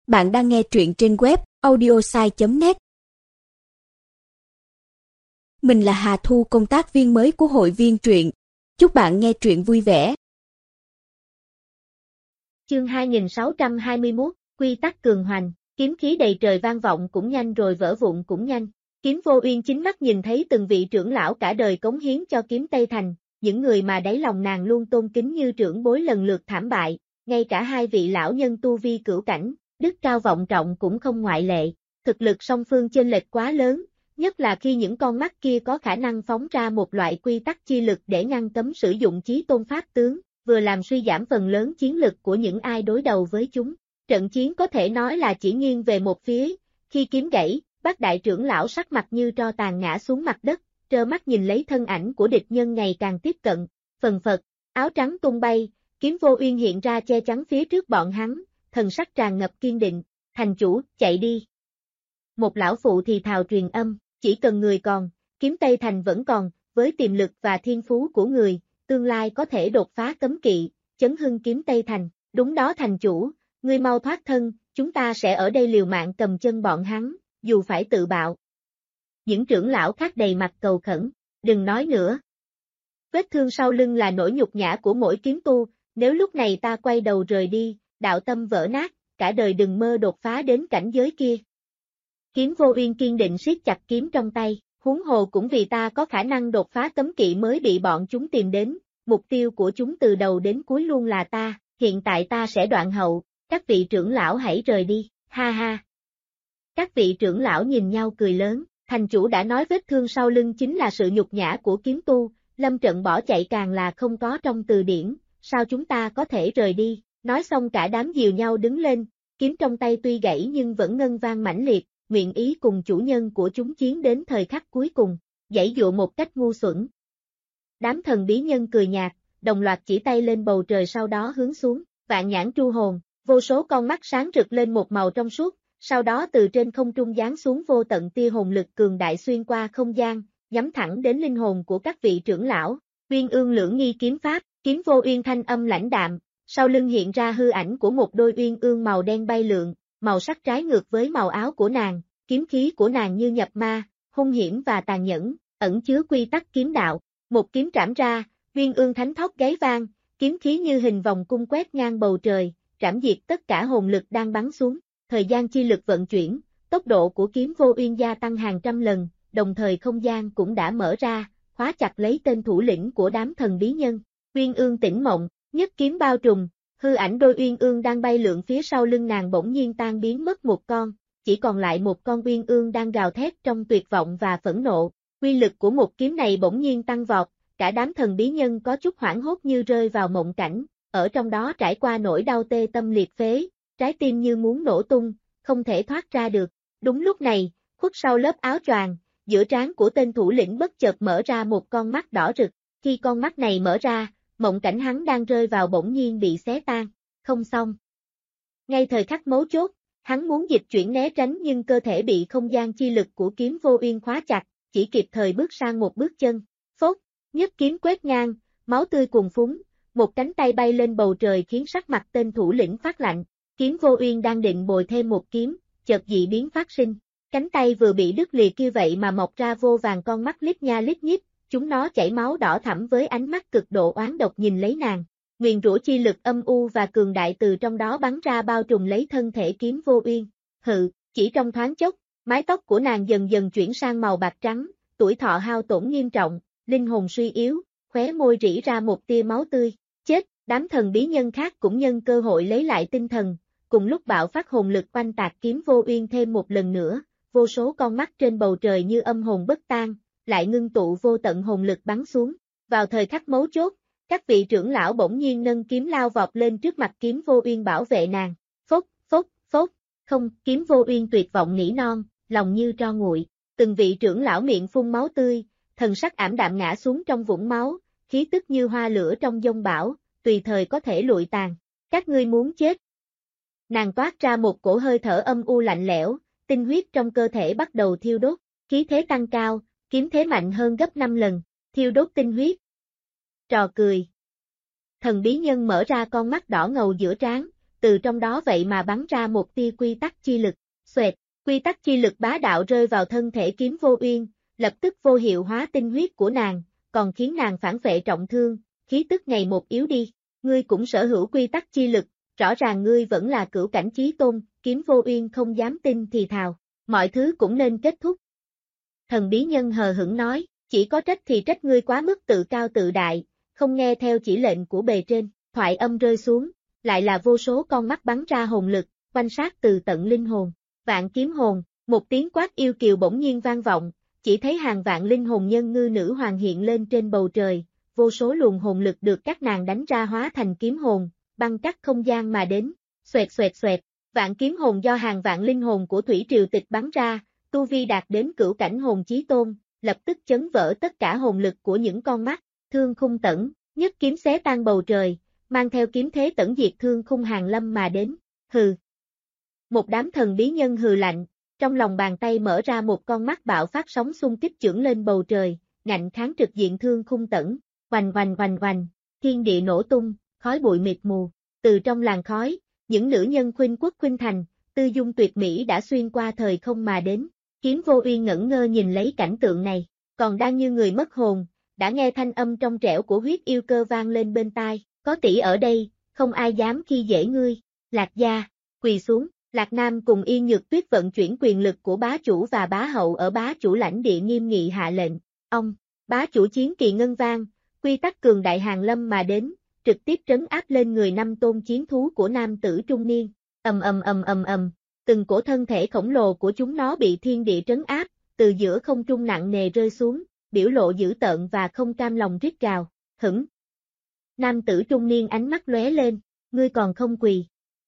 Bạn đang nghe truyện trên web audiosai.net. Mình là Hà Thu, công tác viên mới của hội viên truyện. Chúc bạn nghe truyện vui vẻ. Chương 2621, Quy tắc cường hoành, kiếm khí đầy trời vang vọng cũng nhanh rồi vỡ vụn cũng nhanh. Kiếm Vô Uyên chính mắt nhìn thấy từng vị trưởng lão cả đời cống hiến cho kiếm Tây Thành, những người mà đáy lòng nàng luôn tôn kính như trưởng bối lần lượt thảm bại, ngay cả hai vị lão nhân tu vi cửu cảnh, đức cao vọng trọng cũng không ngoại lệ. Thực lực song phương chênh lệch quá lớn, nhất là khi những con mắt kia có khả năng phóng ra một loại quy tắc chi lực để ngăn cấm sử dụng chí tôn pháp tướng, vừa làm suy giảm phần lớn chiến lực của những ai đối đầu với chúng. Trận chiến có thể nói là chỉ nghiêng về một phía, khi kiếm gãy, Bát đại trưởng lão sắc mặt như tro tàn ngã xuống mặt đất, trơ mắt nhìn lấy thân ảnh của địch nhân ngày càng tiếp cận, phần phật, áo trắng tung bay, Kiếm Vô Uyên hiện ra che chắn phía trước bọn hắn, thần sắc tràn ngập kiên định, thành chủ, chạy đi. Một lão phụ thì thào truyền âm, chỉ cần người còn, kiếm Tây Thành vẫn còn, với tiềm lực và thiên phú của người, tương lai có thể đột phá cấm kỵ, chấn hưng kiếm Tây Thành. Đúng đó thành chủ, ngươi mau thoát thân, chúng ta sẽ ở đây liều mạng cầm chân bọn hắn, dù phải tự bạo. Những trưởng lão khác đầy mặt cầu khẩn, đừng nói nữa. Vết thương sau lưng là nỗi nhục nhã của mỗi kiếm tu, nếu lúc này ta quay đầu rời đi, đạo tâm vỡ nát, cả đời đừng mơ đột phá đến cảnh giới kia. Kiếm Vô Uyên kiên định siết chặt kiếm trong tay, huống hồ cũng vì ta có khả năng đột phá cấm kỵ mới bị bọn chúng tìm đến, mục tiêu của chúng từ đầu đến cuối luôn là ta, hiện tại ta sẽ đoạn hậu, các vị trưởng lão hãy rời đi, ha ha. Các vị trưởng lão nhìn nhau cười lớn, thành chủ đã nói vết thương sau lưng chính là sự nhục nhã của kiếm tu, lâm trận bỏ chạy càng là không có trong từ điển, sao chúng ta có thể rời đi, nói xong cả đám dìu nhau đứng lên, kiếm trong tay tuy gãy nhưng vẫn ngân vang mãnh liệt, nguyện ý cùng chủ nhân của chúng chiến đến thời khắc cuối cùng, giãy dụa một cách ngu xuẩn. Đám thần bí nhân cười nhạt, đồng loạt chỉ tay lên bầu trời sau đó hướng xuống, vạn nhãn tru hồn, vô số con mắt sáng rực lên một màu trong suốt, sau đó từ trên không trung giáng xuống vô tận tia hồn lực cường đại xuyên qua không gian, nhắm thẳng đến linh hồn của các vị trưởng lão. Uyên ương lưỡng nghi kiếm pháp, Kiếm Vô Uyên thanh âm lãnh đạm, sau lưng hiện ra hư ảnh của một đôi uyên ương màu đen bay lượn, màu sắc trái ngược với màu áo của nàng, kiếm khí của nàng như nhập ma, hung hiểm và tàn nhẫn, ẩn chứa quy tắc kiếm đạo. Một kiếm trảm ra, uyên ương thánh thót gáy vang, kiếm khí như hình vòng cung quét ngang bầu trời, trảm diệt tất cả hồn lực đang bắn xuống. Thời gian chi lực vận chuyển, tốc độ của Kiếm Vô Uyên gia tăng hàng trăm lần, đồng thời không gian cũng đã mở ra, khóa chặt lấy tên thủ lĩnh của đám thần bí nhân. Uyên ương tỉnh mộng, nhất kiếm bao trùm, hư ảnh đôi uyên ương đang bay lượn phía sau lưng nàng bỗng nhiên tan biến mất một con, chỉ còn lại một con uyên ương đang gào thét trong tuyệt vọng và phẫn nộ. Quy lực của một kiếm này bỗng nhiên tăng vọt, cả đám thần bí nhân có chút hoảng hốt như rơi vào mộng cảnh, ở trong đó trải qua nỗi đau tê tâm liệt phế, trái tim như muốn nổ tung, không thể thoát ra được. Đúng lúc này, khuất sau lớp áo choàng, giữa trán của tên thủ lĩnh bất chợt mở ra một con mắt đỏ rực, khi con mắt này mở ra, mộng cảnh hắn đang rơi vào bỗng nhiên bị xé tan, không xong. Ngay thời khắc mấu chốt, hắn muốn dịch chuyển né tránh nhưng cơ thể bị không gian chi lực của Kiếm Vô Uyên khóa chặt, chỉ kịp thời bước sang một bước chân, phốt, nhất kiếm quét ngang, máu tươi cuồn phúng, một cánh tay bay lên bầu trời khiến sắc mặt tên thủ lĩnh phát lạnh. Kiếm Vô Uyên đang định bồi thêm một kiếm, chợt dị biến phát sinh, cánh tay vừa bị đứt lìa kia vậy mà mọc ra vô vàn con mắt lít nha lít nhít, chúng nó chảy máu đỏ thẫm với ánh mắt cực độ oán độc nhìn lấy nàng. Nguyền rủa chi lực âm u và cường đại từ trong đó bắn ra bao trùm lấy thân thể Kiếm Vô Uyên. Hự, chỉ trong thoáng chốc, mái tóc của nàng dần dần chuyển sang màu bạc trắng, tuổi thọ hao tổn nghiêm trọng, linh hồn suy yếu, khóe môi rỉ ra một tia máu tươi. Chết, đám thần bí nhân khác cũng nhân cơ hội lấy lại tinh thần. Cùng lúc bạo phát hồn lực oanh tạc Kiếm Vô Uyên thêm một lần nữa, vô số con mắt trên bầu trời như âm hồn bất tan, lại ngưng tụ vô tận hồn lực bắn xuống. Vào thời khắc mấu chốt, các vị trưởng lão bỗng nhiên nâng kiếm lao vọt lên trước mặt Kiếm Vô Uyên bảo vệ nàng. Phốt, phốt, phốt, không, Kiếm Vô Uyên tuyệt vọng nỉ non, lòng như tro nguội. Từng vị trưởng lão miệng phun máu tươi, thần sắc ảm đạm ngã xuống trong vũng máu, khí tức như hoa lửa trong giông bão, tùy thời có thể lụi tàn. Các ngươi muốn chết. Nàng toát ra một cổ hơi thở âm u lạnh lẽo, tinh huyết trong cơ thể bắt đầu thiêu đốt, khí thế tăng cao, kiếm thế mạnh hơn gấp 5 lần, thiêu đốt tinh huyết. Trò cười. Thần bí nhân mở ra con mắt đỏ ngầu giữa trán, từ trong đó vậy mà bắn ra một tia quy tắc chi lực, xoẹt, quy tắc chi lực bá đạo rơi vào thân thể Kiếm Vô Uyên, lập tức vô hiệu hóa tinh huyết của nàng, còn khiến nàng phản phệ trọng thương, khí tức ngày một yếu đi, ngươi cũng sở hữu quy tắc chi lực, rõ ràng ngươi vẫn là cửu cảnh chí tôn, Kiếm Vô Uyên không dám tin thì thào, mọi thứ cũng nên kết thúc. Thần bí nhân hờ hững nói, chỉ có trách thì trách ngươi quá mức tự cao tự đại, không nghe theo chỉ lệnh của bề trên, thoại âm rơi xuống, lại là vô số con mắt bắn ra hồn lực, quanh sát từ tận linh hồn, vạn kiếm hồn, một tiếng quát yêu kiều bỗng nhiên vang vọng, chỉ thấy hàng vạn linh hồn nhân ngư nữ hoàng hiện lên trên bầu trời, vô số luồng hồn lực được các nàng đánh ra hóa thành kiếm hồn, băng cắt không gian mà đến, xoẹt xoẹt xoẹt, vạn kiếm hồn do hàng vạn linh hồn của Thủy Triều Tịch bắn ra, tu vi đạt đến cửu cảnh hồn chí tôn, lập tức chấn vỡ tất cả hồn lực của những con mắt, Thương Khung Tẩn, nhất kiếm xé tan bầu trời, mang theo kiếm thế tẩn diệt Thương Khung hàng lâm mà đến, hừ. Một đám thần bí nhân hừ lạnh, trong lòng bàn tay mở ra một con mắt bạo phát sóng xung kích chưởng lên bầu trời, ngạnh kháng trực diện Thương Khung Tẩn, oanh oanh oanh oanh, thiên địa nổ tung, khói bụi mịt mù, từ trong làn khói, những nữ nhân khuynh quốc khuynh thành, tư dung tuyệt mỹ đã xuyên qua thời không mà đến, Kiếm Vô Uyên ngẩn ngơ nhìn lấy cảnh tượng này, còn đang như người mất hồn, đã nghe thanh âm trong trẻo của huyết yêu cơ vang lên bên tai, có tỷ ở đây, không ai dám khi dễ ngươi, Lạc gia, quỳ xuống, Lạc Nam cùng Yên Nhược Tuyết vận chuyển quyền lực của bá chủ và bá hậu ở bá chủ lãnh địa nghiêm nghị hạ lệnh, ông, bá chủ chiến kỳ ngân vang, quy tắc cường đại hàng lâm mà đến, trực tiếp trấn áp lên người năm tôn chiến thú của nam tử trung niên, ầm, từng cổ thân thể khổng lồ của chúng nó bị thiên địa trấn áp, từ giữa không trung nặng nề rơi xuống, biểu lộ dữ tợn và không cam lòng rít gào, hửng. Nam tử trung niên ánh mắt lóe lên, ngươi còn không quỳ.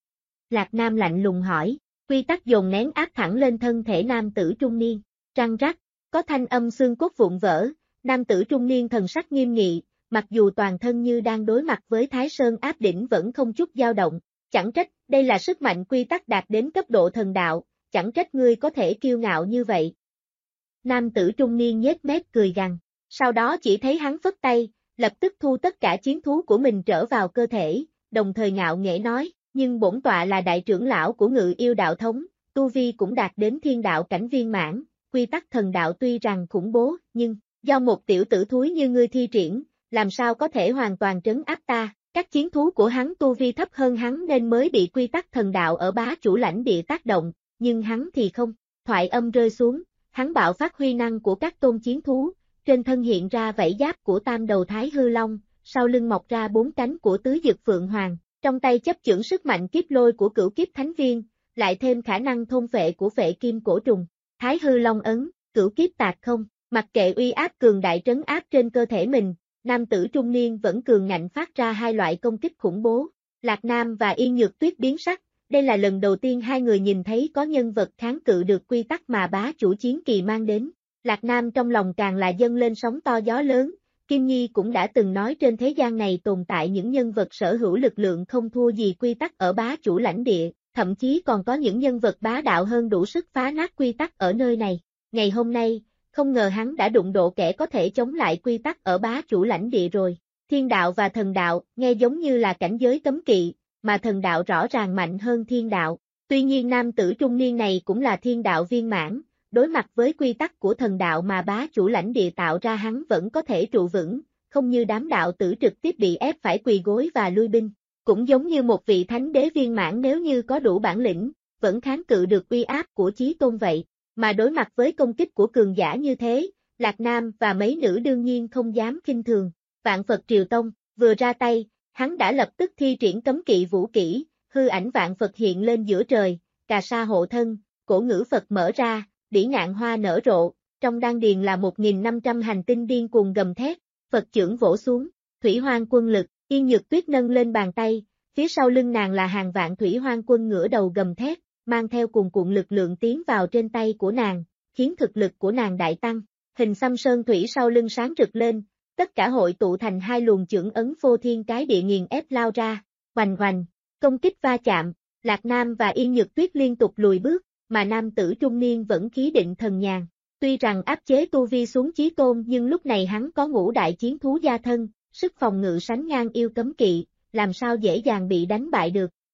Lạc Nam lạnh lùng hỏi, quy tắc dồn nén áp thẳng lên thân thể nam tử trung niên, răng rắc, có thanh âm xương cốt vụn vỡ, nam tử trung niên thần sắc nghiêm nghị, mặc dù toàn thân như đang đối mặt với Thái Sơn áp đỉnh vẫn không chút dao động, chẳng trách, đây là sức mạnh quy tắc đạt đến cấp độ thần đạo, chẳng trách ngươi có thể kiêu ngạo như vậy. Nam tử trung niên nhếch mép cười gằn, sau đó chỉ thấy hắn phất tay, lập tức thu tất cả chiến thú của mình trở vào cơ thể, đồng thời ngạo nghễ nói, nhưng bổn tọa là đại trưởng lão của Ngự Yêu đạo thống, tu vi cũng đạt đến thiên đạo cảnh viên mãn, quy tắc thần đạo tuy rằng khủng bố, nhưng, do một tiểu tử thúi như ngươi thi triển, làm sao có thể hoàn toàn trấn áp ta, các chiến thú của hắn tu vi thấp hơn hắn nên mới bị quy tắc thần đạo ở bá chủ lãnh địa tác động, nhưng hắn thì không, thoại âm rơi xuống, hắn bạo phát huy năng của các tôn chiến thú, trên thân hiện ra vảy giáp của tam đầu Thái Hư Long, sau lưng mọc ra 4 cánh của tứ dực Phượng Hoàng, trong tay chấp chưởng sức mạnh kiếp lôi của cửu kiếp thánh viên, lại thêm khả năng thôn phệ của phệ kim cổ trùng, Thái Hư Long ấn, cửu kiếp tạc không, mặc kệ uy áp cường đại trấn áp trên cơ thể mình, nam tử trung niên vẫn cường ngạnh phát ra hai loại công kích khủng bố, Lạc Nam và Yên Nhược Tuyết biến sắc, đây là lần đầu tiên hai người nhìn thấy có nhân vật kháng cự được quy tắc mà bá chủ chiến kỳ mang đến, Lạc Nam trong lòng càng là dâng lên sóng to gió lớn, Kim Nhi cũng đã từng nói trên thế gian này tồn tại những nhân vật sở hữu lực lượng không thua gì quy tắc ở bá chủ lãnh địa, thậm chí còn có những nhân vật bá đạo hơn đủ sức phá nát quy tắc ở nơi này. Ngày hôm nay, không ngờ hắn đã đụng độ kẻ có thể chống lại quy tắc ở bá chủ lãnh địa rồi. Thiên đạo và thần đạo, nghe giống như là cảnh giới cấm kỵ, mà thần đạo rõ ràng mạnh hơn thiên đạo. Tuy nhiên nam tử trung niên này cũng là thiên đạo viên mãn, đối mặt với quy tắc của thần đạo mà bá chủ lãnh địa tạo ra hắn vẫn có thể trụ vững, không như đám đạo tử trực tiếp bị ép phải quỳ gối và lui binh. Cũng giống như một vị thánh đế viên mãn nếu như có đủ bản lĩnh, vẫn kháng cự được uy áp của chí tôn vậy. Mà đối mặt với công kích của cường giả như thế, Lạc Nam và mấy nữ đương nhiên không dám khinh thường. Vạn Phật Triều Tông, vừa ra tay, hắn đã lập tức thi triển cấm kỵ vũ kỹ, hư ảnh Vạn Phật hiện lên giữa trời, cà sa hộ thân, cổ ngữ Phật mở ra, đỉ ngạn hoa nở rộ, trong đan điền là 1.500 hành tinh điên cuồng gầm thét, Phật chưởng vỗ xuống, thủy hoang quân lực, Yên Nhược Tuyết nâng lên bàn tay, phía sau lưng nàng là hàng vạn thủy hoang quân ngửa đầu gầm thét, mang theo cuồn cuộn lực lượng tiến vào trên tay của nàng, khiến thực lực của nàng đại tăng, hình xăm sơn thủy sau lưng sáng rực lên, tất cả hội tụ thành hai luồng chưởng ấn phô thiên cái địa nghiền ép lao ra, hoành hoành, công kích va chạm, Lạc Nam và Yên Nhược Tuyết liên tục lùi bước, mà nam tử trung niên vẫn khí định thần nhàn. Tuy rằng áp chế tu vi xuống chí tôn nhưng lúc này hắn có ngũ đại chiến thú gia thân, sức phòng ngự sánh ngang yêu cấm kỵ, làm sao dễ dàng bị đánh bại được.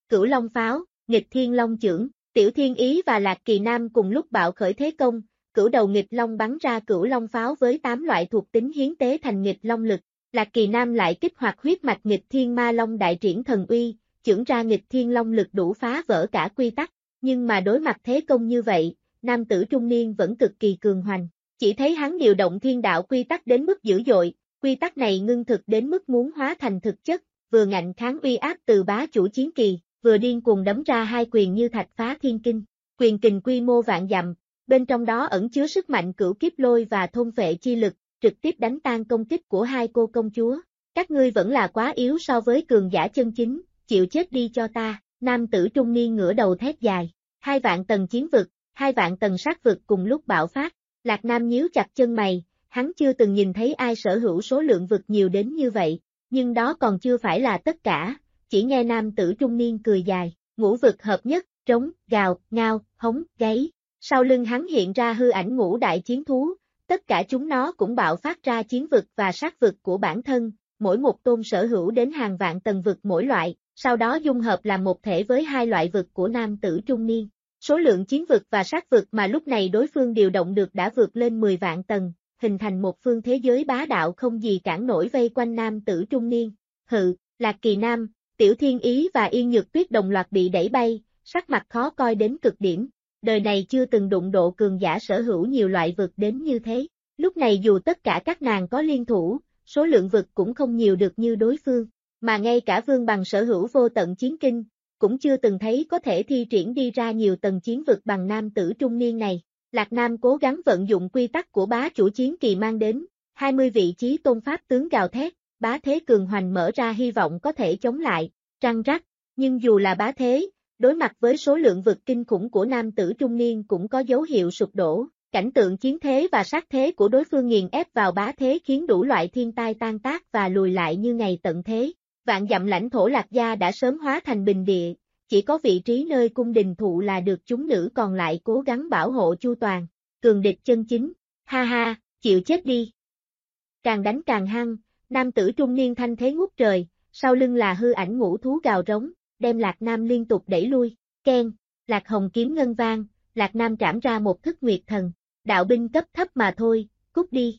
Cửu Long Pháo, Nghịch Thiên Long Chưởng, Tiểu Thiên Ý và Lạc Kỳ Nam cùng lúc bạo khởi thế công, cửu đầu nghịch long bắn ra cửu long pháo với 8 loại thuộc tính hiến tế thành nghịch long lực. Lạc Kỳ Nam lại kích hoạt huyết mạch nghịch thiên ma long đại triển thần uy, chưởng ra nghịch thiên long lực đủ phá vỡ cả quy tắc, nhưng mà đối mặt thế công như vậy, nam tử trung niên vẫn cực kỳ cường hoành. Chỉ thấy hắn điều động thiên đạo quy tắc đến mức dữ dội, quy tắc này ngưng thực đến mức muốn hóa thành thực chất, vừa ngạnh kháng uy áp từ bá chủ chiến kỳ, vừa điên cuồng đấm ra hai quyền như thạch phá thiên kinh, quyền kình quy mô vạn dặm, bên trong đó ẩn chứa sức mạnh cửu kiếp lôi và thôn phệ chi lực, trực tiếp đánh tan công kích của hai cô công chúa. Các ngươi vẫn là quá yếu so với cường giả chân chính, chịu chết đi cho ta, nam tử trung niên ngửa đầu thét dài. 2 vạn tầng chiến vực, 2 vạn tầng sát vực cùng lúc bạo phát, Lạc Nam nhíu chặt chân mày, hắn chưa từng nhìn thấy ai sở hữu số lượng vực nhiều đến như vậy, nhưng đó còn chưa phải là tất cả, chỉ nghe nam tử trung niên cười dài, ngũ vực hợp nhất, trống, gào, ngao, hống, gáy. Sau lưng hắn hiện ra hư ảnh ngũ đại chiến thú, tất cả chúng nó cũng bạo phát ra chiến vực và sát vực của bản thân, mỗi một tôn sở hữu đến hàng vạn tầng vực mỗi loại, sau đó dung hợp làm một thể với 2 loại vực của nam tử trung niên. Số lượng chiến vực và sát vực mà lúc này đối phương điều động được đã vượt lên 10 vạn tầng, hình thành một phương thế giới bá đạo không gì cản nổi vây quanh nam tử trung niên. Hừ, Lạc Kỳ Nam, Tiểu Thiên Ý và Yên Nhược Tuyết đồng loạt bị đẩy bay, sắc mặt khó coi đến cực điểm. Đời này chưa từng đụng độ cường giả sở hữu nhiều loại vực đến như thế. Lúc này dù tất cả các nàng có liên thủ, số lượng vực cũng không nhiều được như đối phương, mà ngay cả Vương Bằng sở hữu vô tận chiến kinh, cũng chưa từng thấy có thể thi triển đi ra nhiều tầng chiến vực bằng nam tử trung niên này. Lạc Nam cố gắng vận dụng quy tắc của bá chủ chiến kỳ mang đến, 20 vị chí tôn pháp tướng gào thét, bá thế cường hoành mở ra hy vọng có thể chống lại, răng rắc, nhưng dù là bá thế, đối mặt với số lượng vực kinh khủng của nam tử trung niên cũng có dấu hiệu sụp đổ, cảnh tượng chiến thế và sát thế của đối phương nghiền ép vào bá thế khiến đủ loại thiên tai tan tác và lùi lại như ngày tận thế. Vạn dặm lãnh thổ Lạc Gia đã sớm hóa thành bình địa, chỉ có vị trí nơi cung đình thụ là được chúng nữ còn lại cố gắng bảo hộ chu toàn, cường địch chân chính, ha ha, chịu chết đi. Càng đánh càng hăng, nam tử trung niên thanh thế ngút trời, sau lưng là hư ảnh ngũ thú gào rống, đem Lạc Nam liên tục đẩy lui, keng, Lạc Hồng kiếm ngân vang, Lạc Nam trảm ra một thức nguyệt thần, đạo binh cấp thấp mà thôi, cút đi.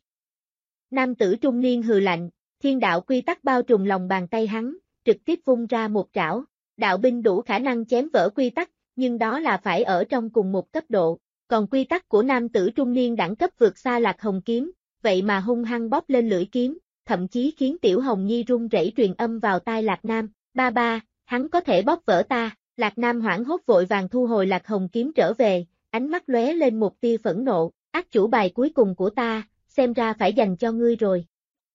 Nam tử trung niên hừ lạnh, thiên đạo quy tắc bao trùm lòng bàn tay hắn, trực tiếp vung ra một trảo, đạo binh đủ khả năng chém vỡ quy tắc, nhưng đó là phải ở trong cùng một cấp độ, còn quy tắc của nam tử trung niên đẳng cấp vượt xa Lạc Hồng kiếm, vậy mà hung hăng bóp lên lưỡi kiếm, thậm chí khiến Tiểu Hồng Nhi run rẩy truyền âm vào tai Lạc Nam, ba ba, hắn có thể bóp vỡ ta, Lạc Nam hoảng hốt vội vàng thu hồi Lạc Hồng kiếm trở về, ánh mắt lóe lên một tia phẫn nộ, ác chủ bài cuối cùng của ta, xem ra phải dành cho ngươi rồi.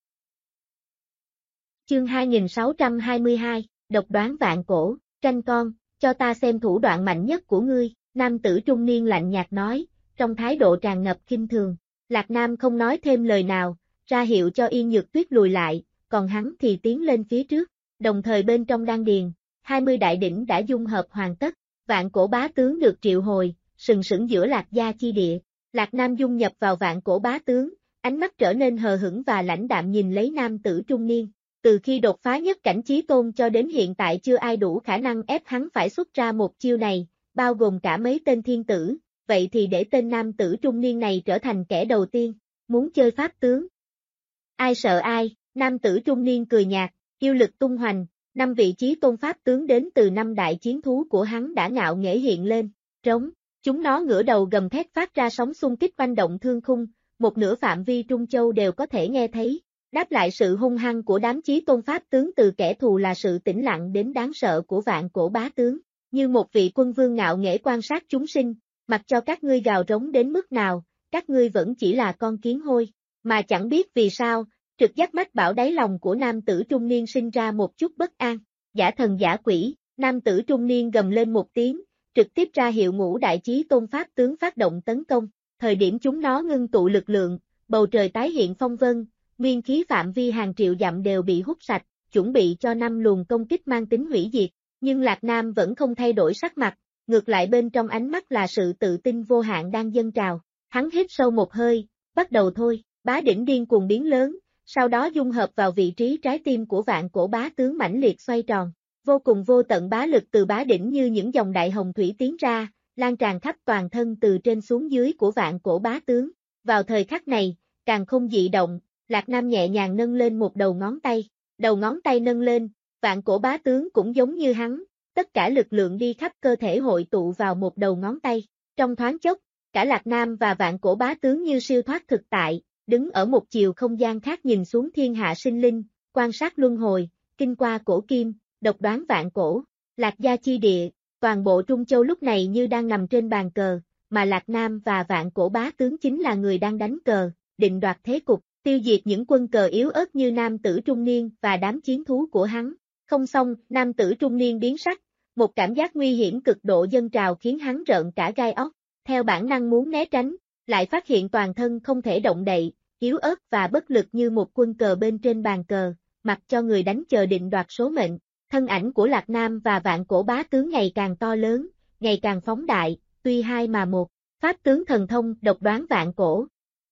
Chương 2622, độc đoán vạn cổ, tranh con, cho ta xem thủ đoạn mạnh nhất của ngươi, nam tử trung niên lạnh nhạt nói, trong thái độ tràn ngập khinh thường. Lạc Nam không nói thêm lời nào, ra hiệu cho Yên Nhược Tuyết lùi lại, còn hắn thì tiến lên phía trước, đồng thời bên trong đan điền, 20 đại đỉnh đã dung hợp hoàn tất, vạn cổ bá tướng được triệu hồi, sừng sững giữa Lạc Gia chi địa. Lạc Nam dung nhập vào vạn cổ bá tướng, ánh mắt trở nên hờ hững và lãnh đạm nhìn lấy nam tử trung niên. Từ khi đột phá nhất cảnh chí tôn cho đến hiện tại chưa ai đủ khả năng ép hắn phải xuất ra một chiêu này, bao gồm cả mấy tên thiên tử, vậy thì để tên nam tử trung niên này trở thành kẻ đầu tiên, muốn chơi pháp tướng. Ai sợ ai, nam tử trung niên cười nhạt, yêu lực tung hoành, 5 vị chí tôn pháp tướng đến từ 5 đại chiến thú của hắn đã ngạo nghễ hiện lên, trống, chúng nó ngửa đầu gầm thét phát ra sóng xung kích oanh động thương khung, một nửa phạm vi Trung Châu đều có thể nghe thấy. Đáp lại sự hung hăng của đám chí tôn pháp tướng từ kẻ thù là sự tĩnh lặng đến đáng sợ của vạn cổ bá tướng, như một vị quân vương ngạo nghễ quan sát chúng sinh, mặc cho các ngươi gào rống đến mức nào, các ngươi vẫn chỉ là con kiến hôi, mà chẳng biết vì sao, trực giác mách bảo đáy lòng của nam tử trung niên sinh ra một chút bất an, giả thần giả quỷ, nam tử trung niên gầm lên một tiếng, trực tiếp ra hiệu ngũ đại chí tôn pháp tướng phát động tấn công, thời điểm chúng nó ngưng tụ lực lượng, bầu trời tái hiện phong vân. Nguyên khí phạm vi hàng triệu dặm đều bị hút sạch, chuẩn bị cho 5 luồng công kích mang tính hủy diệt, nhưng Lạc Nam vẫn không thay đổi sắc mặt, ngược lại bên trong ánh mắt là sự tự tin vô hạn đang dâng trào. Hắn hít sâu một hơi, bắt đầu thôi, bá đỉnh điên cuồng biến lớn, sau đó dung hợp vào vị trí trái tim của vạn cổ bá tướng mãnh liệt xoay tròn. Vô cùng vô tận bá lực từ bá đỉnh như những dòng đại hồng thủy tiến ra, lan tràn khắp toàn thân từ trên xuống dưới của vạn cổ bá tướng. Vào thời khắc này, càng không dị động, Lạc Nam nhẹ nhàng nâng lên một đầu ngón tay. Đầu ngón tay nâng lên, vạn cổ bá tướng cũng giống như hắn, tất cả lực lượng đi khắp cơ thể hội tụ vào một đầu ngón tay. Trong thoáng chốc, cả Lạc Nam và vạn cổ bá tướng như siêu thoát thực tại, đứng ở một chiều không gian khác nhìn xuống thiên hạ sinh linh, quan sát luân hồi, kinh qua cổ kim, độc đoán vạn cổ. Lạc gia chi địa, toàn bộ Trung Châu lúc này như đang nằm trên bàn cờ, mà Lạc Nam và vạn cổ bá tướng chính là người đang đánh cờ, định đoạt thế cục, tiêu diệt những quân cờ yếu ớt như nam tử trung niên và đám chiến thú của hắn. Không xong, nam tử trung niên biến sắc, một cảm giác nguy hiểm cực độ dâng trào khiến hắn rợn cả gai óc, theo bản năng muốn né tránh, lại phát hiện toàn thân không thể động đậy, yếu ớt và bất lực như một quân cờ bên trên bàn cờ, mặc cho người đánh chờ định đoạt số mệnh. Thân ảnh của Lạc Nam và vạn cổ bá tướng ngày càng to lớn, ngày càng phóng đại, tuy hai mà một, pháp tướng thần thông độc đoán vạn cổ.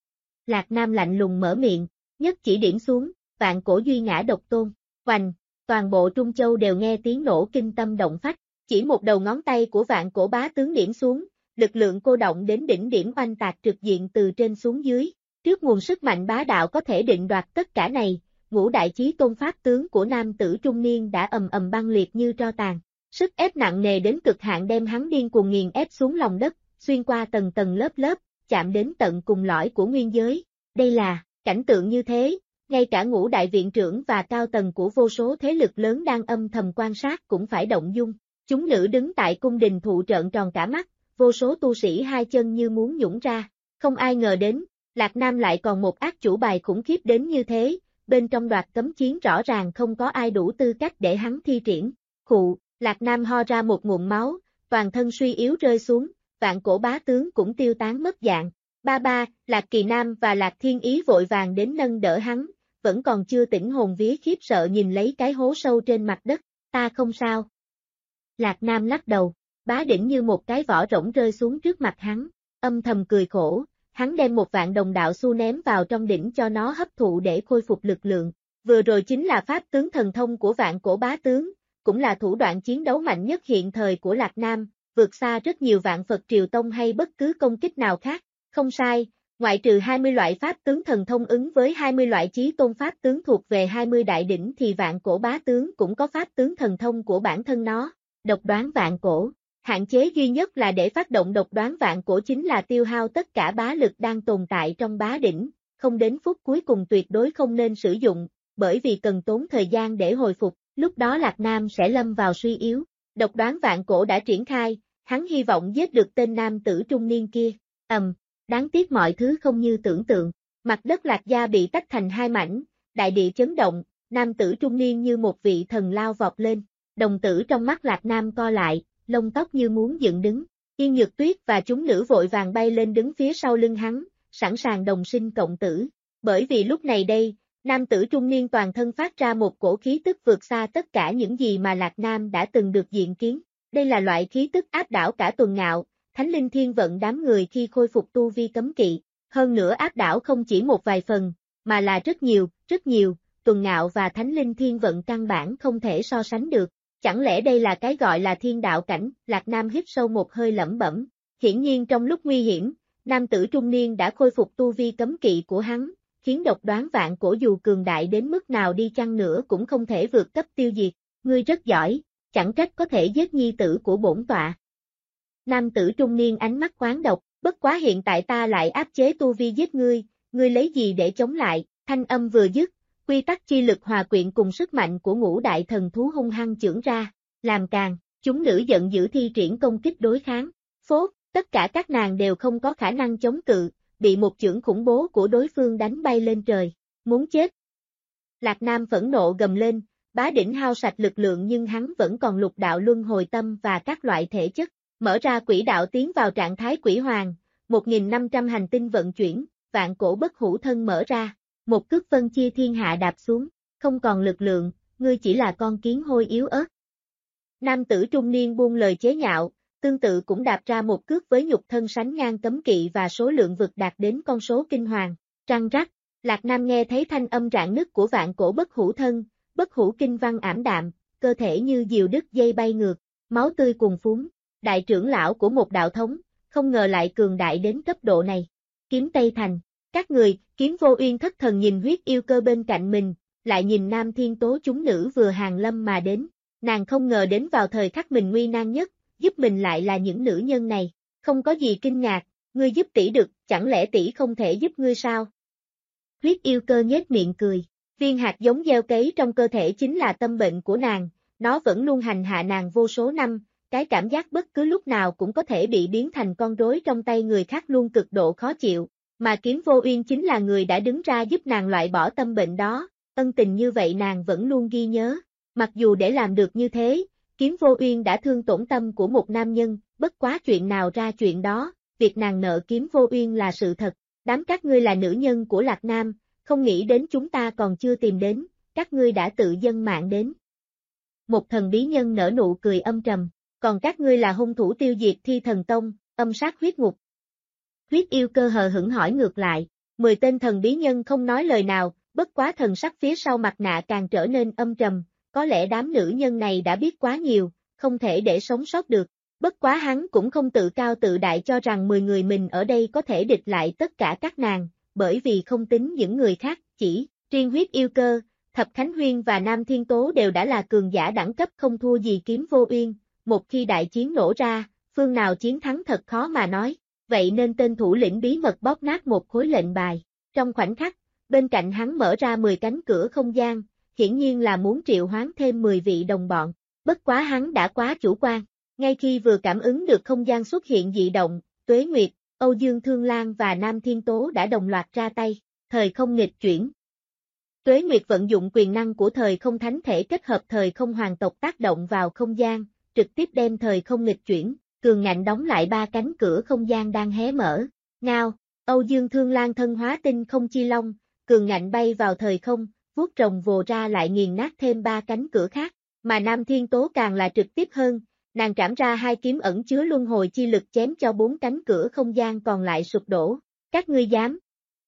Lạc Nam lạnh lùng mở miệng, nhất chỉ điểm xuống, vạn cổ duy ngã độc tôn, oành, toàn bộ Trung Châu đều nghe tiếng nổ kinh tâm động phách, chỉ một đầu ngón tay của vạn cổ bá tướng điểm xuống, lực lượng cô động đến đỉnh điểm oanh tạc trực diện từ trên xuống dưới, trước nguồn sức mạnh bá đạo có thể định đoạt tất cả này. Ngũ đại chí tôn pháp tướng của nam tử trung niên đã ầm ầm băng liệt như tro tàn, sức ép nặng nề đến cực hạn đem hắn điên cuồng nghiền ép xuống lòng đất, xuyên qua tầng tầng lớp lớp, chạm đến tận cùng lõi của nguyên giới. Đây là cảnh tượng như thế, ngay cả ngũ đại viện trưởng và cao tầng của vô số thế lực lớn đang âm thầm quan sát cũng phải động dung. Chúng nữ đứng tại cung đình thụ trợn tròn cả mắt, vô số tu sĩ hai chân như muốn nhũng ra. Không ai ngờ đến, Lạc Nam lại còn một ác chủ bài khủng khiếp đến như thế. Bên trong đoạt cấm chiến rõ ràng không có ai đủ tư cách để hắn thi triển. Khụ, Lạc Nam ho ra một ngụm máu, toàn thân suy yếu rơi xuống, vạn cổ bá tướng cũng tiêu tán mất dạng. Ba, Lạc Kỳ Nam và Lạc Thiên Ý vội vàng đến nâng đỡ hắn, vẫn còn chưa tỉnh hồn vía khiếp sợ nhìn lấy cái hố sâu trên mặt đất, ta không sao. Lạc Nam lắc đầu, bá đỉnh như một cái vỏ rỗng rơi xuống trước mặt hắn, âm thầm cười khổ. Hắn đem một vạn đồng đạo xu ném vào trong đỉnh cho nó hấp thụ để khôi phục lực lượng. Vừa rồi chính là pháp tướng thần thông của vạn cổ bá tướng, cũng là thủ đoạn chiến đấu mạnh nhất hiện thời của Lạc Nam, vượt xa rất nhiều vạn Phật Triều Tông hay bất cứ công kích nào khác. Không sai, ngoại trừ 20 loại pháp tướng thần thông ứng với 20 loại chí tôn pháp tướng thuộc về 20 đại đỉnh thì vạn cổ bá tướng cũng có pháp tướng thần thông của bản thân nó, độc đoán vạn cổ. Hạn chế duy nhất là để phát động độc đoán vạn cổ chính là tiêu hao tất cả bá lực đang tồn tại trong bá đỉnh, không đến phút cuối cùng tuyệt đối không nên sử dụng, bởi vì cần tốn thời gian để hồi phục, lúc đó Lạc Nam sẽ lâm vào suy yếu. Độc đoán vạn cổ đã triển khai, hắn hy vọng giết được tên nam tử trung niên kia. Đáng tiếc mọi thứ không như tưởng tượng, mặt đất Lạc gia bị tách thành hai mảnh, đại địa chấn động, nam tử trung niên như một vị thần lao vọt lên, đồng tử trong mắt Lạc Nam co lại. Lông tóc như muốn dựng đứng, Yên Nhược Tuyết và chúng nữ vội vàng bay lên đứng phía sau lưng hắn, sẵn sàng đồng sinh cộng tử. Bởi vì lúc này đây, nam tử trung niên toàn thân phát ra một cổ khí tức vượt xa tất cả những gì mà Lạc Nam đã từng được diện kiến. Đây là loại khí tức áp đảo cả Tuần Ngạo, Thánh Linh Thiên Vận đám người khi khôi phục tu vi cấm kỵ. Hơn nữa áp đảo không chỉ một vài phần, mà là rất nhiều, Tuần Ngạo và Thánh Linh Thiên Vận căn bản không thể so sánh được. Chẳng lẽ đây là cái gọi là thiên đạo cảnh? Lạc Nam hít sâu một hơi lẩm bẩm. Hiển nhiên trong lúc nguy hiểm, nam tử trung niên đã khôi phục tu vi cấm kỵ của hắn, khiến độc đoán vạn cổ dù cường đại đến mức nào đi chăng nữa cũng không thể vượt cấp tiêu diệt. Ngươi rất giỏi, chẳng trách có thể giết nhi tử của bổn tọa. Nam tử trung niên ánh mắt quán độc, bất quá hiện tại ta lại áp chế tu vi giết ngươi lấy gì để chống lại? Thanh âm vừa dứt. Quy tắc chi lực hòa quyện cùng sức mạnh của ngũ đại thần thú hung hăng chưởng ra, làm càng, chúng nữ giận dữ thi triển công kích đối kháng. Phốt, tất cả các nàng đều không có khả năng chống cự, bị một chưởng khủng bố của đối phương đánh bay lên trời. Muốn chết. Lạc Nam phẫn nộ gầm lên, bá đỉnh hao sạch lực lượng nhưng hắn vẫn còn lục đạo luân hồi tâm và các loại thể chất, mở ra quỹ đạo tiến vào trạng thái quỷ hoàng, 1.500 hành tinh vận chuyển, vạn cổ bất hủ thân mở ra. Một cước phân chia thiên hạ đạp xuống, không còn lực lượng, ngươi chỉ là con kiến hôi yếu ớt. Nam tử trung niên buông lời chế nhạo, tương tự cũng đạp ra một cước với nhục thân sánh ngang cấm kỵ và số lượng vực đạt đến con số kinh hoàng. Trăng rắc, Lạc Nam nghe thấy thanh âm rạn nứt của vạn cổ bất hủ thân, bất hủ kinh văn ảm đạm, cơ thể như diều đứt dây bay ngược, máu tươi cuồn phún. Đại trưởng lão của một đạo thống, không ngờ lại cường đại đến cấp độ này. Kiếm Tây Thành, các người, Kiếm Vô Uyên thất thần nhìn huyết yêu cơ bên cạnh mình, lại nhìn Nam Thiên Tố chúng nữ vừa hàng lâm mà đến. Nàng không ngờ đến vào thời khắc mình nguy nan nhất, giúp mình lại là những nữ nhân này. Không có gì kinh ngạc, ngươi giúp tỷ được, chẳng lẽ tỷ không thể giúp ngươi sao? Huyết yêu cơ nhếch miệng cười, viên hạt giống gieo cấy trong cơ thể chính là tâm bệnh của nàng, nó vẫn luôn hành hạ nàng vô số năm, cái cảm giác bất cứ lúc nào cũng có thể bị biến thành con rối trong tay người khác luôn cực độ khó chịu, mà Kiếm Vô Uyên chính là người đã đứng ra giúp nàng loại bỏ tâm bệnh đó, ân tình như vậy nàng vẫn luôn ghi nhớ, mặc dù để làm được như thế, Kiếm Vô Uyên đã thương tổn tâm của một nam nhân, bất quá chuyện nào ra chuyện đó, việc nàng nợ Kiếm Vô Uyên là sự thật, đám các ngươi là nữ nhân của Lạc Nam, không nghĩ đến chúng ta còn chưa tìm đến, các ngươi đã tự dâng mạng đến. Một thần bí nhân nở nụ cười âm trầm, còn các ngươi là hung thủ tiêu diệt Thi Thần Tông, âm sát huyết ngục. Huyết yêu cơ hờ hững hỏi ngược lại, 10 tên thần bí nhân không nói lời nào, bất quá thần sắc phía sau mặt nạ càng trở nên âm trầm, có lẽ đám nữ nhân này đã biết quá nhiều, không thể để sống sót được. Bất quá hắn cũng không tự cao tự đại cho rằng 10 người mình ở đây có thể địch lại tất cả các nàng, bởi vì không tính những người khác, chỉ riêng huyết yêu cơ, Thập Khánh Huyên và Nam Thiên Tố đều đã là cường giả đẳng cấp không thua gì Kiếm Vô Uyên, một khi đại chiến nổ ra, phương nào chiến thắng thật khó mà nói, vậy nên tên thủ lĩnh bí mật bóp nát một khối lệnh bài, trong khoảnh khắc, bên cạnh hắn mở ra 10 cánh cửa không gian, hiển nhiên là muốn triệu hoán thêm 10 vị đồng bọn, bất quá hắn đã quá chủ quan. Ngay khi vừa cảm ứng được không gian xuất hiện dị động, Tuế Nguyệt, Âu Dương Thương Lan và Nam Thiên Tố đã đồng loạt ra tay, thời không nghịch chuyển. Tuế Nguyệt vận dụng quyền năng của thời không thánh thể kết hợp thời không hoàng tộc tác động vào không gian, trực tiếp đem thời không nghịch chuyển, cường ngạnh đóng lại 3 cánh cửa không gian đang hé mở. Ngao, Âu Dương Thương Lan thân hóa tinh không chi long, cường ngạnh bay vào thời không, vuốt rồng vồ ra lại nghiền nát thêm 3 cánh cửa khác, mà Nam Thiên Tố càng là trực tiếp hơn. Nàng trảm ra 2 kiếm ẩn chứa luân hồi chi lực chém cho 4 cánh cửa không gian còn lại sụp đổ. Các ngươi dám.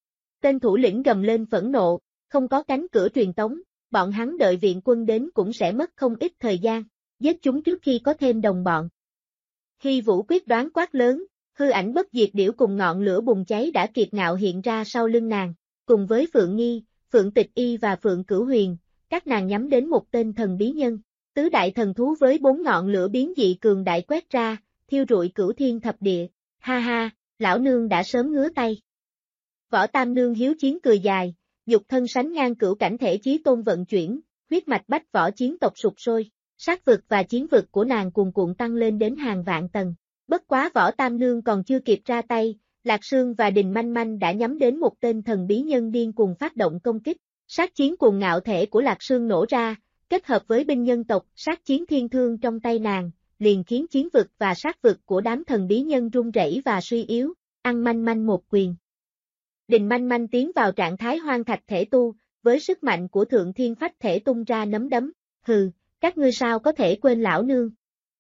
Tên thủ lĩnh gầm lên phẫn nộ, không có cánh cửa truyền tống, bọn hắn đợi viện quân đến cũng sẽ mất không ít thời gian, giết chúng trước khi có thêm đồng bọn. Hy Vũ quyết đoán quát lớn, hư ảnh bất diệt điểu cùng ngọn lửa bùng cháy đã kiệt ngạo hiện ra sau lưng nàng, cùng với Phượng Nghi, Phượng Tịch Y và Phượng Cửu Huyền, các nàng nhắm đến một tên thần bí nhân. Tứ đại thần thú với 4 ngọn lửa biến dị cường đại quét ra, thiêu rụi cửu thiên thập địa, ha ha, lão nương đã sớm ngứa tay. Võ Tam Nương hiếu chiến cười dài, nhục thân sánh ngang cửu cảnh thể chí tôn vận chuyển, huyết mạch bách võ chiến tộc sụp sôi, sát vực và chiến vực của nàng cuồn cuộn tăng lên đến hàng vạn tầng. Bất quá Võ Tam Nương còn chưa kịp ra tay, Lạc Sương và Đình Manh Manh đã nhắm đến một tên thần bí nhân điên cuồng phát động công kích, sát chiến cuồng ngạo thể của Lạc Sương nổ ra. Kết hợp với binh nhân tộc sát chiến thiên thương trong tay nàng, liền khiến chiến vực và sát vực của đám thần bí nhân run rẩy và suy yếu, ăn manh manh một quyền. Đình Manh Manh tiến vào trạng thái hoang thạch thể tu, với sức mạnh của thượng thiên phách thể tung ra nắm đấm, hừ, các ngươi sao có thể quên lão nương.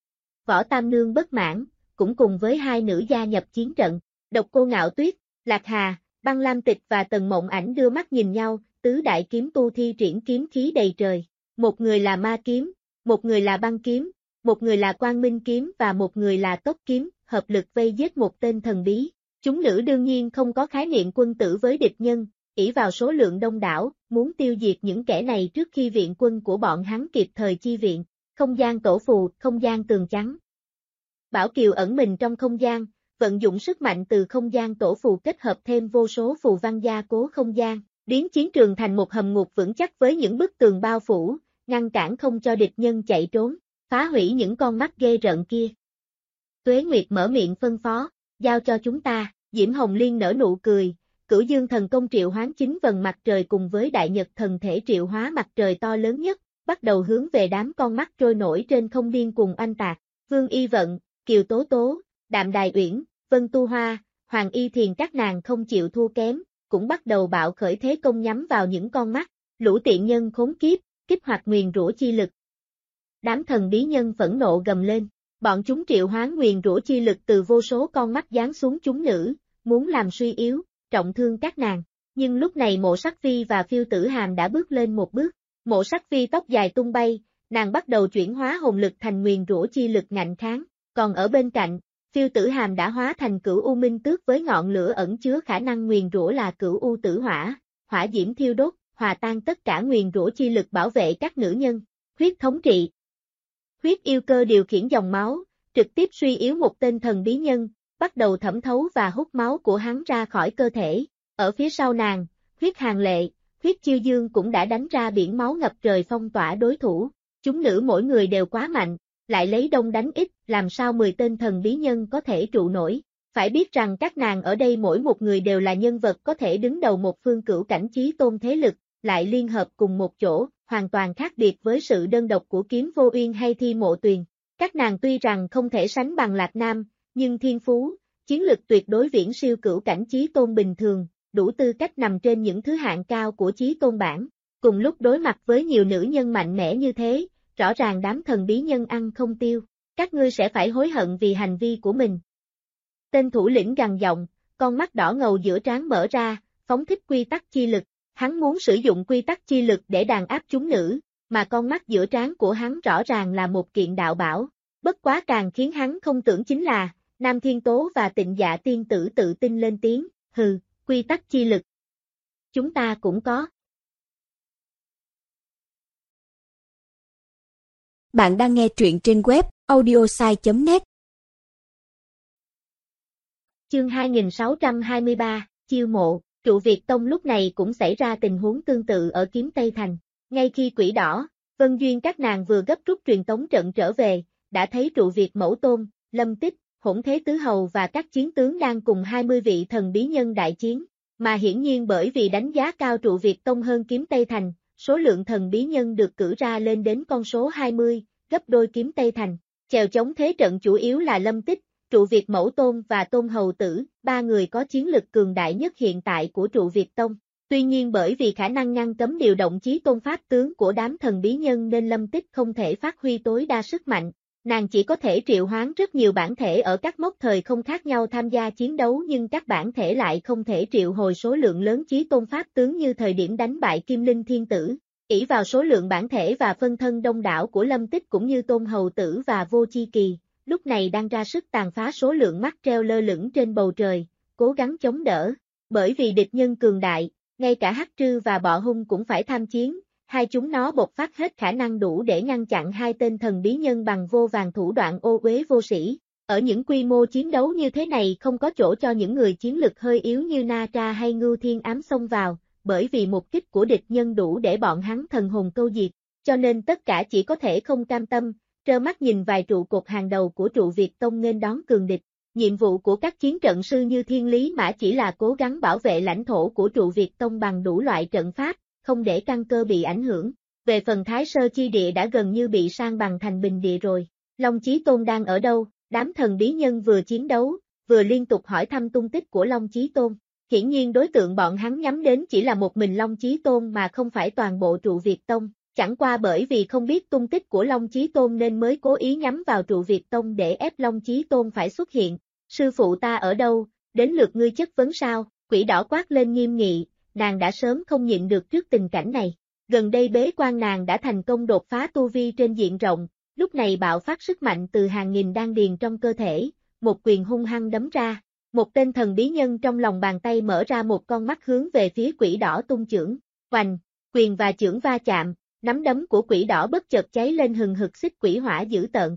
Võ Tam Nương bất mãn, cũng cùng với 2 nữ gia nhập chiến trận, Độc Cô Ngạo Tuyết, Lạc Hà, Băng Lam Tịch và Tần Mộng Ảnh đưa mắt nhìn nhau, tứ đại kiếm tu thi triển kiếm khí đầy trời. Một người là ma kiếm, một người là băng kiếm, một người là quang minh kiếm và một người là tốc kiếm, hợp lực vây giết một tên thần bí. Chúng nữ đương nhiên không có khái niệm quân tử với địch nhân, ỷ vào số lượng đông đảo, muốn tiêu diệt những kẻ này trước khi viện quân của bọn hắn kịp thời chi viện. Không gian tổ phù, không gian tường trắng. Bảo Kiều ẩn mình trong không gian, vận dụng sức mạnh từ không gian tổ phù kết hợp thêm vô số phù văn gia cố không gian, biến chiến trường thành một hầm ngục vững chắc với những bức tường bao phủ, ngăn cản không cho địch nhân chạy trốn, phá hủy những con mắt ghê rợn kia. Tuế Nguyệt mở miệng phân phó, giao cho chúng ta, Diễm Hồng Liên nở nụ cười, Cửu Dương thần công triệu hoán 9 vầng mặt trời cùng với Đại Nhật thần thể triệu hóa mặt trời to lớn nhất, bắt đầu hướng về đám con mắt trôi nổi trên không điên cùng oanh tạc, Vương Y Vận, Kiều Tố Tố, Đạm Đài Uyển, Vân Tu Hoa, Hoàng Y Thiền các nàng không chịu thua kém, cũng bắt đầu bạo khởi thế công nhắm vào những con mắt, lũ tiện nhân khốn kiếp, kích hoạt nguyền rủa chi lực. Đám thần bí nhân phẫn nộ gầm lên, bọn chúng triệu hoán nguyền rủa chi lực từ vô số con mắt giáng xuống chúng nữ, muốn làm suy yếu, trọng thương các nàng. Nhưng lúc này Mộ Sắc Phi và Phiêu Tử Hàm đã bước lên một bước, Mộ Sắc Phi tóc dài tung bay, nàng bắt đầu chuyển hóa hồn lực thành nguyền rủa chi lực ngạnh kháng, còn ở bên cạnh, Phiêu Tử Hàm đã hóa thành Cửu U Minh Tước với ngọn lửa ẩn chứa khả năng nguyền rủa là Cửu U Tử Hỏa, hỏa diễm thiêu đốt, hòa tan tất cả nguyền rủa chi lực bảo vệ các nữ nhân. Huyết thống trị. Huyết yêu cơ điều khiển dòng máu, trực tiếp suy yếu một tên thần bí nhân, bắt đầu thẩm thấu và hút máu của hắn ra khỏi cơ thể. Ở phía sau nàng, Huyết Hàn Lệ, Huyết Chiêu Dương cũng đã đánh ra biển máu ngập trời phong tỏa đối thủ. Chúng nữ mỗi người đều quá mạnh, lại lấy đông đánh ít, làm sao 10 tên thần bí nhân có thể trụ nổi. Phải biết rằng các nàng ở đây mỗi một người đều là nhân vật có thể đứng đầu một phương cửu cảnh chí tôn thế lực, lại liên hợp cùng một chỗ, hoàn toàn khác biệt với sự đơn độc của Kiếm Vô Uyên hay Thi Mộ Tuyền. Các nàng tuy rằng không thể sánh bằng Lạc Nam, nhưng thiên phú, chiến lực tuyệt đối viễn siêu cửu cảnh chí tôn bình thường, đủ tư cách nằm trên những thứ hạng cao của chí tôn bảng. Cùng lúc đối mặt với nhiều nữ nhân mạnh mẽ như thế, rõ ràng đám thần bí nhân ăn không tiêu, các ngươi sẽ phải hối hận vì hành vi của mình. Tên thủ lĩnh gằn giọng, con mắt đỏ ngầu giữa trán mở ra, phóng thích quy tắc chi lực, hắn muốn sử dụng quy tắc chi lực để đàn áp chúng nữ, mà con mắt giữa trán của hắn rõ ràng là một kiện đạo bảo, bất quá càng khiến hắn không tưởng chính là, Nam Thiên Tố và Tịnh Dạ tiên tử tự tin lên tiếng, hừ, quy tắc chi lực. Chúng ta cũng có. Bạn đang nghe truyện trên web audiosai.net. Chương 2623, chiêu mộ, Trụ Việt Tông lúc này cũng xảy ra tình huống tương tự ở Kiếm Tây Thành. Ngay khi Quỷ Đỏ, Vân Duyên các nàng vừa gấp rút truyền tống trận trở về, đã thấy Trụ Việt Mẫu Tôn, Lâm Tích, Hỗn Thế Tứ Hầu và các chiến tướng đang cùng 20 vị thần bí nhân đại chiến, mà hiển nhiên bởi vì đánh giá cao Trụ Việt Tông hơn Kiếm Tây Thành, số lượng thần bí nhân được cử ra lên đến con số 20, gấp đôi Kiếm Tây Thành. Chèo chống thế trận chủ yếu là Lâm Tích, Trụ Việt Mẫu Tôn và Tôn Hầu Tử, ba người có chiến lực cường đại nhất hiện tại của Trụ Việt Tông. Tuy nhiên bởi vì khả năng ngăn cấm điều động chí tôn pháp tướng của đám thần bí nhân nên Lâm Tích không thể phát huy tối đa sức mạnh. Nàng chỉ có thể triệu hoán rất nhiều bản thể ở các mốc thời không khác nhau tham gia chiến đấu nhưng các bản thể lại không thể triệu hồi số lượng lớn chí tôn pháp tướng như thời điểm đánh bại Kim Linh Thiên Tử. Ỷ vào số lượng bản thể và phân thân đông đảo của Lâm Tích cũng như Tôn Hầu Tử và Vô Chi Kỳ, lúc này đang ra sức tàn phá số lượng mắt treo lơ lửng trên bầu trời, cố gắng chống đỡ. Bởi vì địch nhân cường đại, ngay cả Hắc Trư và Bọ Hung cũng phải tham chiến, hai chúng nó bộc phát hết khả năng đủ để ngăn chặn hai tên thần bí nhân bằng vô vàn thủ đoạn ô uế vô sĩ. Ở những quy mô chiến đấu như thế này không có chỗ cho những người chiến lực hơi yếu như Na Tra hay Ngưu Thiên Ám xông vào, bởi vì một kích của địch nhân đủ để bọn hắn thần hồn câu diệt, cho nên tất cả chỉ có thể không cam tâm, trơ mắt nhìn vài trụ cột hàng đầu của Trụ Việt Tông nghênh đón cường địch. Nhiệm vụ của các chiến trận sư như Thiên Lý Mã chỉ là cố gắng bảo vệ lãnh thổ của Trụ Việt Tông bằng đủ loại trận pháp, không để căn cơ bị ảnh hưởng. Về phần Thái Sơ Chi Địa đã gần như bị san bằng thành bình địa rồi. Long Chí Tôn đang ở đâu? Đám thần bí nhân vừa chiến đấu, vừa liên tục hỏi thăm tung tích của Long Chí Tôn. Hiển nhiên đối tượng bọn hắn nhắm đến chỉ là một mình Long Chí Tôn mà không phải toàn bộ Trụ Việt Tông. Chẳng qua bởi vì không biết tung tích của Long Chí Tôn nên mới cố ý nhắm vào Trụ Việt Tông để ép Long Chí Tôn phải xuất hiện. Sư phụ ta ở đâu? Đến lượt ngươi chất vấn sao? Quỷ Đỏ quát lên nghiêm nghị, nàng đã sớm không nhịn được trước tình cảnh này. Gần đây bế quan nàng đã thành công đột phá tu vi trên diện rộng, lúc này bạo phát sức mạnh từ hàng nghìn đan điền trong cơ thể, một quyền hung hăng đấm ra. Một tên thần bí nhân trong lòng bàn tay mở ra một con mắt hướng về phía Quỷ Đỏ tung chưởng. Oành, quyền và chưởng va chạm, nắm đấm của Quỷ Đỏ bất chợt cháy lên hừng hực xích quỷ hỏa dữ tợn.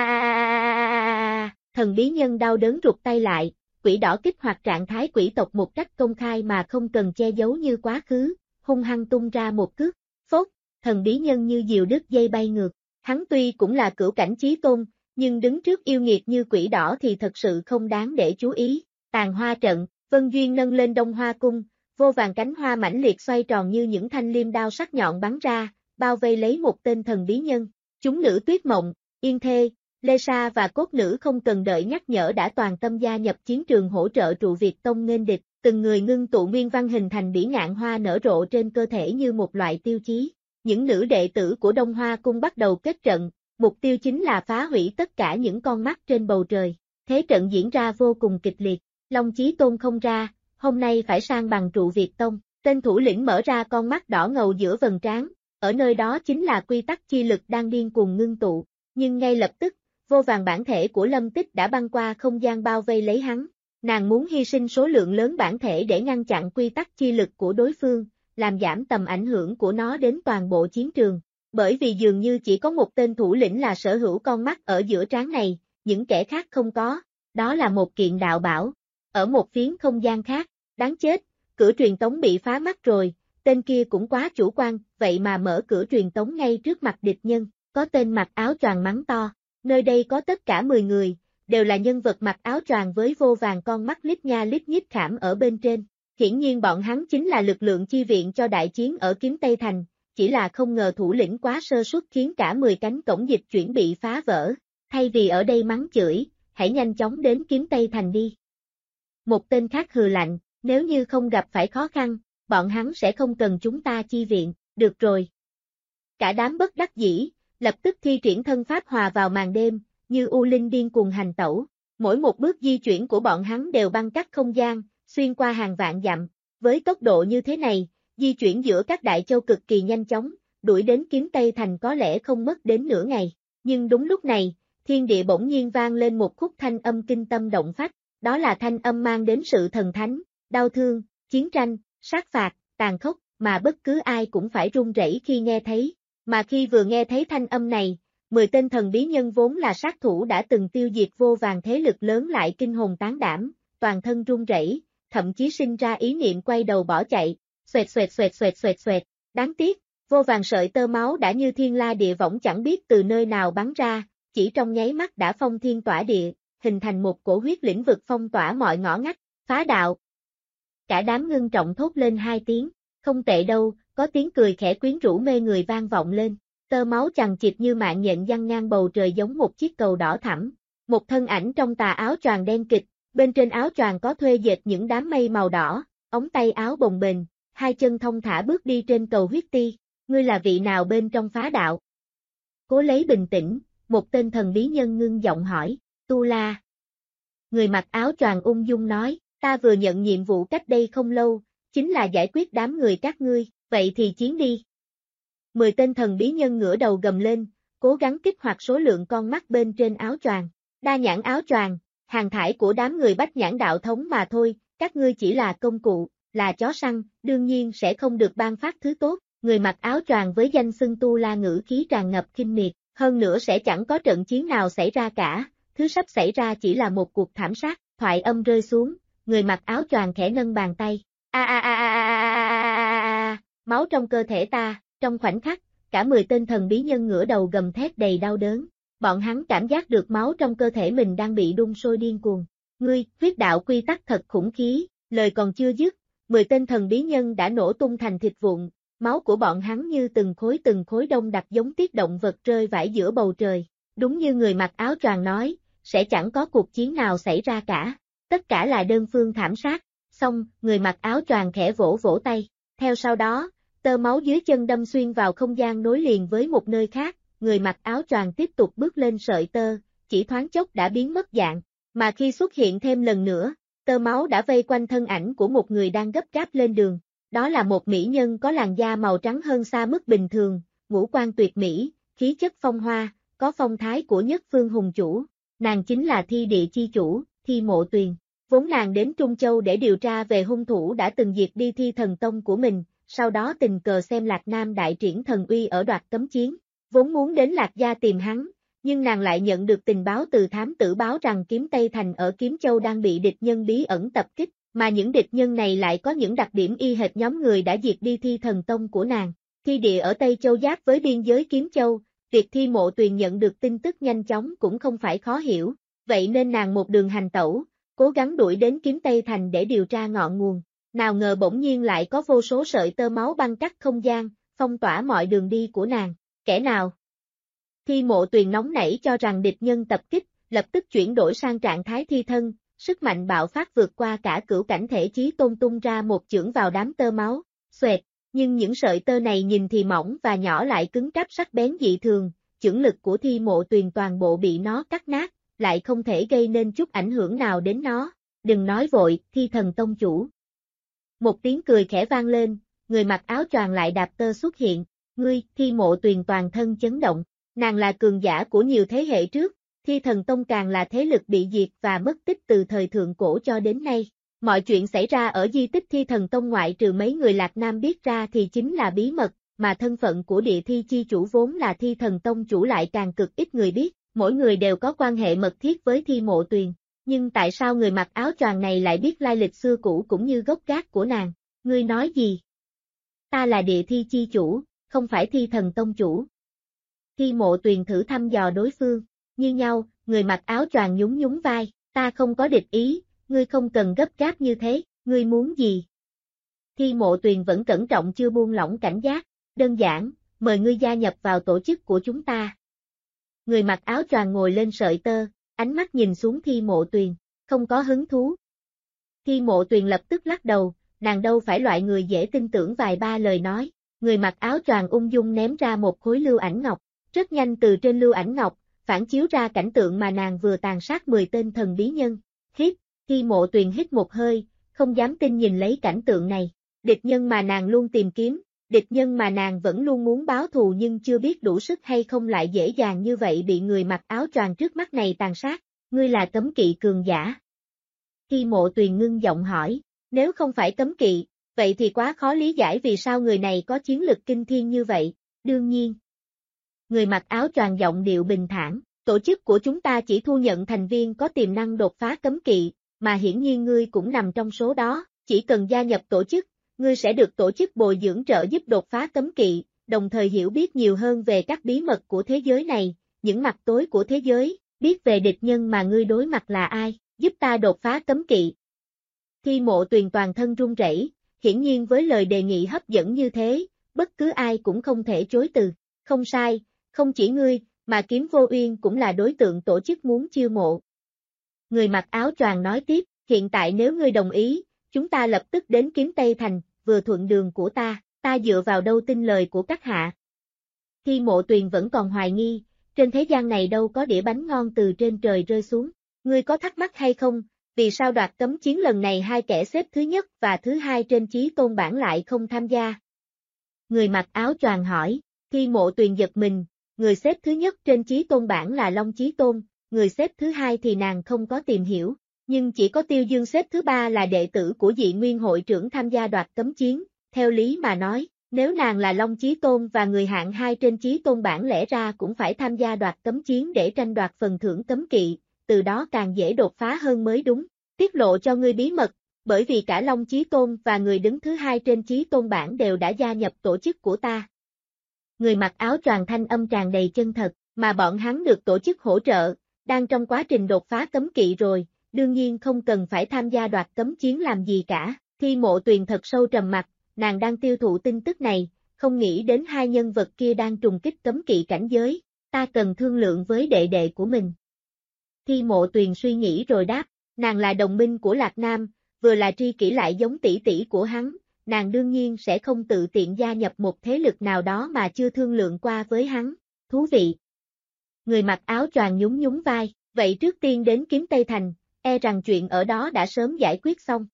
Thần bí nhân đau đớn rụt tay lại, Quỷ Đỏ kích hoạt trạng thái quỷ tộc một cách công khai mà không cần che giấu như quá khứ, hung hăng tung ra một cước. Phốt, thần bí nhân như diều đứt dây bay ngược. Hắn tuy cũng là cửu cảnh chí tôn, nhưng đứng trước yêu nghiệt như Quỷ Đỏ thì thật sự không đáng để chú ý. Tàn hoa trận, Vân Duyên nâng lên Đông Hoa cung, vô vàn cánh hoa mãnh liệt xoay tròn như những thanh liêm đao sắc nhọn bắn ra, bao vây lấy một tên thần bí nhân. Chúng nữ Tuyết Mộng, Yên Thê, Lê Sa và Cốt Nữ không cần đợi nhắc nhở đã toàn tâm gia nhập chiến trường hỗ trợ Trụ Việt Tông nghênh địch, từng người ngưng tụ nguyên văn hình thành bỉ ngạn hoa nở rộ trên cơ thể như một loại tiêu chí. Những nữ đệ tử của Đông Hoa cung bắt đầu kết trận, mục tiêu chính là phá hủy tất cả những con mắt trên bầu trời. Thế trận diễn ra vô cùng kịch liệt, Long Chí Tôn không ra, hôm nay phải sang bằng Trụ Việt Tông. Tên thủ lĩnh mở ra con mắt đỏ ngầu giữa vầng trán, ở nơi đó chính là quy tắc chi lực đang điên cuồng ngưng tụ, nhưng ngay lập tức, vô vàn bản thể của Lâm Tích đã băng qua không gian bao vây lấy hắn. Nàng muốn hy sinh số lượng lớn bản thể để ngăn chặn quy tắc chi lực của đối phương, làm giảm tầm ảnh hưởng của nó đến toàn bộ chiến trường. Bởi vì dường như chỉ có một tên thủ lĩnh là sở hữu con mắt ở giữa trán này, những kẻ khác không có, đó là một kiện đạo bảo. Ở một phiến không gian khác, đáng chết, cửa truyền tống bị phá mắt rồi, tên kia cũng quá chủ quan, vậy mà mở cửa truyền tống ngay trước mặt địch nhân, có tên mặc áo choàng mắng to, nơi đây có tất cả 10 người, đều là nhân vật mặc áo choàng với vô vàn con mắt lít nha lít nhít khảm ở bên trên. Hiển nhiên bọn hắn chính là lực lượng chi viện cho đại chiến ở Kiếm Tây Thành, chỉ là không ngờ thủ lĩnh quá sơ suất khiến cả 10 cánh cổng dịch chuyển bị phá vỡ. Thay vì ở đây mắng chửi, hãy nhanh chóng đến Kiếm Tây Thành đi. Một tên khác hừ lạnh, nếu như không gặp phải khó khăn, bọn hắn sẽ không cần chúng ta chi viện, được rồi. Cả đám bất đắc dĩ, lập tức thi triển thân pháp hòa vào màn đêm, như u linh điên cuồng hành tẩu. Mỗi một bước di chuyển của bọn hắn đều băng cắt không gian, xuyên qua hàng vạn dặm. Với tốc độ như thế này, di chuyển giữa các đại châu cực kỳ nhanh chóng, đuổi đến Kiếm Tây Thành có lẽ không mất đến nửa ngày. Nhưng đúng lúc này, thiên địa bỗng nhiên vang lên một khúc thanh âm kinh tâm động phách, đó là thanh âm mang đến sự thần thánh, đau thương, chiến tranh, sát phạt, tàn khốc, mà bất cứ ai cũng phải run rẩy khi nghe thấy. Mà khi vừa nghe thấy thanh âm này, 10 tên thần bí nhân vốn là sát thủ đã từng tiêu diệt vô vàn thế lực lớn lại kinh hồn tán đảm, toàn thân run rẩy, thậm chí sinh ra ý niệm quay đầu bỏ chạy, xoẹt xoẹt xoẹt xoẹt xoẹt xoẹt, đáng tiếc, vô vàn sợi tơ máu đã như thiên la địa võng chẳng biết từ nơi nào bắn ra, chỉ trong nháy mắt đã phong thiên tỏa địa, hình thành một cổ huyết lĩnh vực phong tỏa mọi ngõ ngách, phá đạo. Cả đám ngưng trọng thốt lên 2 tiếng, không tệ đâu, có tiếng cười khẽ quyến rũ mê người vang vọng lên, tơ máu chằng chịt như mạng nhện giăng ngang bầu trời giống một chiếc cầu đỏ thẳm, một thân ảnh trong tà áo choàng đen kịch, bên trên áo choàng có thuê dệt những đám mây màu đỏ, ống tay áo bồng bềnh, 2 chân thong thả bước đi trên cầu huyết ti, ngươi là vị nào bên trong phá đạo? Cố lấy bình tĩnh, một tên thần bí nhân ngưng giọng hỏi, Tu La. Người mặc áo choàng ung dung nói, ta vừa nhận nhiệm vụ cách đây không lâu, chính là giải quyết đám người các ngươi, vậy thì chiến đi. 10 tên thần bí nhân ngửa đầu gầm lên, cố gắng kích hoạt số lượng con mắt bên trên áo choàng. Đa nhãn áo choàng, hàng thải của đám người bách nhãn đạo thống mà thôi, các ngươi chỉ là công cụ, là chó săn, đương nhiên sẽ không được ban phát thứ tốt. Người mặc áo choàng với danh xưng Tu La ngữ khí tràn ngập khinh miệt, hơn nữa sẽ chẳng có trận chiến nào xảy ra cả, thứ sắp xảy ra chỉ là một cuộc thảm sát. Thoại âm rơi xuống, người mặc áo choàng khẽ nâng bàn tay. Máu trong cơ thể ta, trong khoảnh khắc, cả 10 tên thần bí nhân ngửa đầu gầm thét đầy đau đớn. Bọn hắn cảm giác được máu trong cơ thể mình đang bị đun sôi điên cuồng. Ngươi, huyết đạo quy tắc thật khủng khiế, lời còn chưa dứt, 10 tên thần bí nhân đã nổ tung thành thịt vụn, máu của bọn hắn như từng khối đông đặc giống tiết động vật rơi vãi giữa bầu trời. Đúng như người mặc áo choàng nói, sẽ chẳng có cuộc chiến nào xảy ra cả, tất cả là đơn phương thảm sát. Xong, người mặc áo choàng khẽ vỗ vỗ tay, theo sau đó, tơ máu dưới chân đâm xuyên vào không gian nối liền với một nơi khác, người mặc áo choàng tiếp tục bước lên sợi tơ, chỉ thoáng chốc đã biến mất dạng, mà khi xuất hiện thêm lần nữa, tơ máu đã vây quanh thân ảnh của một người đang gấp gáp lên đường, đó là một mỹ nhân có làn da màu trắng hơn xa mức bình thường, ngũ quan tuyệt mỹ, khí chất phong hoa, có phong thái của nhất phương hùng chủ, nàng chính là Thi Địa chi chủ, Thi Mộ Tuyền. Vốn nàng đến Trung Châu để điều tra về hung thủ đã từng diệt đi Thi Thần Tông của mình, sau đó tình cờ xem Lạc Nam đại triển thần uy ở Đoạt Cấm Chiến, vốn muốn đến Lạc Gia tìm hắn, nhưng nàng lại nhận được tình báo từ thám tử báo rằng Kiếm Tây Thành ở Kiếm Châu đang bị địch nhân bí ẩn tập kích, mà những địch nhân này lại có những đặc điểm y hệt nhóm người đã diệt đi Thi Thần Tông của nàng. Thi địa ở Tây Châu giáp với biên giới Kiếm Châu, việc Thi Mộ Tuyền nhận được tin tức nhanh chóng cũng không phải khó hiểu, vậy nên nàng một đường hành tẩu, cố gắng đuổi đến Kiếm Tây Thành để điều tra ngọn nguồn. Nào ngờ bỗng nhiên lại có vô số sợi tơ máu băng cắt không gian, phong tỏa mọi đường đi của nàng. Kẻ nào? Thi Mộ Tuyền nóng nảy cho rằng địch nhân tập kích, lập tức chuyển đổi sang trạng thái thi thân, sức mạnh bạo phát vượt qua cả cửu cảnh thể chí tôn tung ra một chưởng vào đám tơ máu, xoẹt, nhưng những sợi tơ này nhìn thì mỏng và nhỏ lại cứng cáp sắc bén dị thường, chưởng lực của Thi Mộ Tuyền toàn bộ bị nó cắt nát, lại không thể gây nên chút ảnh hưởng nào đến nó. Đừng nói vội, Thi Thần Tông chủ. Một tiếng cười khẽ vang lên, người mặc áo choàng lại đạp tơ xuất hiện, Ngươi, Thi Mộ Tuyền toàn thân chấn động, nàng là cường giả của nhiều thế hệ trước, Thi Thần Tông càng là thế lực bị diệt và mất tích từ thời thượng cổ cho đến nay. Mọi chuyện xảy ra ở di tích Thi Thần Tông ngoại trừ mấy người Lạc Nam biết ra thì chính là bí mật, mà thân phận của địa thi chi chủ vốn là Thi Thần Tông chủ lại càng cực ít người biết, mỗi người đều có quan hệ mật thiết với Thi Mộ Tuyền. Nhưng tại sao người mặc áo choàng này lại biết lai lịch xưa cũ cũng như gốc gác của nàng? Ngươi nói gì? Ta là địa thi chi chủ, không phải Thi Thần Tông chủ. Thi Mộ Tuyền thử thăm dò đối phương, như nhau, người mặc áo choàng nhún nhún vai, ta không có địch ý, ngươi không cần gấp gáp như thế, ngươi muốn gì? Thi Mộ Tuyền vẫn cẩn trọng chưa buông lỏng cảnh giác, đơn giản, mời ngươi gia nhập vào tổ chức của chúng ta. Người mặc áo choàng ngồi lên sợi tơ, ánh mắt nhìn xuống Thi Mộ Tuyền, không có hứng thú. Thi Mộ Tuyền lập tức lắc đầu, nàng đâu phải loại người dễ tin tưởng vài ba lời nói. Người mặc áo choàng ung dung ném ra một khối lưu ảnh ngọc, rất nhanh từ trên lưu ảnh ngọc, phản chiếu ra cảnh tượng mà nàng vừa tàn sát 10 tên thần bí nhân. Hít, Thi Mộ Tuyền hít một hơi, không dám tin nhìn lấy cảnh tượng này. Địch nhân mà nàng luôn tìm kiếm, địch nhân mà nàng vẫn luôn muốn báo thù nhưng chưa biết đủ sức hay không lại dễ dàng như vậy bị người mặc áo choàng trước mắt này tàn sát. Ngươi là cấm kỵ cường giả. Thi Mộ Tuyền ngưng giọng hỏi, nếu không phải cấm kỵ, vậy thì quá khó lý giải vì sao người này có chiến lực kinh thiên như vậy. Đương nhiên. Người mặc áo choàng giọng điệu bình thản, tổ chức của chúng ta chỉ thu nhận thành viên có tiềm năng đột phá cấm kỵ, mà hiển nhiên ngươi cũng nằm trong số đó, chỉ cần gia nhập tổ chức, ngươi sẽ được tổ chức bồi dưỡng trợ giúp đột phá cấm kỵ, đồng thời hiểu biết nhiều hơn về các bí mật của thế giới này, những mặt tối của thế giới, biết về địch nhân mà ngươi đối mặt là ai, giúp ta đột phá cấm kỵ. Thi Mộ Tuyền toàn thân run rẩy, hiển nhiên với lời đề nghị hấp dẫn như thế, bất cứ ai cũng không thể chối từ. Không sai, không chỉ ngươi, mà Kiếm Vô Uyên cũng là đối tượng tổ chức muốn chiêu mộ. Người mặc áo choàng nói tiếp, hiện tại nếu ngươi đồng ý, chúng ta lập tức đến Kiếm Tây Thành, vừa thuận đường của ta dựa vào đâu tin lời của các hạ. Thi Mộ Tuyền vẫn còn hoài nghi, trên thế gian này đâu có đĩa bánh ngon từ trên trời rơi xuống. Ngươi có thắc mắc hay không, vì sao đoạt cấm chiến lần này hai kẻ xếp thứ nhất và thứ hai trên chí tôn bảng lại không tham gia? Người mặc áo choàng hỏi, Thi Mộ Tuyền giật mình, người xếp thứ nhất trên chí tôn bảng là Long Chí Tôn, người xếp thứ hai thì nàng không có tìm hiểu, nhưng chỉ có Tiêu Dương xếp thứ ba là đệ tử của Dị Nguyên hội trưởng tham gia đoạt cấm chiến, theo lý mà nói, nếu nàng là Long Chí Tôn và người hạng hai trên chí tôn bảng lẽ ra cũng phải tham gia đoạt cấm chiến để tranh đoạt phần thưởng cấm kỵ, từ đó càng dễ đột phá hơn mới đúng. Tiết lộ cho ngươi bí mật, bởi vì cả Long Chí Tôn và người đứng thứ hai trên chí tôn bảng đều đã gia nhập tổ chức của ta. Người mặc áo choàng thanh âm tràn đầy chân thật, mà bọn hắn được tổ chức hỗ trợ, đang trong quá trình đột phá cấm kỵ rồi, đương nhiên không cần phải tham gia đoạt cấm chiến làm gì cả. Thi Mộ Tuyền thật sâu trầm mặt, nàng đang tiêu thụ tin tức này, không nghĩ đến hai nhân vật kia đang trùng kích cấm kỵ cảnh giới, ta cần thương lượng với đệ đệ của mình. Thi Mộ Tuyền suy nghĩ rồi đáp, nàng là đồng minh của Lạc Nam, vừa là tri kỷ lại giống tỷ tỷ của hắn, nàng đương nhiên sẽ không tự tiện gia nhập một thế lực nào đó mà chưa thương lượng qua với hắn. Thú vị. Người mặc áo choàng nhún nhún vai, vậy trước tiên đến Kiếm Tây Thành, e rằng chuyện ở đó đã sớm giải quyết xong.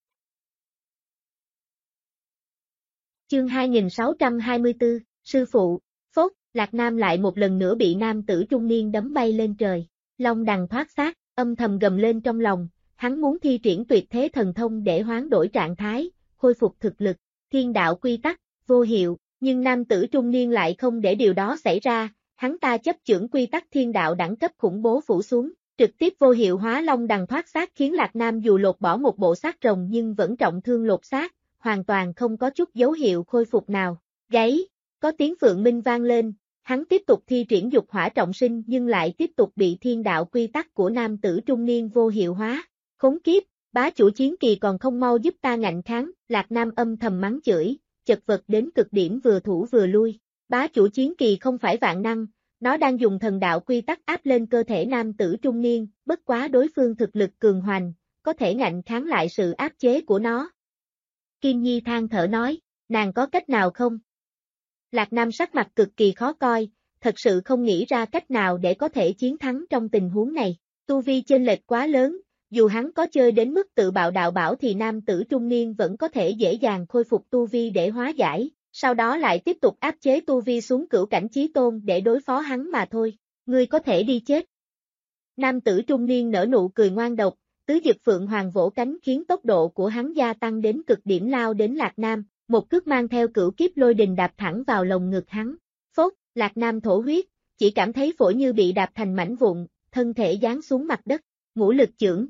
Chương 2624, Sư phụ, phốt, Lạc Nam lại một lần nữa bị nam tử trung niên đấm bay lên trời. Long đằng thoát xác, âm thầm gầm lên trong lòng, hắn muốn thi triển tuyệt thế thần thông để hoán đổi trạng thái, khôi phục thực lực, thiên đạo quy tắc, vô hiệu, nhưng nam tử trung niên lại không để điều đó xảy ra, hắn ta chấp chưởng quy tắc thiên đạo đẳng cấp khủng bố phủ xuống, trực tiếp vô hiệu hóa long đằng thoát xác khiến Lạc Nam dù lột bỏ một bộ xác rồng nhưng vẫn trọng thương lột xác, hoàn toàn không có chút dấu hiệu khôi phục nào. Gáy, có tiếng phượng minh vang lên. Hắn tiếp tục thi triển dục hỏa trọng sinh nhưng lại tiếp tục bị thiên đạo quy tắc của nam tử trung niên vô hiệu hóa. Khốn kiếp, bá chủ chiến kỳ còn không mau giúp ta ngạnh kháng, Lạc Nam âm thầm mắng chửi, chật vật đến cực điểm vừa thủ vừa lui. Bá chủ chiến kỳ không phải vạn năng, nó đang dùng thần đạo quy tắc áp lên cơ thể nam tử trung niên, bất quá đối phương thực lực cường hoành, có thể ngạnh kháng lại sự áp chế của nó. Kim Nhi than thở nói, nàng có cách nào không? Lạc Nam sắc mặt cực kỳ khó coi, thật sự không nghĩ ra cách nào để có thể chiến thắng trong tình huống này. Tu vi chênh lệch quá lớn, dù hắn có chơi đến mức tự bạo đạo bảo thì nam tử trung niên vẫn có thể dễ dàng khôi phục tu vi để hóa giải, sau đó lại tiếp tục áp chế tu vi xuống cửu cảnh chí tôn để đối phó hắn mà thôi. Ngươi có thể đi chết. Nam tử trung niên nở nụ cười ngoan độc, tứ dực phượng hoàng vỗ cánh khiến tốc độ của hắn gia tăng đến cực điểm lao đến Lạc Nam, một cước mang theo cửu kiếp lôi đình đạp thẳng vào lồng ngực hắn. Phốt, Lạc Nam thổ huyết, chỉ cảm thấy phổi như bị đạp thành mảnh vụn, thân thể giáng xuống mặt đất, ngũ lực chưởng.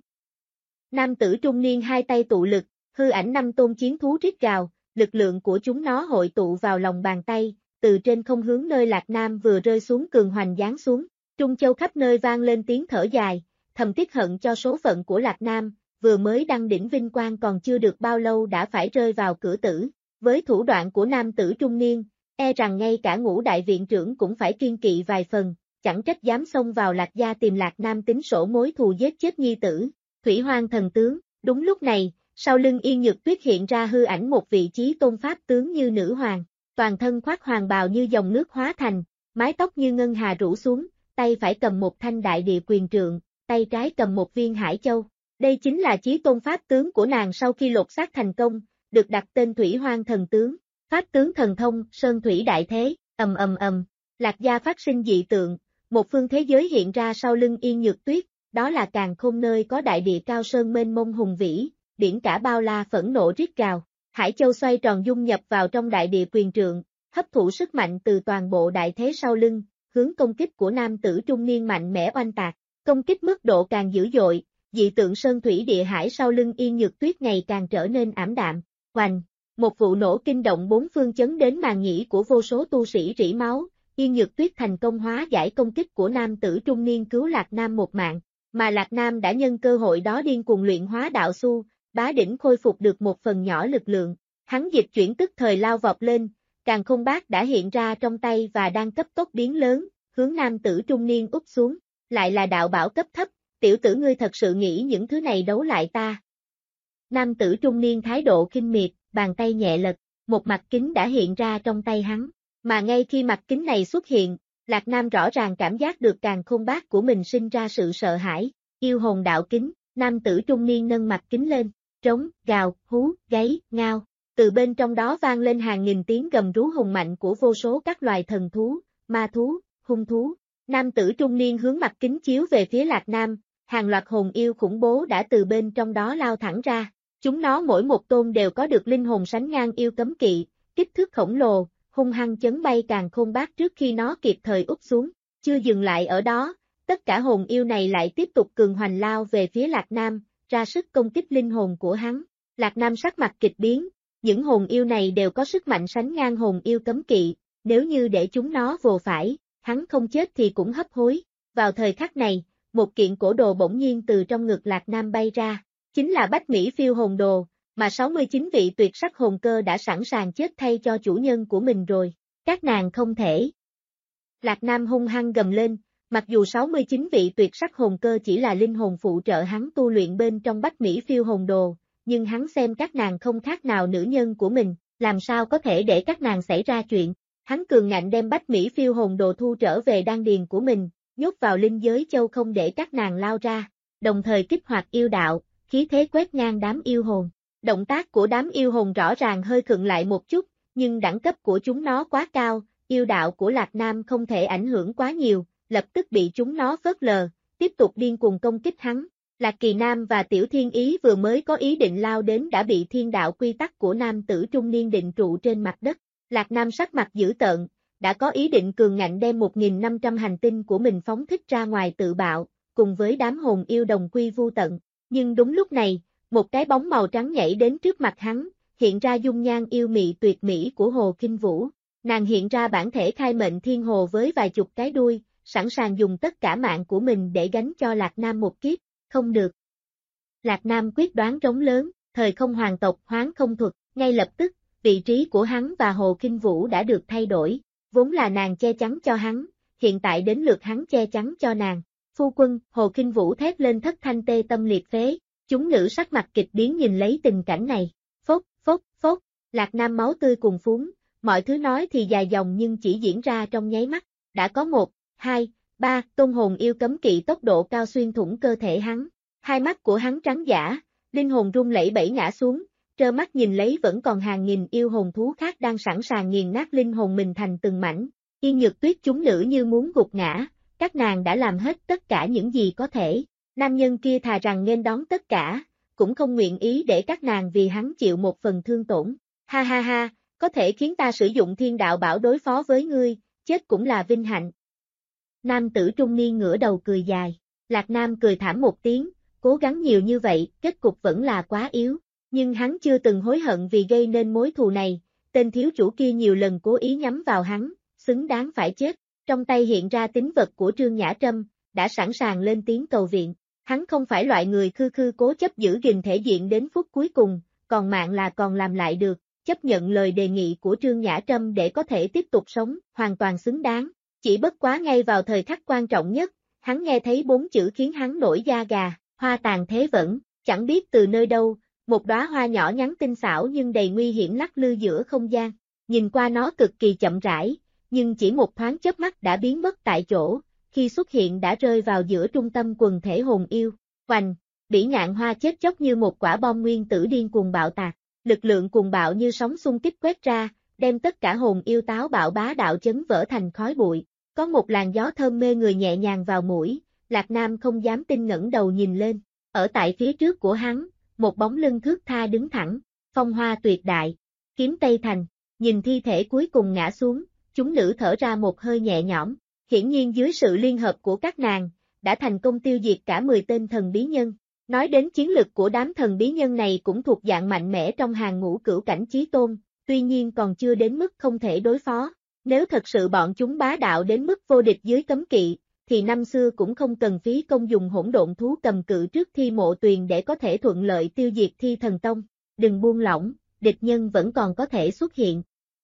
Nam tử trung niên hai tay tụ lực, hư ảnh năm tôn chiến thú rít gào, lực lượng của chúng nó hội tụ vào lòng bàn tay, từ trên không hướng nơi Lạc Nam vừa rơi xuống cường hoành giáng xuống. Trung Châu khắp nơi vang lên tiếng thở dài, thầm tiếc hận cho số phận của Lạc Nam, vừa mới đăng đỉnh vinh quang còn chưa được bao lâu đã phải rơi vào cửa tử. Với thủ đoạn của nam tử trung niên, e rằng ngay cả Ngũ đại viện trưởng cũng phải kiên kỵ vài phần, chẳng trách dám xông vào Lạc gia tìm Lạc Nam tính sổ mối thù giết chết nhi tử. Thủy Hoang thần tướng, đúng lúc này, sau lưng Yên Nhược Tuyết hiện ra hư ảnh một vị chí tôn pháp tướng như nữ hoàng, toàn thân khoác hoàng bào như dòng nước hóa thành, mái tóc như ngân hà rủ xuống, tay phải cầm một thanh đại địa quyền trượng, tay trái cầm một viên hải châu. Đây chính là chí tôn pháp tướng của nàng sau khi lột xác thành công, được đặt tên Thủy Hoang thần tướng. Pháp tướng thần thông, sơn thủy đại thế, ầm ầm ầm, Lạc gia phát sinh dị tượng, một phương thế giới hiện ra sau lưng Yên Nhược Tuyết, đó là càn khôn nơi có đại địa cao sơn mênh mông hùng vĩ, biển cả bao la phẫn nộ rít gào. Hải châu xoay tròn dung nhập vào trong đại địa quyền trượng, hấp thụ sức mạnh từ toàn bộ đại thế sau lưng, hướng công kích của nam tử trung niên mạnh mẽ oanh tạc. Công kích mức độ càng dữ dội, dị tượng sơn thủy địa hải sau lưng Yên Nhược Tuyết ngày càng trở nên ảm đạm. Hoành, một vụ nổ kinh động bốn phương chấn đến màng nhĩ của vô số tu sĩ rỉ máu. Yên Nhược Tuyết thành công hóa giải công kích của nam tử trung niên cứu Lạc Nam một mạng, mà Lạc Nam đã nhân cơ hội đó điên cuồng luyện hóa đạo xu, bá đỉnh khôi phục được một phần nhỏ lực lượng. Hắn dịch chuyển tức thời lao vọt lên, càn khôn bát đã hiện ra trong tay và đang cấp tốc biến lớn, hướng nam tử trung niên úp xuống. Lại là đạo bảo cấp thấp, tiểu tử ngươi thật sự nghĩ những thứ này đấu lại ta. Nam tử trung niên thái độ khinh miệt, bàn tay nhẹ lật, một mặt kính đã hiện ra trong tay hắn, mà ngay khi mặt kính này xuất hiện, Lạc Nam rõ ràng cảm giác được càn khôn bát của mình sinh ra sự sợ hãi. Yêu hồn đạo kính, nam tử trung niên nâng mặt kính lên, trống, gào, hú, gáy, ngao, từ bên trong đó vang lên hàng nghìn tiếng gầm rú hùng mạnh của vô số các loài thần thú, ma thú, hung thú. Nam tử trung niên hướng mặt kính chiếu về phía Lạc Nam, hàng loạt hồn yêu khủng bố đã từ bên trong đó lao thẳng ra. Chúng nó mỗi một tôn đều có được linh hồn sánh ngang yêu cấm kỵ, kích thước khổng lồ, hung hăng chấn bay càn khôn bát trước khi nó kịp thời úp xuống. Chưa dừng lại ở đó, tất cả hồn yêu này lại tiếp tục cường hoành lao về phía Lạc Nam, ra sức công kích linh hồn của hắn. Lạc Nam sắc mặt kịch biến, những hồn yêu này đều có sức mạnh sánh ngang hồn yêu cấm kỵ, nếu như để chúng nó vồ phải, hắn không chết thì cũng hấp hối. Vào thời khắc này, một kiện cổ đồ bỗng nhiên từ trong ngực Lạc Nam bay ra, chính là Bách Mỹ Phiêu Hồn Đồ, mà 69 vị tuyệt sắc hồn cơ đã sẵn sàng chết thay cho chủ nhân của mình rồi. Các nàng không thể. Lạc Nam hung hăng gầm lên, mặc dù 69 vị tuyệt sắc hồn cơ chỉ là linh hồn phụ trợ hắn tu luyện bên trong Bách Mỹ Phiêu Hồn Đồ, nhưng hắn xem các nàng không khác nào nữ nhân của mình, làm sao có thể để các nàng xảy ra chuyện. Hắn cường ngạnh đem Bách Mỹ Phiêu Hồn Đồ thu trở về đan điền của mình, nhốt vào linh giới châu không để các nàng lao ra, đồng thời kích hoạt yêu đạo, khí thế quét ngang đám yêu hồn. Động tác của đám yêu hồn rõ ràng hơi khựng lại một chút, nhưng đẳng cấp của chúng nó quá cao, yêu đạo của Lạc Nam không thể ảnh hưởng quá nhiều, lập tức bị chúng nó phớt lờ, tiếp tục điên cuồng công kích hắn. Lạc Kỳ Nam và Tiểu Thiên Ý vừa mới có ý định lao đến đã bị thiên đạo quy tắc của nam tử trung niên định trụ trên mặt đất. Lạc Nam sắc mặt dữ tợn, đã có ý định cường ngạnh đem 1.500 hành tinh của mình phóng thích ra ngoài tự bạo, cùng với đám hồn yêu đồng quy vu tận. Nhưng đúng lúc này, một cái bóng màu trắng nhảy đến trước mặt hắn, hiện ra dung nhan yêu mị tuyệt mỹ của Hồ Kinh Vũ. Nàng hiện ra bản thể khai mệnh thiên hồ với vài chục cái đuôi, sẵn sàng dùng tất cả mạng của mình để gánh cho Lạc Nam một kiếp. Không được. Lạc Nam quyết đoán rống lớn, thời không hoàng tộc hoán không thuật, ngay lập tức, vị trí của hắn và Hồ Kinh Vũ đã được thay đổi, vốn là nàng che chắn cho hắn, hiện tại đến lượt hắn che chắn cho nàng. Phu quân, Hồ Kinh Vũ thét lên thất thanh tê tâm liệt phế, chúng nữ sắc mặt kịch biến nhìn lấy tình cảnh này. Phốc, phốc, phốc, Lạc Nam máu tươi cuồn phún, mọi thứ nói thì dài dòng nhưng chỉ diễn ra trong nháy mắt, đã có 1, 2, 3 tôn hồn yêu cấm kỵ tốc độ cao xuyên thủng cơ thể hắn. Hai mắt của hắn trắng dã, linh hồn rung lẩy bẩy ngã xuống, trơ mắt nhìn lấy vẫn còn hàng nghìn yêu hồn thú khác đang sẵn sàng nghiền nát linh hồn mình thành từng mảnh. Yên Nhược Tuyết chúng nữ như muốn gục ngã, các nàng đã làm hết tất cả những gì có thể. Nam nhân kia thà rằng nghênh đón tất cả, cũng không nguyện ý để các nàng vì hắn chịu một phần thương tổn. Ha ha ha, có thể khiến ta sử dụng thiên đạo bảo đối phó với ngươi, chết cũng là vinh hạnh. Nam tử trung niên ngửa đầu cười dài. Lạc Nam cười thảm một tiếng, cố gắng nhiều như vậy, kết cục vẫn là quá yếu. Nhưng hắn chưa từng hối hận vì gây nên mối thù này, tên thiếu chủ kia nhiều lần cố ý nhắm vào hắn, xứng đáng phải chết. Trong tay hiện ra tín vật của Trương Nhã Trâm, đã sẵn sàng lên tiếng cầu viện. Hắn không phải loại người khư khư cố chấp giữ gìn thể diện đến phút cuối cùng, còn mạng là còn làm lại được, chấp nhận lời đề nghị của Trương Nhã Trâm để có thể tiếp tục sống, hoàn toàn xứng đáng. Chỉ bất quá ngay vào thời khắc quan trọng nhất, hắn nghe thấy 4 chữ khiến hắn nổi da gà, hoa tàn thế vẫn, chẳng biết từ nơi đâu, một đóa hoa nhỏ nhắn tinh xảo nhưng đầy nguy hiểm lắc lư giữa không gian. Nhìn qua nó cực kỳ chậm rãi, nhưng chỉ một thoáng chớp mắt đã biến mất tại chỗ, khi xuất hiện đã rơi vào giữa trung tâm quần thể hồn yêu. Oành, bỉ ngạn hoa chết chóc như một quả bom nguyên tử điên cuồng bạo tạc, lực lượng cuồng bạo như sóng xung kích quét ra, đem tất cả hồn yêu táo bạo bá đạo chấn vỡ thành khói bụi. Có một làn gió thơm mê người nhẹ nhàng vào mũi, Lạc Nam không dám tin ngẩng đầu nhìn lên, ở tại phía trước của hắn, một bóng lưng thướt tha đứng thẳng, phong hoa tuyệt đại, kiếm Tây Thành, nhìn thi thể cuối cùng ngã xuống, chúng nữ thở ra một hơi nhẹ nhõm, hiển nhiên dưới sự liên hợp của các nàng, đã thành công tiêu diệt cả 10 tên thần bí nhân. Nói đến chiến lực của đám thần bí nhân này cũng thuộc dạng mạnh mẽ trong hàng ngũ cửu cảnh chí tôn, tuy nhiên còn chưa đến mức không thể đối phó. Nếu thật sự bọn chúng bá đạo đến mức vô địch dưới cấm kỵ, thì năm xưa cũng không cần phí công dùng hỗn độn thú cầm cự trước Thi Mộ Tuyền để có thể thuận lợi tiêu diệt Thi Thần Tông. Đừng buông lỏng, địch nhân vẫn còn có thể xuất hiện.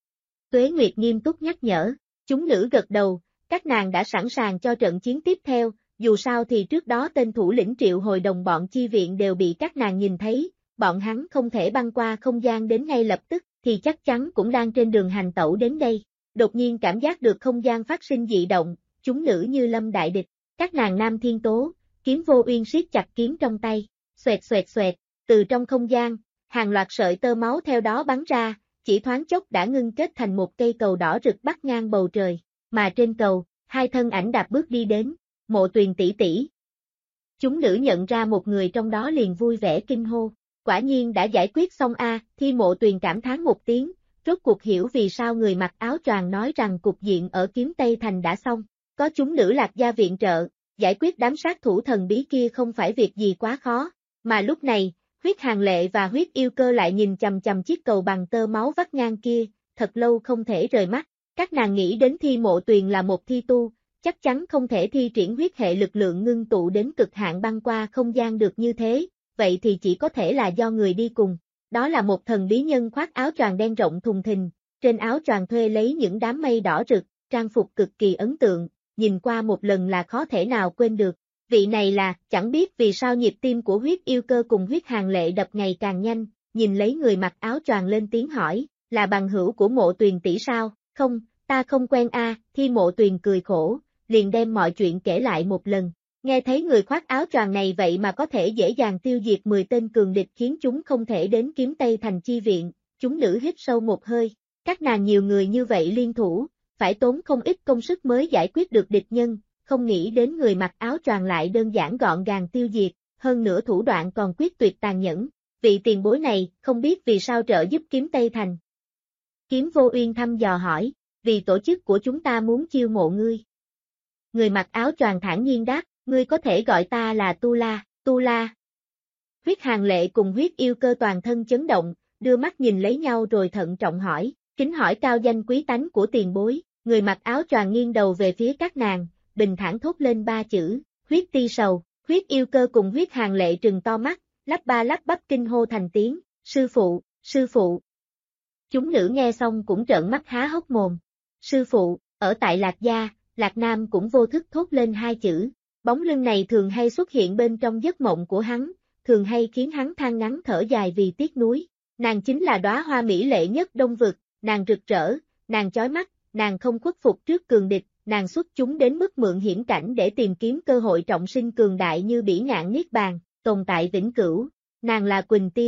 Tuế Nguyệt nghiêm túc nhắc nhở, chúng nữ gật đầu, các nàng đã sẵn sàng cho trận chiến tiếp theo, dù sao thì trước đó tên thủ lĩnh Triệu Hồi đồng bọn chi viện đều bị các nàng nhìn thấy, bọn hắn không thể băng qua không gian đến ngay lập tức, thì chắc chắn cũng đang trên đường hành tẩu đến đây. Đột nhiên cảm giác được không gian phát sinh dị động, chúng nữ như lâm đại địch, các nàng nam thiên tố, kiếm vô uyên siết chặt kiếm trong tay, xoẹt xoẹt xoẹt, từ trong không gian, hàng loạt sợi tơ máu theo đó bắn ra, chỉ thoáng chốc đã ngưng kết thành một cây cầu đỏ rực bắc ngang bầu trời, mà trên cầu, hai thân ảnh đạp bước đi đến, Mộ Tuyền tỷ tỷ. Chúng nữ nhận ra một người trong đó liền vui vẻ kinh hô, quả nhiên đã giải quyết xong a. Thi Mộ Tuyền cảm thán một tiếng. Rốt cuộc hiểu vì sao người mặc áo choàng nói rằng cục diện ở Kiếm Tây Thành đã xong, có chúng nữ Lạc gia viện trợ, giải quyết đám sát thủ thần bí kia không phải việc gì quá khó, mà lúc này, Huyết Hàn Lệ và Huyết Yêu Cơ lại nhìn chằm chằm chiếc cầu bằng tơ máu vắt ngang kia, thật lâu không thể rời mắt, các nàng nghĩ đến Thi Mộ Tuyền là một thi tu, chắc chắn không thể thi triển huyết hệ lực lượng ngưng tụ đến cực hạn băng qua không gian được như thế, vậy thì chỉ có thể là do người đi cùng. Đó là một thần bí nhân khoác áo choàng đen rộng thùng thình, trên áo choàng thuê lấy những đám mây đỏ rực, trang phục cực kỳ ấn tượng, nhìn qua một lần là khó thể nào quên được. Vị này là, chẳng biết vì sao nhịp tim của Huyết Yêu Cơ cùng Huyết Hàn Lệ đập ngày càng nhanh, nhìn lấy người mặc áo choàng lên tiếng hỏi, là bằng hữu của Mộ Tuyền tỷ sao? Không, ta không quen a. Thi Mộ Tuyền cười khổ, liền đem mọi chuyện kể lại một lần. Nghe thấy người khoác áo choàng này vậy mà có thể dễ dàng tiêu diệt 10 tên cường địch khiến chúng không thể đến Kiếm Tây Thành chi viện, chúng nữ hít sâu một hơi, các nàng nhiều người như vậy liên thủ, phải tốn không ít công sức mới giải quyết được địch nhân, không nghĩ đến người mặc áo choàng lại đơn giản gọn gàng tiêu diệt, hơn nữa thủ đoạn còn quyết tuyệt tàn nhẫn, vị tiền bối này không biết vì sao trợ giúp Kiếm Tây Thành. Kiếm Vô Uyên thăm dò hỏi, vì tổ chức của chúng ta muốn chiêu mộ ngươi. Người mặc áo choàng thản nhiên đáp, ngươi có thể gọi ta là Tu La, Tu La. Huyết Hàn Lệ cùng Huyết Yêu Cơ toàn thân chấn động, đưa mắt nhìn lấy nhau rồi thận trọng hỏi, kính hỏi cao danh quý tánh của tiền bối, người mặc áo choàng nghiêng đầu về phía các nàng, bình thản thốt lên 3 chữ, Huyết Ti Sầu. Huyết Yêu Cơ cùng Huyết Hàn Lệ trừng to mắt, lắp ba lắp bắp kinh hô thành tiếng, sư phụ, sư phụ. Chúng nữ nghe xong cũng trợn mắt há hốc mồm. Sư phụ, ở tại Lạc gia, Lạc Nam cũng vô thức thốt lên 2 chữ. Bóng lưng này thường hay xuất hiện bên trong giấc mộng của hắn, thường hay khiến hắn than ngắn thở dài vì tiếc nuối. Nàng chính là đóa hoa mỹ lệ nhất Đông Vực, nàng rực rỡ, nàng chói mắt, nàng không khuất phục trước cường địch, nàng xuất chúng đến mức mượn hiểm cảnh để tìm kiếm cơ hội trọng sinh cường đại như bỉ ngạn niết bàn, tồn tại vĩnh cửu. Nàng là Quỳnh Tiêu,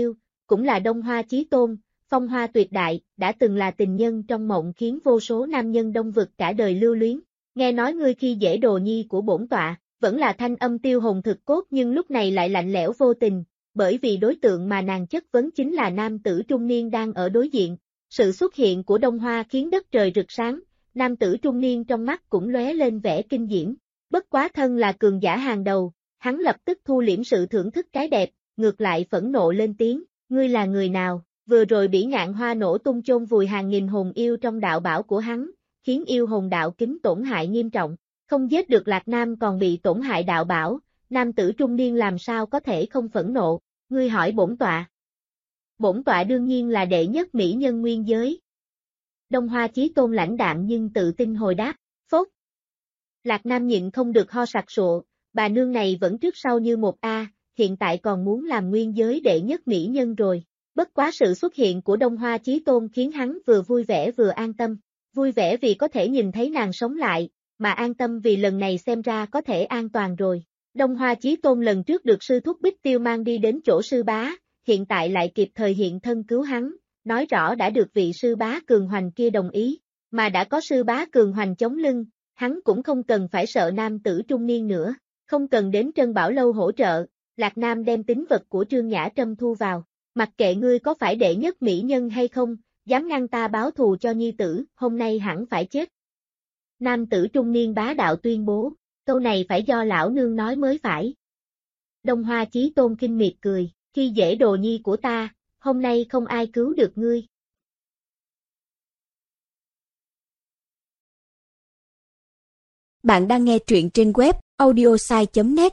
cũng là Đông Hoa Chí Tôn, phong hoa tuyệt đại, đã từng là tình nhân trong mộng khiến vô số nam nhân Đông vực cả đời lưu luyến. Nghe nói ngươi khi dễ đồ nhi của bổn tọa, vẫn là thanh âm tiêu hồn thực cốt nhưng lúc này lại lạnh lẽo vô tình, bởi vì đối tượng mà nàng chất vấn chính là nam tử trung niên đang ở đối diện. Sự xuất hiện của Đông Hoa khiến đất trời rực sáng, nam tử trung niên trong mắt cũng lóe lên vẻ kinh diễm. Bất quá thân là cường giả hàng đầu, hắn lập tức thu liễm sự thưởng thức cái đẹp, ngược lại phẫn nộ lên tiếng, ngươi là người nào? Vừa rồi bỉ ngạn hoa nổ tung chôn vùi hàng nghìn hồn yêu trong đạo bảo của hắn, khiến yêu hồn đạo kính tổn hại nghiêm trọng. Không giết được Lạc Nam còn bị tổn hại đạo bảo, nam tử trung niên làm sao có thể không phẫn nộ, ngươi hỏi bổn tọa. Bổn tọa đương nhiên là đệ nhất mỹ nhân nguyên giới. Đông Hoa Chí Tôn lãnh đạm nhưng tự tin hồi đáp, phốt. Lạc Nam nhịn không được ho sặc sụa, bà nương này vẫn trước sau như một A, hiện tại còn muốn làm nguyên giới đệ nhất mỹ nhân rồi. Bất quá sự xuất hiện của Đông Hoa Chí Tôn khiến hắn vừa vui vẻ vừa an tâm. Vui vẻ vì có thể nhìn thấy nàng sống lại, mà an tâm vì lần này xem ra có thể an toàn rồi. Đông Hoa Chí Tôn lần trước được sư thúc Bích Tiêu mang đi đến chỗ sư bá, hiện tại lại kịp thời hiện thân cứu hắn, nói rõ đã được vị sư bá cường hoành kia đồng ý, mà đã có sư bá cường hoành chống lưng, hắn cũng không cần phải sợ nam tử trung niên nữa, không cần đến Trân Bảo Lâu hỗ trợ, Lạc Nam đem tín vật của Trương Nhã Trâm thu vào, mặc kệ ngươi có phải đệ nhất mỹ nhân hay không, dám ngăn ta báo thù cho nhi tử, hôm nay hẳn phải chết. Nam tử trung niên bá đạo tuyên bố, câu này phải do lão nương nói mới phải. Đông Hoa Chí Tôn kinh miệt cười, khi dễ đồ nhi của ta, hôm nay không ai cứu được ngươi. Bạn đang nghe truyện trên web audiosai.net.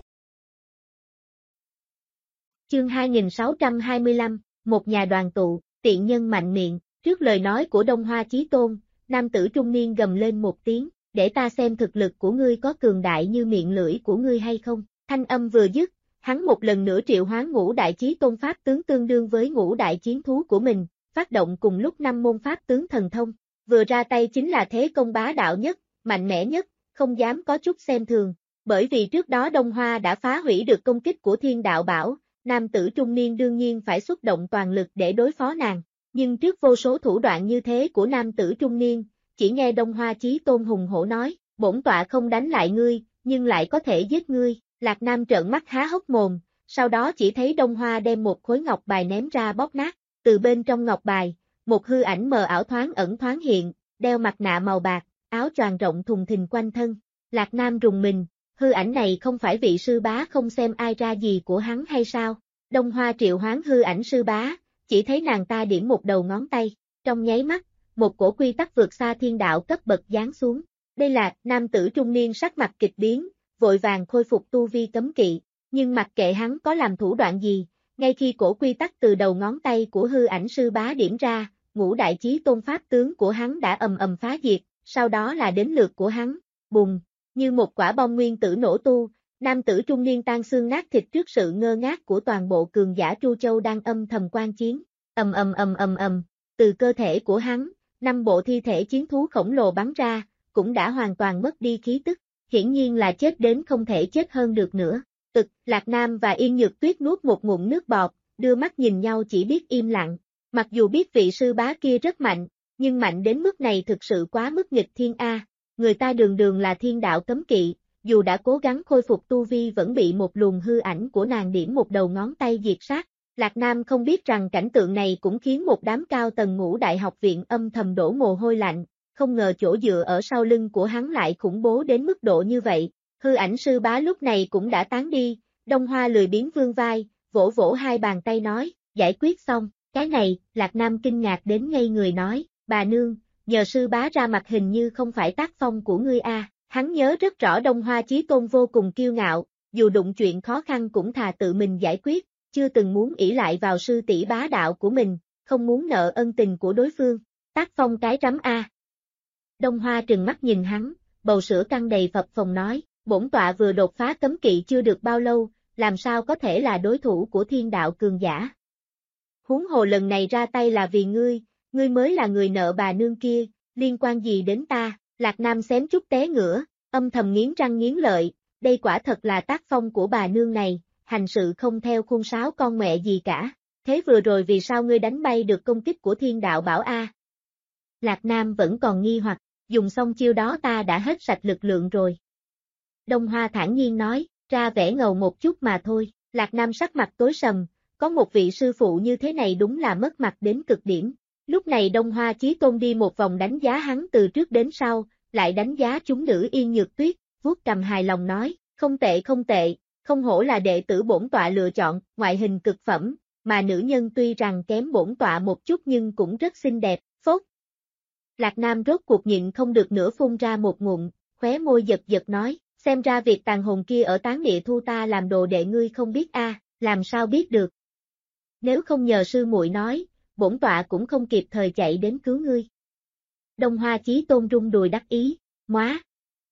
Chương 2625, một nhà đoàn tụ, tiện nhân mạnh miệng, trước lời nói của Đông Hoa Chí Tôn, nam tử trung niên gầm lên một tiếng, để ta xem thực lực của ngươi có cường đại như miệng lưỡi của ngươi hay không. Thanh âm vừa dứt, hắn một lần nữa triệu hoán ngũ đại chí tôn pháp tướng tương đương với ngũ đại chiến thú của mình, phát động cùng lúc 5 môn pháp tướng thần thông, vừa ra tay chính là thế công bá đạo nhất, mạnh mẽ nhất, không dám có chút xem thường, bởi vì trước đó Đông Hoa đã phá hủy được công kích của Thiên Đạo Bảo, nam tử trung niên đương nhiên phải xuất động toàn lực để đối phó nàng, nhưng trước vô số thủ đoạn như thế của nam tử trung niên, chỉ nghe Đông Hoa Chí Tôn hùng hổ nói, bổn tọa không đánh lại ngươi, nhưng lại có thể giết ngươi. Lạc Nam trợn mắt há hốc mồm, sau đó chỉ thấy Đông Hoa đem một khối ngọc bài ném ra bóp nát, từ bên trong ngọc bài, một hư ảnh mờ ảo thoáng ẩn thoáng hiện, đeo mặt nạ màu bạc, áo choàng rộng thùng thình quanh thân. Lạc Nam rùng mình, hư ảnh này không phải vị sư bá không xem ai ra gì của hắn hay sao? Đông Hoa triệu hoán hư ảnh sư bá, chỉ thấy nàng ta điểm một đầu ngón tay, trong nháy mắt, một cổ quy tắc vượt xa thiên đạo cấp bậc giáng xuống. Đây là, nam tử trung niên sắc mặt kịch biến, vội vàng khôi phục tu vi cấm kỵ, nhưng mặc kệ hắn có làm thủ đoạn gì, ngay khi cổ quy tắc từ đầu ngón tay của hư ảnh sư bá điểm ra, ngũ đại chí tôn pháp tướng của hắn đã ầm ầm phá diệt, sau đó là đến lượt của hắn, bùng, như một quả bom nguyên tử nổ tu, nam tử trung niên tan xương nát thịt trước sự ngơ ngác của toàn bộ cường giả Tru Châu đang âm thầm quan chiến, ầm, từ cơ thể của hắn, 5 bộ thi thể chiến thú khổng lồ bắn ra, cũng đã hoàn toàn mất đi khí tức. Hiển nhiên là chết đến không thể chết hơn được nữa. Lạc Nam và Yên Nhược Tuyết nuốt một ngụm nước bọt, đưa mắt nhìn nhau chỉ biết im lặng. Mặc dù biết vị sư bá kia rất mạnh, nhưng mạnh đến mức này thực sự quá mức nghịch thiên A. Người ta đường đường là thiên đạo cấm kỵ, dù đã cố gắng khôi phục tu vi vẫn bị một luồng hư ảnh của nàng điểm một đầu ngón tay diệt sát. Lạc Nam không biết rằng cảnh tượng này cũng khiến một đám cao tầng ngũ đại học viện âm thầm đổ mồ hôi lạnh. Không ngờ chỗ dựa ở sau lưng của hắn lại khủng bố đến mức độ như vậy, hư ảnh sư bá lúc này cũng đã tán đi, Đông Hoa lười biếng vươn vai, vỗ vỗ hai bàn tay nói, giải quyết xong, cái này, Lạc Nam kinh ngạc đến ngây người nói, bà nương, nhờ sư bá ra mặt hình như không phải tác phong của ngươi a. Hắn nhớ rất rõ Đông Hoa Chí Tôn vô cùng kiêu ngạo, dù đụng chuyện khó khăn cũng thà tự mình giải quyết, chưa từng muốn ỷ lại vào sư tỷ bá đạo của mình, không muốn nợ ân tình của đối phương, tác phong cái rắm a. Đông Hoa trừng mắt nhìn hắn, bầu sữa căng đầy phập phồng nói, bổn tọa vừa đột phá cấm kỵ chưa được bao lâu, làm sao có thể là đối thủ của thiên đạo cường giả. Huống hồ lần này ra tay là vì ngươi mới là người nợ bà nương kia, liên quan gì đến ta, Lạc Nam xém chút té ngửa, âm thầm nghiến răng nghiến lợi, đây quả thật là tác phong của bà nương này, hành sự không theo khuôn sáo con mẹ gì cả. thế vừa rồi vì sao ngươi đánh bay được công kích của thiên đạo bảo a? Lạc Nam vẫn còn nghi hoặc, dùng xong chiêu đó ta đã hết sạch lực lượng rồi. Đông Hoa thản nhiên nói, ra vẻ ngầu một chút mà thôi. Lạc Nam sắc mặt tối sầm, có một vị sư phụ như thế này đúng là mất mặt đến cực điểm. Lúc này Đông Hoa Chí Tôn đi một vòng đánh giá hắn từ trước đến sau, lại đánh giá chúng nữ Yên Nhược Tuyết, vuốt cầm hài lòng nói, không tệ không tệ, không hổ là đệ tử bổn tọa lựa chọn, ngoại hình cực phẩm, mà nữ nhân tuy rằng kém bổn tọa một chút nhưng cũng rất xinh đẹp, phốt. Lạc Nam rốt cuộc nhịn không được nữa phun ra một ngụm, khóe môi giật giật nói, xem ra việc tàn hồn kia ở Tán Địa thu ta làm đồ đệ ngươi không biết a, làm sao biết được. Nếu không nhờ sư muội nói, bổn tọa cũng không kịp thời chạy đến cứu ngươi. Đông Hoa Chí Tôn rung đùi đắc ý, móa.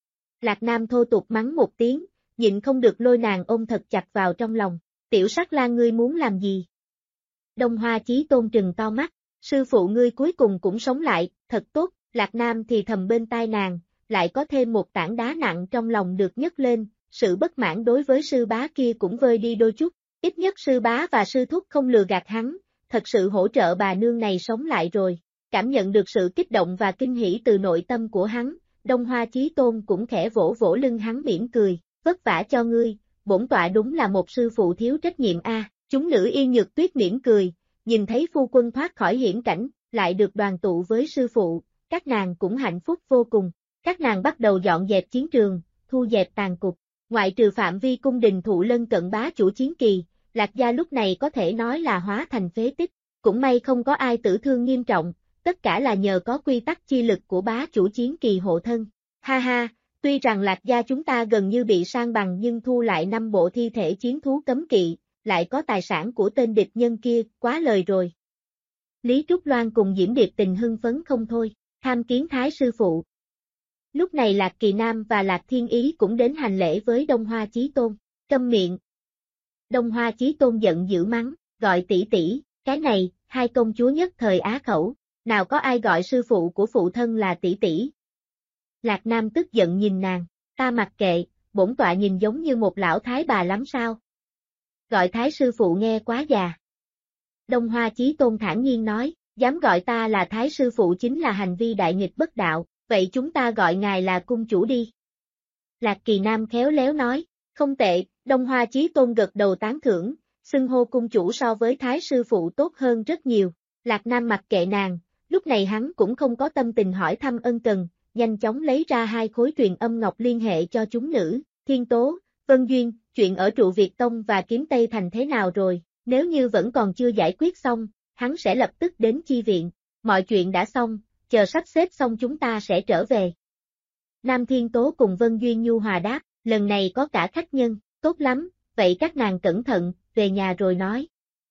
Lạc Nam thô tục mắng một tiếng, nhịn không được lôi nàng ôm thật chặt vào trong lòng, tiểu sắc lang ngươi muốn làm gì? Đông Hoa Chí Tôn trừng to mắt, sư phụ ngươi cuối cùng cũng sống lại, thật tốt, Lạc Nam thì thầm bên tai nàng, lại có thêm một tảng đá nặng trong lòng được nhấc lên, sự bất mãn đối với sư bá kia cũng vơi đi đôi chút, ít nhất sư bá và sư thúc không lừa gạt hắn, thật sự hỗ trợ bà nương này sống lại rồi. Cảm nhận được sự kích động và kinh hỉ từ nội tâm của hắn, Đông Hoa Chí Tôn cũng khẽ vỗ vỗ lưng hắn mỉm cười, vất vả cho ngươi, bổn tọa đúng là một sư phụ thiếu trách nhiệm a. Chúng nữ Yên Nhược Tuyết mỉm cười, nhìn thấy phu quân thoát khỏi hiểm cảnh, lại được đoàn tụ với sư phụ, các nàng cũng hạnh phúc vô cùng. Các nàng bắt đầu dọn dẹp chiến trường, thu dẹp tàn cục, ngoại trừ phạm vi cung đình thụ lân cận bá chủ chiến kỳ, Lạc gia lúc này có thể nói là hóa thành phế tích, cũng may không có ai tử thương nghiêm trọng, tất cả là nhờ có quy tắc chi lực của bá chủ chiến kỳ hộ thân. Ha ha, tuy rằng Lạc gia chúng ta gần như bị san bằng nhưng thu lại 5 bộ thi thể chiến thú cấm kỵ, lại có tài sản của tên địch nhân kia, quá lời rồi. Lý Trúc Loan cùng Diễm Điệp Tình hưng phấn không thôi, tham kiến Thái sư phụ. Lúc này Lạc Kỳ Nam và Lạc Thiên Ý cũng đến hành lễ với Đông Hoa Chí Tôn, câm miệng. Đông Hoa Chí Tôn giận dữ mắng, gọi tỷ tỷ, cái này, hai công chúa nhất thời á khẩu, nào có ai gọi sư phụ của phụ thân là tỷ tỷ. Lạc Nam tức giận nhìn nàng, ta mặc kệ, bổn tọa nhìn giống như một lão thái bà lắm sao. Gọi Thái sư phụ nghe quá già. Đông Hoa Chí Tôn thản nhiên nói, dám gọi ta là Thái sư phụ chính là hành vi đại nghịch bất đạo, vậy chúng ta gọi ngài là cung chủ đi. Lạc Kỳ Nam khéo léo nói, không tệ, Đông Hoa Chí Tôn gật đầu tán thưởng, xưng hô cung chủ so với Thái sư phụ tốt hơn rất nhiều. Lạc Nam mặc kệ nàng, lúc này hắn cũng không có tâm tình hỏi thăm ân cần, nhanh chóng lấy ra 2 khối truyền âm ngọc liên hệ cho chúng nữ, Thiên Tố, Vân Duyên, chuyện ở trụ Việt Tông và Kiếm Tây Thành thế nào rồi, nếu như vẫn còn chưa giải quyết xong, hắn sẽ lập tức đến chi viện, mọi chuyện đã xong, chờ sắp xếp xong chúng ta sẽ trở về. Nam Thiên Tố cùng Vân Duyên nhu hòa đáp, lần này có cả khách nhân, tốt lắm, vậy các nàng cẩn thận, về nhà rồi nói.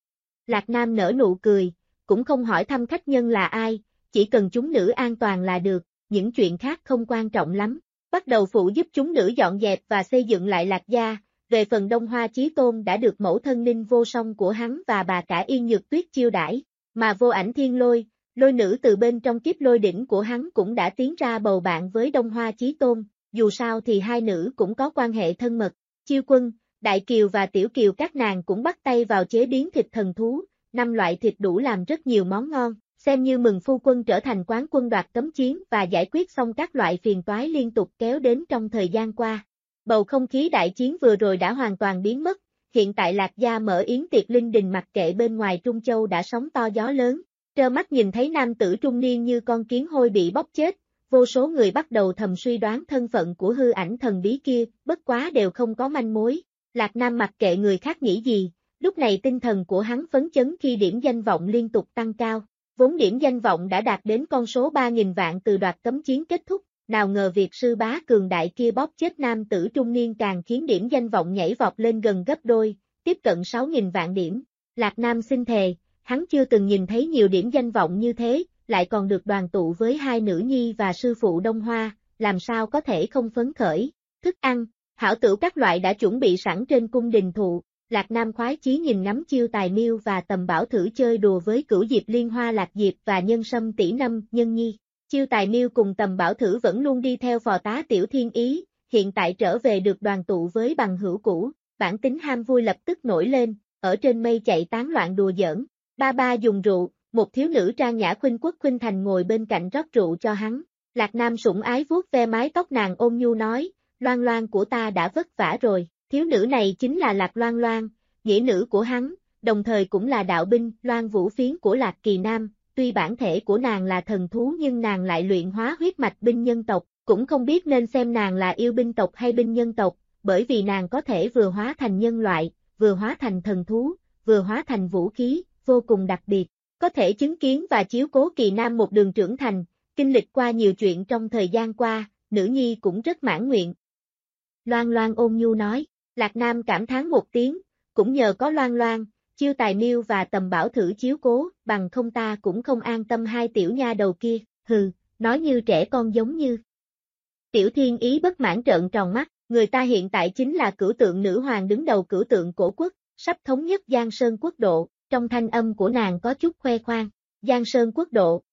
Lạc Nam nở nụ cười, cũng không hỏi thăm khách nhân là ai, chỉ cần chúng nữ an toàn là được, những chuyện khác không quan trọng lắm. Bắt đầu phụ giúp chúng nữ dọn dẹp và xây dựng lại Lạc gia, về phần Đông Hoa Chí Tôn đã được mẫu thân Ninh Vô Song của hắn và bà cả Yên Nhược Tuyết chiêu đãi, mà Vô Ảnh Thiên Lôi, lôi nữ từ bên trong kiếp lôi đỉnh của hắn cũng đã tiến ra bầu bạn với Đông Hoa Chí Tôn, dù sao thì hai nữ cũng có quan hệ thân mật. Chiêu Quân, Đại Kiều và Tiểu Kiều các nàng cũng bắt tay vào chế biến thịt thần thú, 5 loại thịt đủ làm rất nhiều món ngon, xem như mừng phu quân trở thành quán quân đoạt cấm chiến và giải quyết xong các loại phiền toái liên tục kéo đến trong thời gian qua. Bầu không khí đại chiến vừa rồi đã hoàn toàn biến mất, hiện tại Lạc gia mở yến tiệc linh đình mặc kệ bên ngoài Trung Châu đã sóng to gió lớn, trơ mắt nhìn thấy nam tử trung niên như con kiến hôi bị bóp chết, vô số người bắt đầu thầm suy đoán thân phận của hư ảnh thần bí kia, bất quá đều không có manh mối. Lạc Nam mặc kệ người khác nghĩ gì, lúc này tinh thần của hắn phấn chấn khi điểm danh vọng liên tục tăng cao, vốn điểm danh vọng đã đạt đến con số 3.000 vạn từ đoạt cấm chiến kết thúc, nào ngờ việc sư bá cường đại kia bóp chết nam tử trung niên càng khiến điểm danh vọng nhảy vọt lên gần gấp đôi, tiếp cận 6.000 vạn điểm. Lạc Nam xin thề, hắn chưa từng nhìn thấy nhiều điểm danh vọng như thế, lại còn được đoàn tụ với hai nữ nhi và sư phụ Đông Hoa, làm sao có thể không phấn khởi. Thức ăn, hảo tửu các loại đã chuẩn bị sẵn trên cung đình thụ, Lạc Nam khoái chí nhìn ngắm Chiêu Tài Miêu và Tầm Bảo thử chơi đùa với Cửu Diệp Liên Hoa Lạc Diệp và Nhân Sâm tỷ Năm Nhân Nhi. Chiêu Tài Miêu cùng Tầm Bảo thử vẫn luôn đi theo phò tá Tiểu Thiên Ý, hiện tại trở về được đoàn tụ với bằng hữu cũ, bản tính ham vui lập tức nổi lên, ở trên mây chạy tán loạn đùa giỡn. Ba ba dùng rượu, một thiếu nữ trang nhã khuynh quốc khuynh thành ngồi bên cạnh rót rượu cho hắn. Lạc Nam sủng ái vuốt ve mái tóc nàng ôn nhu nói, Loan Loan của ta đã vất vả rồi. Thiếu nữ này chính là Lạc Loan Loan, nghĩa nữ của hắn, đồng thời cũng là đạo binh Loan Vũ Phiến của Lạc Kỳ Nam. Tuy bản thể của nàng là thần thú nhưng nàng lại luyện hóa huyết mạch binh nhân tộc, cũng không biết nên xem nàng là yêu binh tộc hay binh nhân tộc, bởi vì nàng có thể vừa hóa thành nhân loại, vừa hóa thành thần thú, vừa hóa thành vũ khí, vô cùng đặc biệt, có thể chứng kiến và chiếu cố Kỳ Nam một đường trưởng thành, kinh lịch qua nhiều chuyện trong thời gian qua, nữ nhi cũng rất mãn nguyện. Loan Loan ôn nhu nói, Lạc Nam cảm thán một tiếng, cũng nhờ có Loan Loan, Chiêu Tài Miêu và Tầm Bảo Thử chiếu cố, bằng không ta cũng không an tâm hai tiểu nha đầu kia, hừ, nói như trẻ con giống như. Tiểu Thiên Ý bất mãn trợn tròn mắt, người ta hiện tại chính là cửu tượng nữ hoàng đứng đầu cửu tượng cổ quốc, sắp thống nhất Giang Sơn quốc độ, trong thanh âm của nàng có chút khoe khoang, Giang Sơn quốc độ.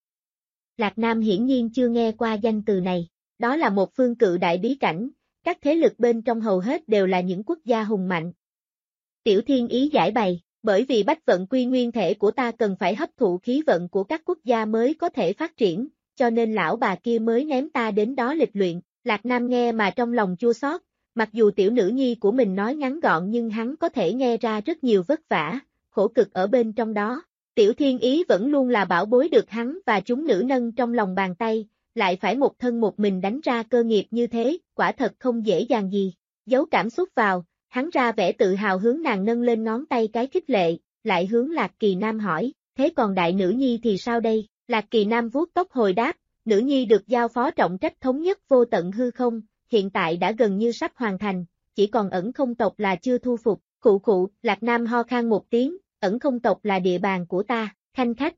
Lạc Nam hiển nhiên chưa nghe qua danh từ này, đó là một phương cự đại bí cảnh, các thế lực bên trong hầu hết đều là những quốc gia hùng mạnh. Tiểu Thiên Ý giải bày, bởi vì bách vận quy nguyên thể của ta cần phải hấp thụ khí vận của các quốc gia mới có thể phát triển, cho nên lão bà kia mới ném ta đến đó lịch luyện. Lạc Nam nghe mà trong lòng chua xót, mặc dù tiểu nữ nhi của mình nói ngắn gọn nhưng hắn có thể nghe ra rất nhiều vất vả, khổ cực ở bên trong đó. Tiểu Thiên Ý vẫn luôn là bảo bối được hắn và chúng nữ nâng trong lòng bàn tay, lại phải một thân một mình đánh ra cơ nghiệp như thế, quả thật không dễ dàng gì. Giấu cảm xúc vào, hắn ra vẻ tự hào hướng nàng nâng lên ngón tay cái khích lệ, lại hướng Lạc Kỳ Nam hỏi, thế còn đại nữ nhi thì sao đây? Lạc Kỳ Nam vuốt tóc hồi đáp, nữ nhi được giao phó trọng trách thống nhất vô tận hư không, hiện tại đã gần như sắp hoàn thành, chỉ còn ẩn không tộc là chưa thu phục. Khụ khụ, Lạc Nam ho khan một tiếng, ẩn không tộc là địa bàn của ta, khanh khách.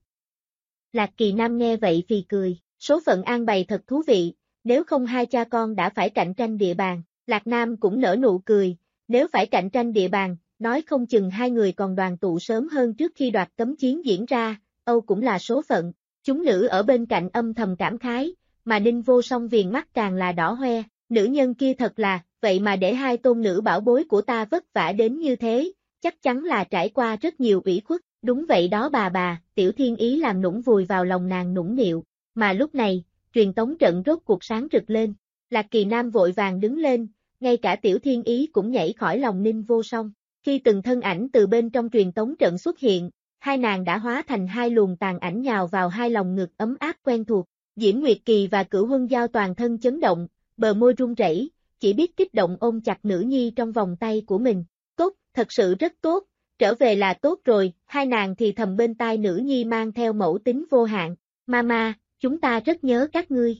Lạc Kỳ Nam nghe vậy phì cười, số phận an bày thật thú vị, nếu không hai cha con đã phải cạnh tranh địa bàn. Lạc Nam cũng nở nụ cười, nếu phải cạnh tranh địa bàn, nói không chừng hai người còn đoàn tụ sớm hơn trước khi đoạt cấm chiến diễn ra, Âu cũng là số phận. Chúng nữ ở bên cạnh âm thầm cảm khái, mà Ninh Vô Song viền mắt càng là đỏ hoe, nữ nhân kia thật là, vậy mà để hai tôn nữ bảo bối của ta vất vả đến như thế, chắc chắn là trải qua rất nhiều ủy khuất, đúng vậy đó bà, Tiểu Thiên Ý làm nũng vùi vào lòng nàng nũng nịu, mà lúc này, truyền tống trận rốt cuộc sáng rực lên, Lạc Kỳ Nam vội vàng đứng lên, ngay cả Tiểu Thiên Ý cũng nhảy khỏi lòng Ninh Vô Song, khi từng thân ảnh từ bên trong truyền tống trận xuất hiện, hai nàng đã hóa thành hai luồng tàn ảnh nhào vào hai lòng ngực ấm áp quen thuộc, Diễm Nguyệt Kỳ và Cửu Huân Giao toàn thân chấn động, bờ môi run rẩy, chỉ biết kích động ôm chặt nữ nhi trong vòng tay của mình, tốt, thật sự rất tốt, trở về là tốt rồi, hai nàng thì thầm bên tai nữ nhi mang theo mẫu tính vô hạn, mama, chúng ta rất nhớ các ngươi.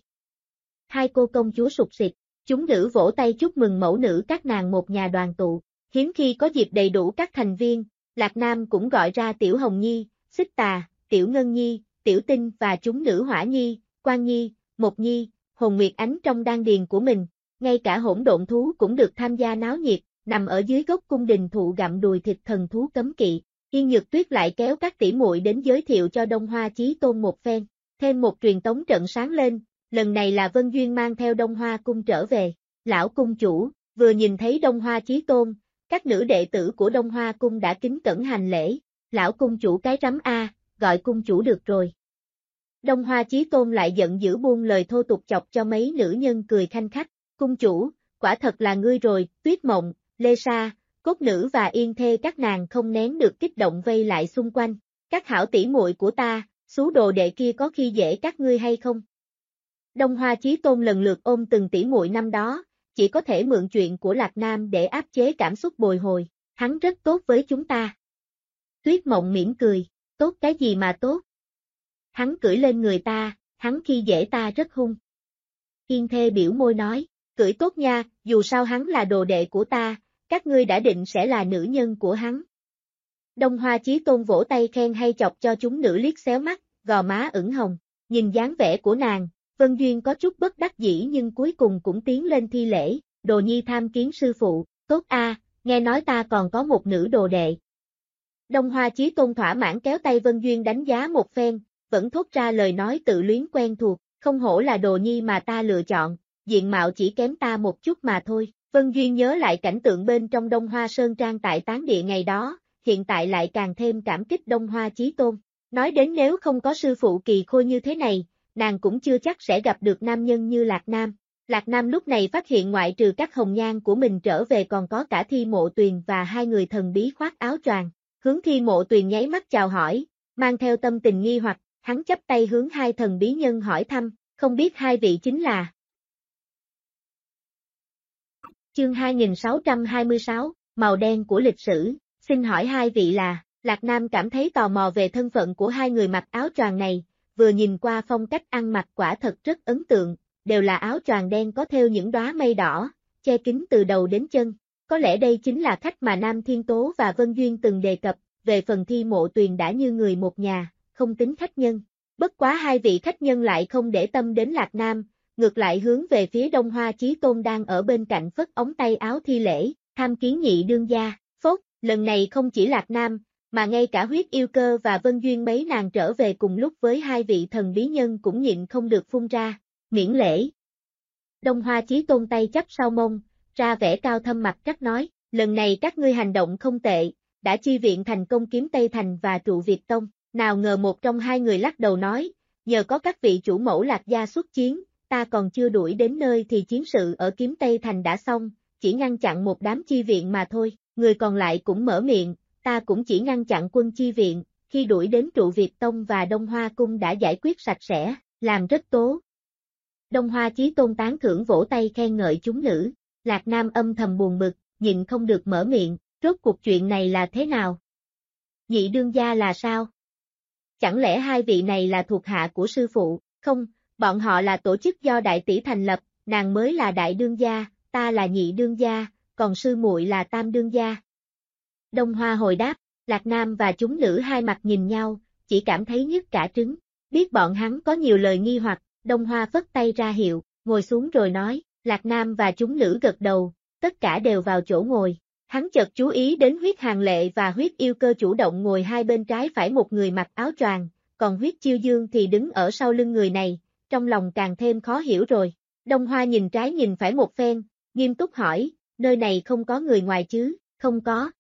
Hai cô công chúa sụt sịt, chúng nữ vỗ tay chúc mừng mẫu nữ các nàng một nhà đoàn tụ, hiếm khi có dịp đầy đủ các thành viên, Lạc Nam cũng gọi ra Tiểu Hồng Nhi, Xích Tà, Tiểu Ngân Nhi, Tiểu Tinh và chúng nữ Hỏa Nhi, Quan Nhi, Mộc Nhi, Hồn Nguyệt Ánh trong đan điền của mình, ngay cả hỗn độn thú cũng được tham gia náo nhiệt, nằm ở dưới gốc cung đình thụ gặm đùi thịt thần thú cấm kỵ. Yên Nhược Tuyết lại kéo các tỷ muội đến giới thiệu cho Đông Hoa Chí Tôn một phen, thêm một truyền tống trận sáng lên, lần này là Vân Duyên mang theo Đông Hoa cung trở về. Lão cung chủ, vừa nhìn thấy Đông Hoa Chí Tôn, các nữ đệ tử của Đông Hoa cung đã kính cẩn hành lễ, lão cung chủ cái rắm a, gọi cung chủ được rồi. Đông Hoa Chí Tôn lại giận dữ buông lời thô tục chọc cho mấy nữ nhân cười khanh khách, cung chủ, quả thật là ngươi rồi, Tuyết Mộng, Lê Sa, Cốt Nữ và Yên Thê các nàng không nén được kích động vây lại xung quanh, các hảo tỷ muội của ta, xú đồ đệ kia có khi dễ các ngươi hay không? Đông Hoa Chí Tôn lần lượt ôm từng tỷ muội năm đó, chỉ có thể mượn chuyện của Lạc Nam để áp chế cảm xúc bồi hồi, hắn rất tốt với chúng ta. Tuyết Mộng mỉm cười, tốt cái gì mà tốt? Hắn cưỡi lên người ta, hắn khi dễ ta rất hung. Yên Thê biểu môi nói, cưỡi tốt nha, dù sao hắn là đồ đệ của ta, các ngươi đã định sẽ là nữ nhân của hắn. Đông Hoa Chí Tôn vỗ tay khen hay chọc cho chúng nữ liếc xéo mắt, gò má ửng hồng, nhìn dáng vẻ của nàng, Vân Duyên có chút bất đắc dĩ nhưng cuối cùng cũng tiến lên thi lễ, đồ nhi tham kiến sư phụ, tốt a, nghe nói ta còn có một nữ đồ đệ. Đông Hoa Chí Tôn thỏa mãn kéo tay Vân Duyên đánh giá một phen, vẫn thốt ra lời nói tự luyến quen thuộc, không hổ là đồ nhi mà ta lựa chọn, diện mạo chỉ kém ta một chút mà thôi. Vân Duyên nhớ lại cảnh tượng bên trong Đông Hoa Sơn Trang tại tán địa ngày đó, hiện tại lại càng thêm cảm kích Đông Hoa Chí Tôn. Nói đến nếu không có sư phụ kỳ khôi như thế này, nàng cũng chưa chắc sẽ gặp được nam nhân như Lạc Nam. Lạc Nam lúc này phát hiện ngoại trừ các hồng nhan của mình trở về còn có cả Thi Mộ Tuyền và hai người thần bí khoác áo choàng. Hướng Thi Mộ Tuyền nháy mắt chào hỏi, mang theo tâm tình nghi hoặc, hắn chắp tay hướng hai thần bí nhân hỏi thăm, không biết hai vị chính là. Chương 2626, màu đen của lịch sử, xin hỏi hai vị là. Lạc Nam cảm thấy tò mò về thân phận của hai người mặc áo choàng này, vừa nhìn qua phong cách ăn mặc quả thật rất ấn tượng, đều là áo choàng đen có thêu những đóa mây đỏ, che kín từ đầu đến chân. Có lẽ đây chính là khách mà Nam Thiên Tố và Vân Duyên từng đề cập, về phần Thi Mộ Tuyền đã như người một nhà, không tính khách nhân. Bất quá hai vị khách nhân lại không để tâm đến Lạc Nam, ngược lại hướng về phía Đông Hoa Chí Tôn đang ở bên cạnh phất ống tay áo thi lễ, tham kiến nhị đương gia. Phốt, lần này không chỉ Lạc Nam, mà ngay cả Huyết Yêu Cơ và Vân Duyên mấy nàng trở về cùng lúc với hai vị thần bí nhân cũng nhịn không được phun ra, miễn lễ. Đông Hoa Chí Tôn tay chắp sau mông, ra vẻ cao thâm mặt chắc nói, lần này các ngươi hành động không tệ, đã chi viện thành công Kiếm Tây Thành và trụ Việt Tông. Nào ngờ một trong hai người lắc đầu nói, nhờ có các vị chủ mẫu Lạc gia xuất chiến, ta còn chưa đuổi đến nơi thì chiến sự ở Kiếm Tây Thành đã xong, chỉ ngăn chặn một đám chi viện mà thôi. Người còn lại cũng mở miệng, ta cũng chỉ ngăn chặn quân chi viện, khi đuổi đến trụ Việt Tông và Đông Hoa Cung đã giải quyết sạch sẽ, làm rất tốt. Đông Hoa Chí Tôn tán thưởng vỗ tay khen ngợi chúng nữ, Lạc Nam âm thầm buồn bực, nhịn không được mở miệng, rốt cuộc chuyện này là thế nào? Nhị đương gia là sao? Chẳng lẽ hai vị này là thuộc hạ của sư phụ? Không, bọn họ là tổ chức do đại tỷ thành lập, nàng mới là đại đương gia, ta là nhị đương gia, còn sư muội là tam đương gia. Đông Hoa hồi đáp, Lạc Nam và chúng nữ hai mặt nhìn nhau, chỉ cảm thấy nhức cả trứng. Biết bọn hắn có nhiều lời nghi hoặc, Đông Hoa phất tay ra hiệu, ngồi xuống rồi nói, Lạc Nam và chúng nữ gật đầu, tất cả đều vào chỗ ngồi. Hắn chợt chú ý đến Huyết Hàn Lệ và Huyết Yêu Cơ chủ động ngồi hai bên trái phải một người mặc áo choàng, còn Huyết Chiêu Dương thì đứng ở sau lưng người này, trong lòng càng thêm khó hiểu rồi. Đông Hoa nhìn trái nhìn phải một phen, nghiêm túc hỏi, nơi này không có người ngoài chứ? Không có.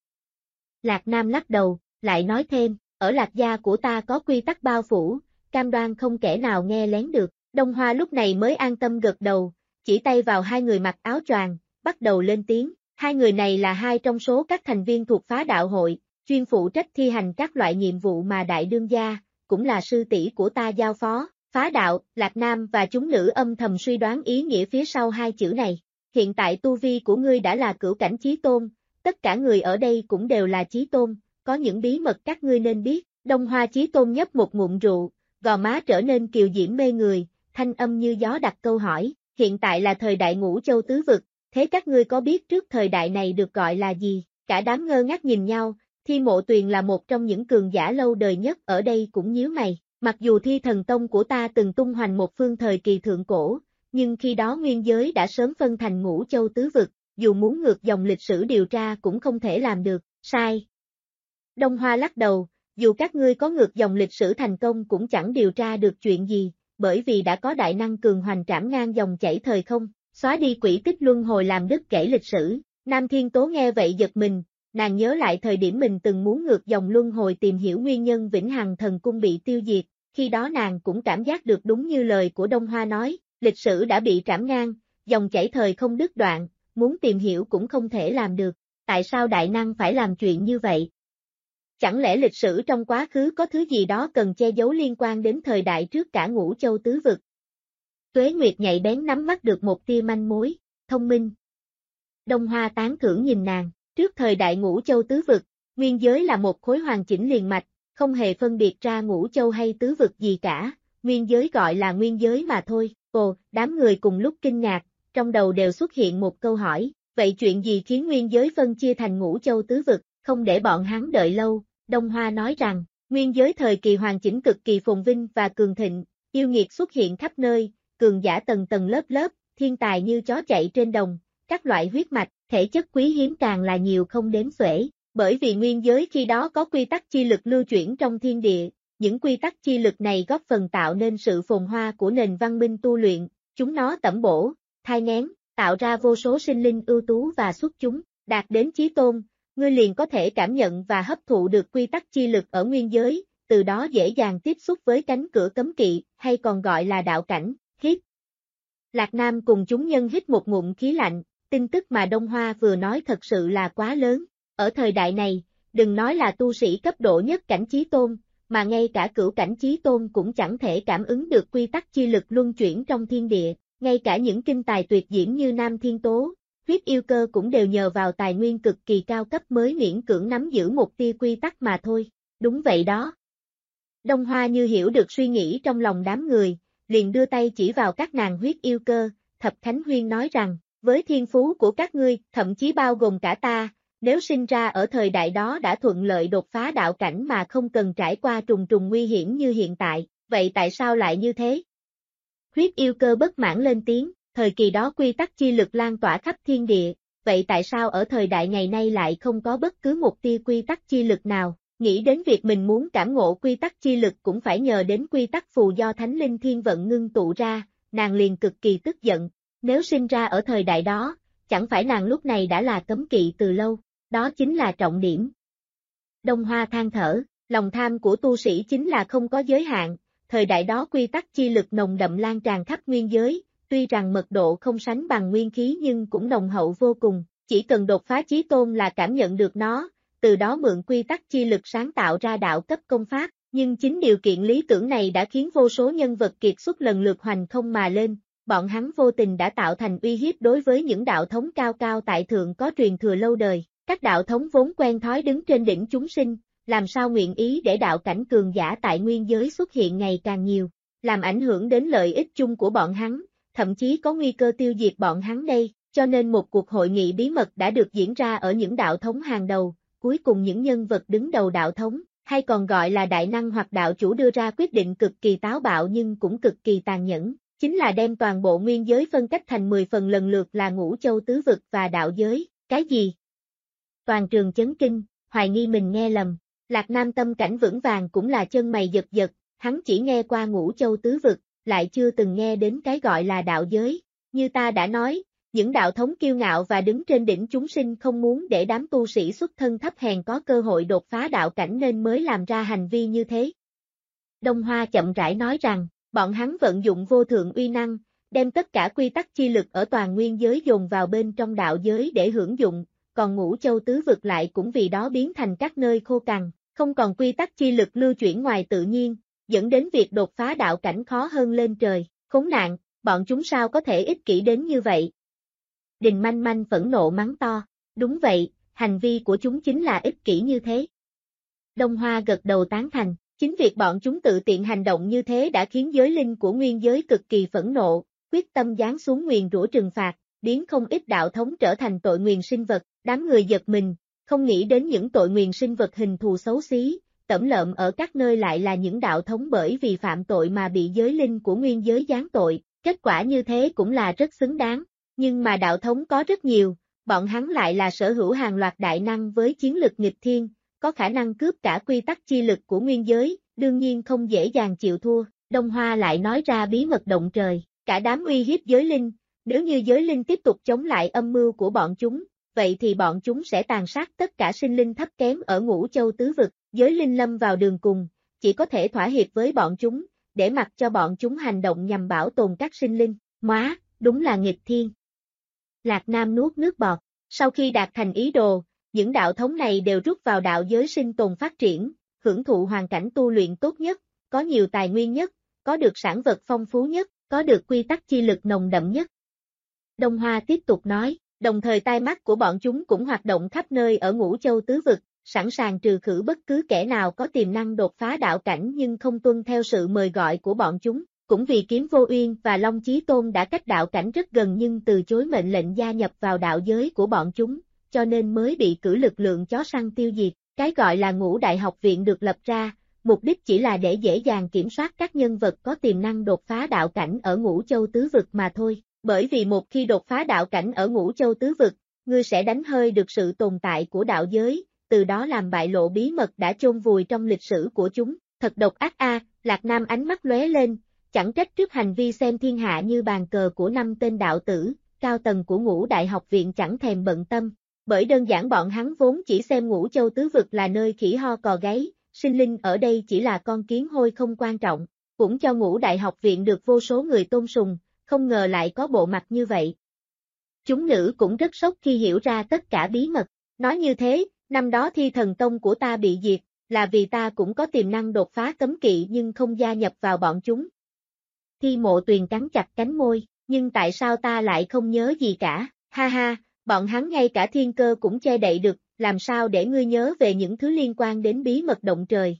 Lạc Nam lắc đầu, lại nói thêm, ở Lạc gia của ta có quy tắc bao phủ, cam đoan không kẻ nào nghe lén được. Đông Hoa lúc này mới an tâm gật đầu, chỉ tay vào hai người mặc áo choàng, bắt đầu lên tiếng. Hai người này là hai trong số các thành viên thuộc Phá Đạo Hội, chuyên phụ trách thi hành các loại nhiệm vụ mà đại đương gia, cũng là sư tỷ của ta giao phó. Phá Đạo, Lạc Nam và chúng nữ âm thầm suy đoán ý nghĩa phía sau hai chữ này. Hiện tại tu vi của ngươi đã là cửu cảnh chí tôn, tất cả người ở đây cũng đều là chí tôn, có những bí mật các ngươi nên biết. Đông Hoa Chí Tôn nhấp một ngụm rượu, gò má trở nên kiều diễm mê người, thanh âm như gió đặt câu hỏi, hiện tại là thời đại Ngũ Châu tứ vực, thế các ngươi có biết trước thời đại này được gọi là gì? Cả đám ngơ ngác nhìn nhau, Thi Mộ Tuyền là một trong những cường giả lâu đời nhất ở đây cũng nhíu mày, mặc dù Thi Thần Tông của ta từng tung hoành một phương thời kỳ thượng cổ, nhưng khi đó nguyên giới đã sớm phân thành Ngũ Châu tứ vực, dù muốn ngược dòng lịch sử điều tra cũng không thể làm được, sai. Đông Hoa lắc đầu, dù các ngươi có ngược dòng lịch sử thành công cũng chẳng điều tra được chuyện gì, bởi vì đã có đại năng cường hoành trảm ngang dòng chảy thời không, xóa đi quỹ tích luân hồi làm đứt gãy lịch sử. Nam Thiên Tố nghe vậy giật mình, nàng nhớ lại thời điểm mình từng muốn ngược dòng luân hồi tìm hiểu nguyên nhân Vĩnh Hằng Thần Cung bị tiêu diệt, khi đó nàng cũng cảm giác được đúng như lời của Đông Hoa nói, lịch sử đã bị trảm ngang, dòng chảy thời không đứt đoạn, muốn tìm hiểu cũng không thể làm được, tại sao đại năng phải làm chuyện như vậy? Chẳng lẽ lịch sử trong quá khứ có thứ gì đó cần che giấu liên quan đến thời đại trước cả Ngũ Châu tứ vực? Tuế Nguyệt nhạy bén nắm bắt được một tia manh mối, thông minh. Đông Hoa tán thưởng nhìn nàng, trước thời đại Ngũ Châu tứ vực, nguyên giới là một khối hoàn chỉnh liền mạch, không hề phân biệt ra Ngũ Châu hay tứ vực gì cả, nguyên giới gọi là nguyên giới mà thôi. Ồ, đám người cùng lúc kinh ngạc, trong đầu đều xuất hiện một câu hỏi, vậy chuyện gì khiến nguyên giới phân chia thành Ngũ Châu tứ vực? Không để bọn hắn đợi lâu, Đông Hoa nói rằng, nguyên giới thời kỳ hoàn chỉnh cực kỳ phồn vinh và cường thịnh, yêu nghiệt xuất hiện khắp nơi, cường giả tầng tầng lớp lớp, thiên tài như chó chạy trên đồng, các loại huyết mạch, thể chất quý hiếm càng là nhiều không đếm xuể, bởi vì nguyên giới khi đó có quy tắc chi lực lưu chuyển trong thiên địa, những quy tắc chi lực này góp phần tạo nên sự phồn hoa của nền văn minh tu luyện, chúng nó tẩm bổ, thai nghén, tạo ra vô số sinh linh ưu tú và xuất chúng, đạt đến chí tôn, ngươi liền có thể cảm nhận và hấp thụ được quy tắc chi lực ở nguyên giới, từ đó dễ dàng tiếp xúc với cánh cửa cấm kỵ, hay còn gọi là đạo cảnh. Hít. Lạc Nam cùng chúng nhân hít một ngụm khí lạnh, tin tức mà Đông Hoa vừa nói thật sự là quá lớn. Ở thời đại này, đừng nói là tu sĩ cấp độ nhất cảnh chí tôn, mà ngay cả cửu cảnh chí tôn cũng chẳng thể cảm ứng được quy tắc chi lực luân chuyển trong thiên địa, ngay cả những kinh tài tuyệt diễm như Nam Thiên Tố, Huyết Yêu Cơ cũng đều nhờ vào tài nguyên cực kỳ cao cấp mới miễn cưỡng nắm giữ một tia quy tắc mà thôi. Đúng vậy đó. Đông Hoa như hiểu được suy nghĩ trong lòng đám người, liền đưa tay chỉ vào các nàng Huyết Yêu Cơ, Thập Khánh Huyên nói rằng, với thiên phú của các ngươi, thậm chí bao gồm cả ta, nếu sinh ra ở thời đại đó đã thuận lợi đột phá đạo cảnh mà không cần trải qua trùng trùng nguy hiểm như hiện tại, vậy tại sao lại như thế? Huyết Yêu Cơ bất mãn lên tiếng, thời kỳ đó quy tắc chi lực lan tỏa khắp thiên địa, vậy tại sao ở thời đại ngày nay lại không có bất cứ một tia quy tắc chi lực nào? Nghĩ đến việc mình muốn cảm ngộ quy tắc chi lực cũng phải nhờ đến quy tắc phù do Thánh Linh Thiên Vận ngưng tụ ra, nàng liền cực kỳ tức giận, nếu sinh ra ở thời đại đó, chẳng phải nàng lúc này đã là cấm kỵ từ lâu, đó chính là trọng điểm. Đông Hoa than thở, lòng tham của tu sĩ chính là không có giới hạn, thời đại đó quy tắc chi lực nồng đậm lan tràn khắp nguyên giới, tuy rằng mật độ không sánh bằng nguyên khí nhưng cũng nồng hậu vô cùng, chỉ cần đột phá chí tôn là cảm nhận được nó, từ đó mượn quy tắc chi lực sáng tạo ra đạo cấp công pháp, nhưng chính điều kiện lý tưởng này đã khiến vô số nhân vật kiệt xuất lần lượt hoành không mà lên, bọn hắn vô tình đã tạo thành uy hiếp đối với những đạo thống cao cao tại thượng có truyền thừa lâu đời, các đạo thống vốn quen thói đứng trên đỉnh chúng sinh, làm sao nguyện ý để đạo cảnh cường giả tại nguyên giới xuất hiện ngày càng nhiều, làm ảnh hưởng đến lợi ích chung của bọn hắn, thậm chí có nguy cơ tiêu diệt bọn hắn đây, cho nên một cuộc hội nghị bí mật đã được diễn ra ở những đạo thống hàng đầu. Cuối cùng những nhân vật đứng đầu đạo thống, hay còn gọi là đại năng hoặc đạo chủ đưa ra quyết định cực kỳ táo bạo nhưng cũng cực kỳ tàn nhẫn, chính là đem toàn bộ nguyên giới phân cách thành 10 phần lần lượt là Ngũ Châu tứ vực và đạo giới. Cái gì? Toàn trường chấn kinh, hoài nghi mình nghe lầm. Lạc Nam tâm cảnh vững vàng cũng là chân mày giật giật, hắn chỉ nghe qua Ngũ Châu tứ vực, lại chưa từng nghe đến cái gọi là đạo giới. Như ta đã nói, những đạo thống kiêu ngạo và đứng trên đỉnh chúng sinh không muốn để đám tu sĩ xuất thân thấp hèn có cơ hội đột phá đạo cảnh nên mới làm ra hành vi như thế. Đông Hoa chậm rãi nói rằng, bọn hắn vận dụng vô thượng uy năng, đem tất cả quy tắc chi lực ở toàn nguyên giới dồn vào bên trong đạo giới để hưởng dụng, còn Ngũ Châu tứ vực lại cũng vì đó biến thành các nơi khô cằn, không còn quy tắc chi lực lưu chuyển ngoài tự nhiên, dẫn đến việc đột phá đạo cảnh khó hơn lên trời. Khốn nạn, bọn chúng sao có thể ích kỷ đến như vậy? Đình Manh Manh phẫn nộ mắng to, đúng vậy, hành vi của chúng chính là ích kỷ như thế. Đông Hoa gật đầu tán thành, chính việc bọn chúng tự tiện hành động như thế đã khiến giới linh của nguyên giới cực kỳ phẫn nộ, quyết tâm giáng xuống nguyền rủa trừng phạt, biến không ít đạo thống trở thành tội nguyền sinh vật, đám người giật mình, không nghĩ đến những tội nguyền sinh vật hình thù xấu xí, tẩm lợm ở các nơi lại là những đạo thống bởi vì phạm tội mà bị giới linh của nguyên giới giáng tội, kết quả như thế cũng là rất xứng đáng. Nhưng mà đạo thống có rất nhiều, bọn hắn lại là sở hữu hàng loạt đại năng với chiến lực nghịch thiên, có khả năng cướp cả quy tắc chi lực của nguyên giới, đương nhiên không dễ dàng chịu thua. Đông Hoa lại nói ra bí mật động trời, cả đám uy hiếp giới linh, nếu như giới linh tiếp tục chống lại âm mưu của bọn chúng, vậy thì bọn chúng sẽ tàn sát tất cả sinh linh thấp kém ở Ngũ Châu tứ vực, giới linh lâm vào đường cùng, chỉ có thể thỏa hiệp với bọn chúng, để mặc cho bọn chúng hành động nhằm bảo tồn các sinh linh. Móa, đúng là nghịch thiên. Lạc Nam nuốt nước bọt, sau khi đạt thành ý đồ, những đạo thống này đều rút vào đạo giới sinh tồn phát triển, hưởng thụ hoàn cảnh tu luyện tốt nhất, có nhiều tài nguyên nhất, có được sản vật phong phú nhất, có được quy tắc chi lực nồng đậm nhất. Đông Hoa tiếp tục nói, đồng thời tai mắt của bọn chúng cũng hoạt động khắp nơi ở Ngũ Châu tứ vực, sẵn sàng trừ khử bất cứ kẻ nào có tiềm năng đột phá đạo cảnh nhưng không tuân theo sự mời gọi của bọn chúng. Cũng vì Kiếm Vô Uyên và Long Chí Tôn đã cách đạo cảnh rất gần nhưng từ chối mệnh lệnh gia nhập vào đạo giới của bọn chúng, cho nên mới bị cử lực lượng chó săn tiêu diệt. Cái gọi là Ngũ Đại Học Viện được lập ra, mục đích chỉ là để dễ dàng kiểm soát các nhân vật có tiềm năng đột phá đạo cảnh ở Ngũ Châu tứ vực mà thôi. Bởi vì một khi đột phá đạo cảnh ở Ngũ Châu tứ vực, ngươi sẽ đánh hơi được sự tồn tại của đạo giới, từ đó làm bại lộ bí mật đã chôn vùi trong lịch sử của chúng. Thật độc ác a, Lạc Nam ánh mắt lóe lên. Chẳng trách trước hành vi xem thiên hạ như bàn cờ của 5 tên đạo tử, cao tầng của Ngũ Đại Học Viện chẳng thèm bận tâm, bởi đơn giản bọn hắn vốn chỉ xem Ngũ Châu tứ vực là nơi khỉ ho cò gáy, sinh linh ở đây chỉ là con kiến hôi không quan trọng, cũng cho Ngũ Đại học viện được vô số người tôn sùng, không ngờ lại có bộ mặt như vậy. Chúng nữ cũng rất sốc khi hiểu ra tất cả bí mật, nói như thế, năm đó Thi Thần Tông của ta bị diệt, là vì ta cũng có tiềm năng đột phá cấm kỵ nhưng không gia nhập vào bọn chúng. Thi Mộ Tuyền cắn chặt cánh môi, nhưng tại sao ta lại không nhớ gì cả, ha ha, bọn hắn ngay cả thiên cơ cũng che đậy được, làm sao để ngươi nhớ về những thứ liên quan đến bí mật động trời.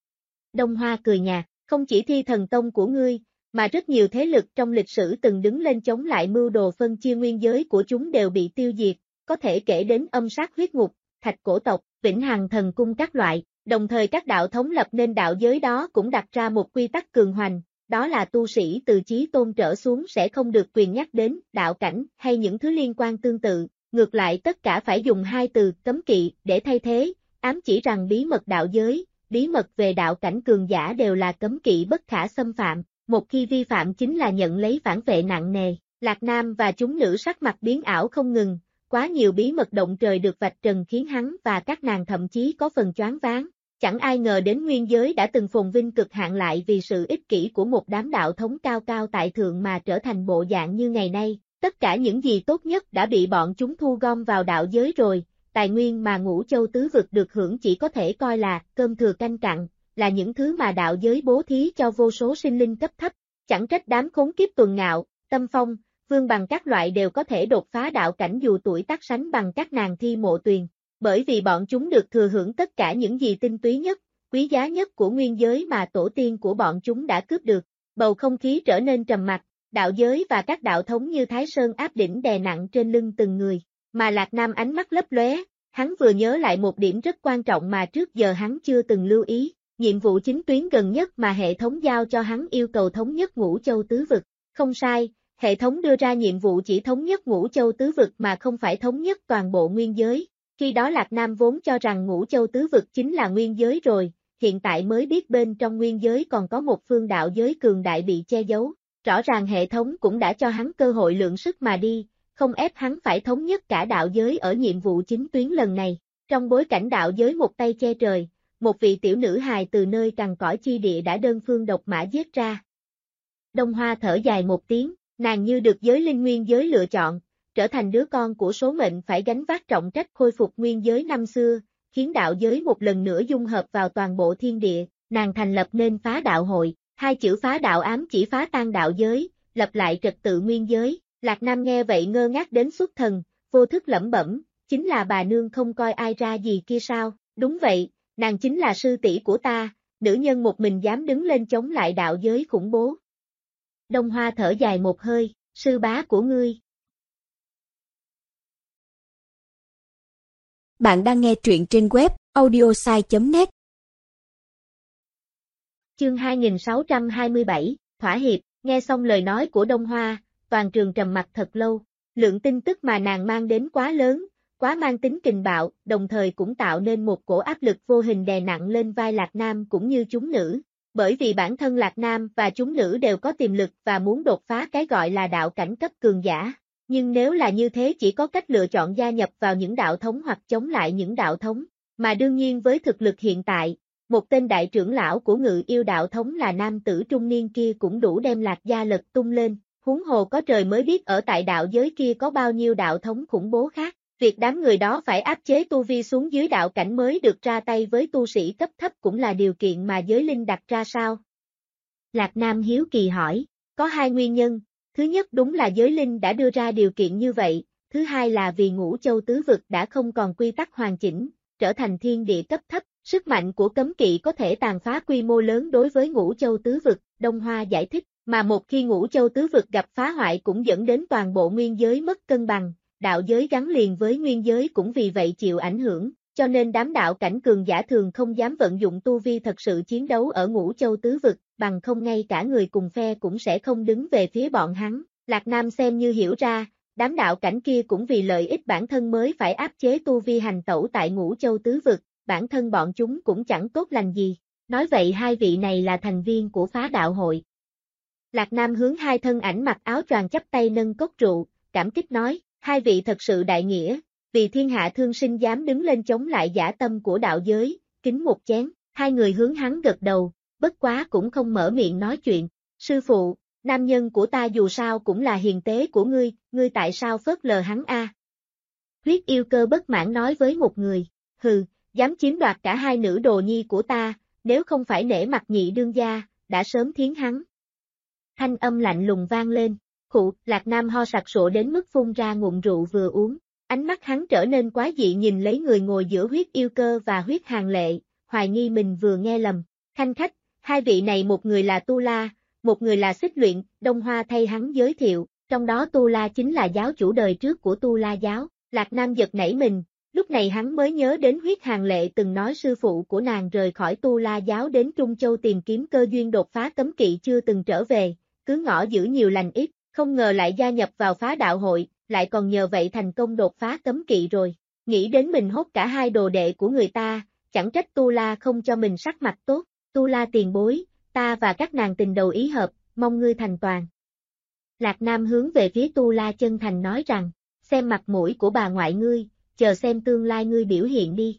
Đông Hoa cười nhạt, không chỉ Thi Thần Tông của ngươi, mà rất nhiều thế lực trong lịch sử từng đứng lên chống lại mưu đồ phân chia nguyên giới của chúng đều bị tiêu diệt, có thể kể đến Âm Sát Huyết Ngục, Thạch Cổ Tộc, Vĩnh Hằng Thần Cung các loại, đồng thời các đạo thống lập nên đạo giới đó cũng đặt ra một quy tắc cường hoành, đó là tu sĩ từ chí tôn trở xuống sẽ không được quyền nhắc đến đạo cảnh hay những thứ liên quan tương tự, ngược lại tất cả phải dùng hai từ cấm kỵ để thay thế, ám chỉ rằng bí mật đạo giới, bí mật về đạo cảnh cường giả đều là cấm kỵ bất khả xâm phạm, một khi vi phạm chính là nhận lấy phản vệ nặng nề. Lạc Nam và chúng nữ sắc mặt biến ảo không ngừng, quá nhiều bí mật động trời được vạch trần khiến hắn và các nàng thậm chí có phần choáng váng. Chẳng ai ngờ đến nguyên giới đã từng phồn vinh cực hạn lại vì sự ích kỷ của một đám đạo thống cao cao tại thượng mà trở thành bộ dạng như ngày nay. Tất cả những gì tốt nhất đã bị bọn chúng thu gom vào đạo giới rồi, tài nguyên mà Ngũ Châu tứ vực được hưởng chỉ có thể coi là cơm thừa canh cặn, là những thứ mà đạo giới bố thí cho vô số sinh linh cấp thấp. Chẳng trách đám khốn kiếp Tuần Ngạo, Tâm Phong, Vương Bằng các loại đều có thể đột phá đạo cảnh dù tuổi tác sánh bằng các nàng Thi Mộ Tuyền. Bởi vì bọn chúng được thừa hưởng tất cả những gì tinh túy nhất, quý giá nhất của nguyên giới mà tổ tiên của bọn chúng đã cướp được. Bầu không khí trở nên trầm mặc, đạo giới và các đạo thống như Thái Sơn áp đỉnh đè nặng trên lưng từng người, mà Lạc Nam ánh mắt lấp lóe, hắn vừa nhớ lại một điểm rất quan trọng mà trước giờ hắn chưa từng lưu ý, nhiệm vụ chính tuyến gần nhất mà hệ thống giao cho hắn yêu cầu thống nhất Ngũ Châu tứ vực. Không sai, hệ thống đưa ra nhiệm vụ chỉ thống nhất Ngũ Châu tứ vực mà không phải thống nhất toàn bộ nguyên giới. Khi đó Lạc Nam vốn cho rằng Ngũ Châu tứ vực chính là nguyên giới rồi, hiện tại mới biết bên trong nguyên giới còn có một phương đạo giới cường đại bị che giấu. Rõ ràng hệ thống cũng đã cho hắn cơ hội lượng sức mà đi, không ép hắn phải thống nhất cả đạo giới ở nhiệm vụ chính tuyến lần này. Trong bối cảnh đạo giới một tay che trời, một vị tiểu nữ hài từ nơi cằn cõi chi địa đã đơn phương độc mã giết ra. Đông Hoa thở dài một tiếng, nàng như được giới linh nguyên giới lựa chọn, trở thành đứa con của số mệnh phải gánh vác trọng trách khôi phục nguyên giới năm xưa, khiến đạo giới một lần nữa dung hợp vào toàn bộ thiên địa, nàng thành lập nên Phá Đạo Hội, hai chữ phá đạo ám chỉ phá tan đạo giới, lập lại trật tự nguyên giới. Lạc Nam nghe vậy ngơ ngác đến xuất thần, vô thức lẩm bẩm, chính là bà nương không coi ai ra gì kia sao, đúng vậy, nàng chính là sư tỷ của ta, nữ nhân một mình dám đứng lên chống lại đạo giới khủng bố. Đông Hoa thở dài một hơi, sư bá của ngươi. Bạn đang nghe truyện trên web audiosai.net. Chương 2627, Thỏa Hiệp, nghe xong lời nói của Đông Hoa, toàn trường trầm mặc thật lâu, lượng tin tức mà nàng mang đến quá lớn, quá mang tính kình bạo, đồng thời cũng tạo nên một cổ áp lực vô hình đè nặng lên vai Lạc Nam cũng như chúng nữ, bởi vì bản thân Lạc Nam và chúng nữ đều có tiềm lực và muốn đột phá cái gọi là đạo cảnh cấp cường giả. Nhưng nếu là như thế chỉ có cách lựa chọn gia nhập vào những đạo thống hoặc chống lại những đạo thống, mà đương nhiên với thực lực hiện tại, một tên đại trưởng lão của Ngự Yêu đạo thống là nam tử trung niên kia cũng đủ đem Lạc gia lật tung lên, huống hồ có trời mới biết ở tại đạo giới kia có bao nhiêu đạo thống khủng bố khác, việc đám người đó phải áp chế tu vi xuống dưới đạo cảnh mới được ra tay với tu sĩ cấp thấp cũng là điều kiện mà giới linh đặt ra sao? Lạc Nam hiếu kỳ hỏi, có hai nguyên nhân. Thứ nhất đúng là giới linh đã đưa ra điều kiện như vậy, thứ hai là vì Ngũ Châu tứ vực đã không còn quy tắc hoàn chỉnh, trở thành thiên địa cấp thấp, sức mạnh của cấm kỵ có thể tàn phá quy mô lớn đối với Ngũ Châu tứ vực, Đông Hoa giải thích, mà một khi Ngũ Châu tứ vực gặp phá hoại cũng dẫn đến toàn bộ nguyên giới mất cân bằng, đạo giới gắn liền với nguyên giới cũng vì vậy chịu ảnh hưởng, cho nên đám đạo cảnh cường giả thường không dám vận dụng tu vi thật sự chiến đấu ở Ngũ Châu tứ vực, bằng không ngay cả người cùng phe cũng sẽ không đứng về phía bọn hắn. Lạc Nam xem như hiểu ra, đám đạo cảnh kia cũng vì lợi ích bản thân mới phải áp chế tu vi hành tẩu tại Ngũ Châu tứ vực, bản thân bọn chúng cũng chẳng tốt lành gì. Nói vậy hai vị này là thành viên của Phá Đạo Hội. Lạc Nam hướng hai thân ảnh mặc áo choàng chắp tay nâng cốc rượu, cảm kích nói, hai vị thật sự đại nghĩa, vì thiên hạ thương sinh dám đứng lên chống lại dã tâm của đạo giới, kính một chén, hai người hướng hắn gật đầu, bất quá cũng không mở miệng nói chuyện. Sư phụ, nam nhân của ta dù sao cũng là hiền tế của ngươi tại sao phớt lờ hắn a? Huyết yêu cơ bất mãn nói với một người, hừ, dám chiếm đoạt cả hai nữ đồ nhi của ta, nếu không phải nể mặt nhị đương gia, đã sớm thiến hắn. Thanh âm lạnh lùng vang lên, Lạc Nam ho sặc sụa đến mức phun ra ngụm rượu vừa uống, ánh mắt hắn trở nên quái dị nhìn lấy người ngồi giữa huyết yêu cơ và huyết hàng lệ, hoài nghi mình vừa nghe lầm. Khanh khách, hai vị này một người là Tu La, một người là Xích Luyện, Đông Hoa thay hắn giới thiệu, trong đó Tu La chính là giáo chủ đời trước của Tu La giáo. Lạc Nam giật nảy mình, lúc này hắn mới nhớ đến huyết hàng lệ từng nói sư phụ của nàng rời khỏi Tu La giáo đến Trung Châu tìm kiếm cơ duyên đột phá cấm kỵ chưa từng trở về, cứ ngỏ giữ nhiều lành ít, không ngờ lại gia nhập vào phá đạo hội, lại còn nhờ vậy thành công đột phá cấm kỵ rồi. Nghĩ đến mình hốt cả hai đồ đệ của người ta, chẳng trách Tu La không cho mình sắc mặt tốt. Tu La tiền bối, ta và các nàng tình đầu ý hợp, mong ngươi thành toàn. Lạc Nam hướng về phía Tu La chân thành nói rằng, xem mặt mũi của bà ngoại ngươi, chờ xem tương lai ngươi biểu hiện đi.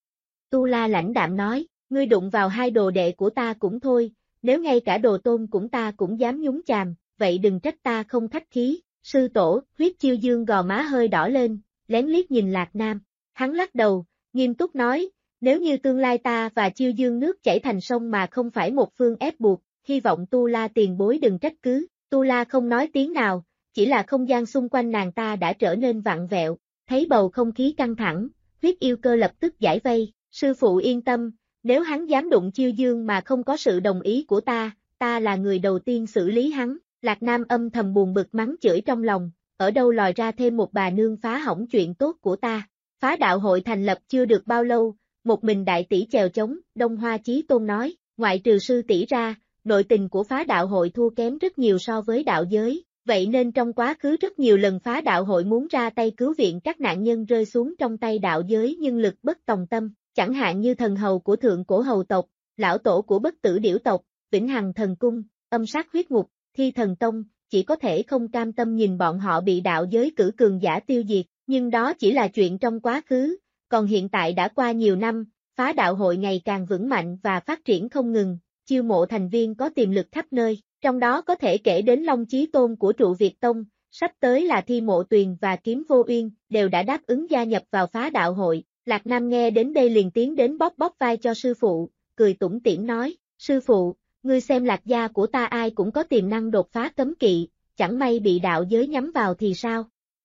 Tu La lãnh đạm nói, ngươi đụng vào hai đồ đệ của ta cũng thôi, nếu ngay cả đồ tôn cũng ta cũng dám nhúng chàm, vậy đừng trách ta không khách khí. Sư tổ, huyết chiêu dương gò má hơi đỏ lên, lén liếc nhìn Lạc Nam. Hắn lắc đầu, nghiêm túc nói, nếu như tương lai ta và chiêu dương nước chảy thành sông mà không phải một phương ép buộc, hy vọng Tu La tiền bối đừng trách cứ. Tu La không nói tiếng nào, chỉ là không gian xung quanh nàng ta đã trở nên vặn vẹo, thấy bầu không khí căng thẳng, huyết yêu cơ lập tức giải vây, sư phụ yên tâm, nếu hắn dám đụng chiêu dương mà không có sự đồng ý của ta là người đầu tiên xử lý hắn. Lạc Nam âm thầm buồn bực mắng chửi trong lòng, ở đâu lòi ra thêm một bà nương phá hỏng chuyện tốt của ta. Phá đạo hội thành lập chưa được bao lâu, một mình đại tỷ chèo chống, Đông Hoa Chí Tôn nói, ngoại trừ sư tỷ ra, nội tình của phá đạo hội thua kém rất nhiều so với đạo giới, vậy nên trong quá khứ rất nhiều lần phá đạo hội muốn ra tay cứu viện các nạn nhân rơi xuống trong tay đạo giới nhưng lực bất tòng tâm, chẳng hạn như thần hầu của thượng cổ hầu tộc, lão tổ của bất tử điểu tộc, Vĩnh Hằng thần cung, âm sát huyết ngục, Thi thần tông, chỉ có thể không cam tâm nhìn bọn họ bị đạo giới cử cường giả tiêu diệt, nhưng đó chỉ là chuyện trong quá khứ, còn hiện tại đã qua nhiều năm, phá đạo hội ngày càng vững mạnh và phát triển không ngừng, chiêu mộ thành viên có tiềm lực khắp nơi, trong đó có thể kể đến Long Chí Tôn của Trụ Việt Tông, sắp tới là Thi Mộ Tuyền và Kiếm Vô Uyên, đều đã đáp ứng gia nhập vào phá đạo hội. Lạc Nam nghe đến đây liền tiến đến bóp bóp vai cho sư phụ, cười tủm tỉm nói, sư phụ, ngươi xem Lạc gia của ta ai cũng có tiềm năng đột phá cấm kỵ, chẳng may bị đạo giới nhắm vào thì sao?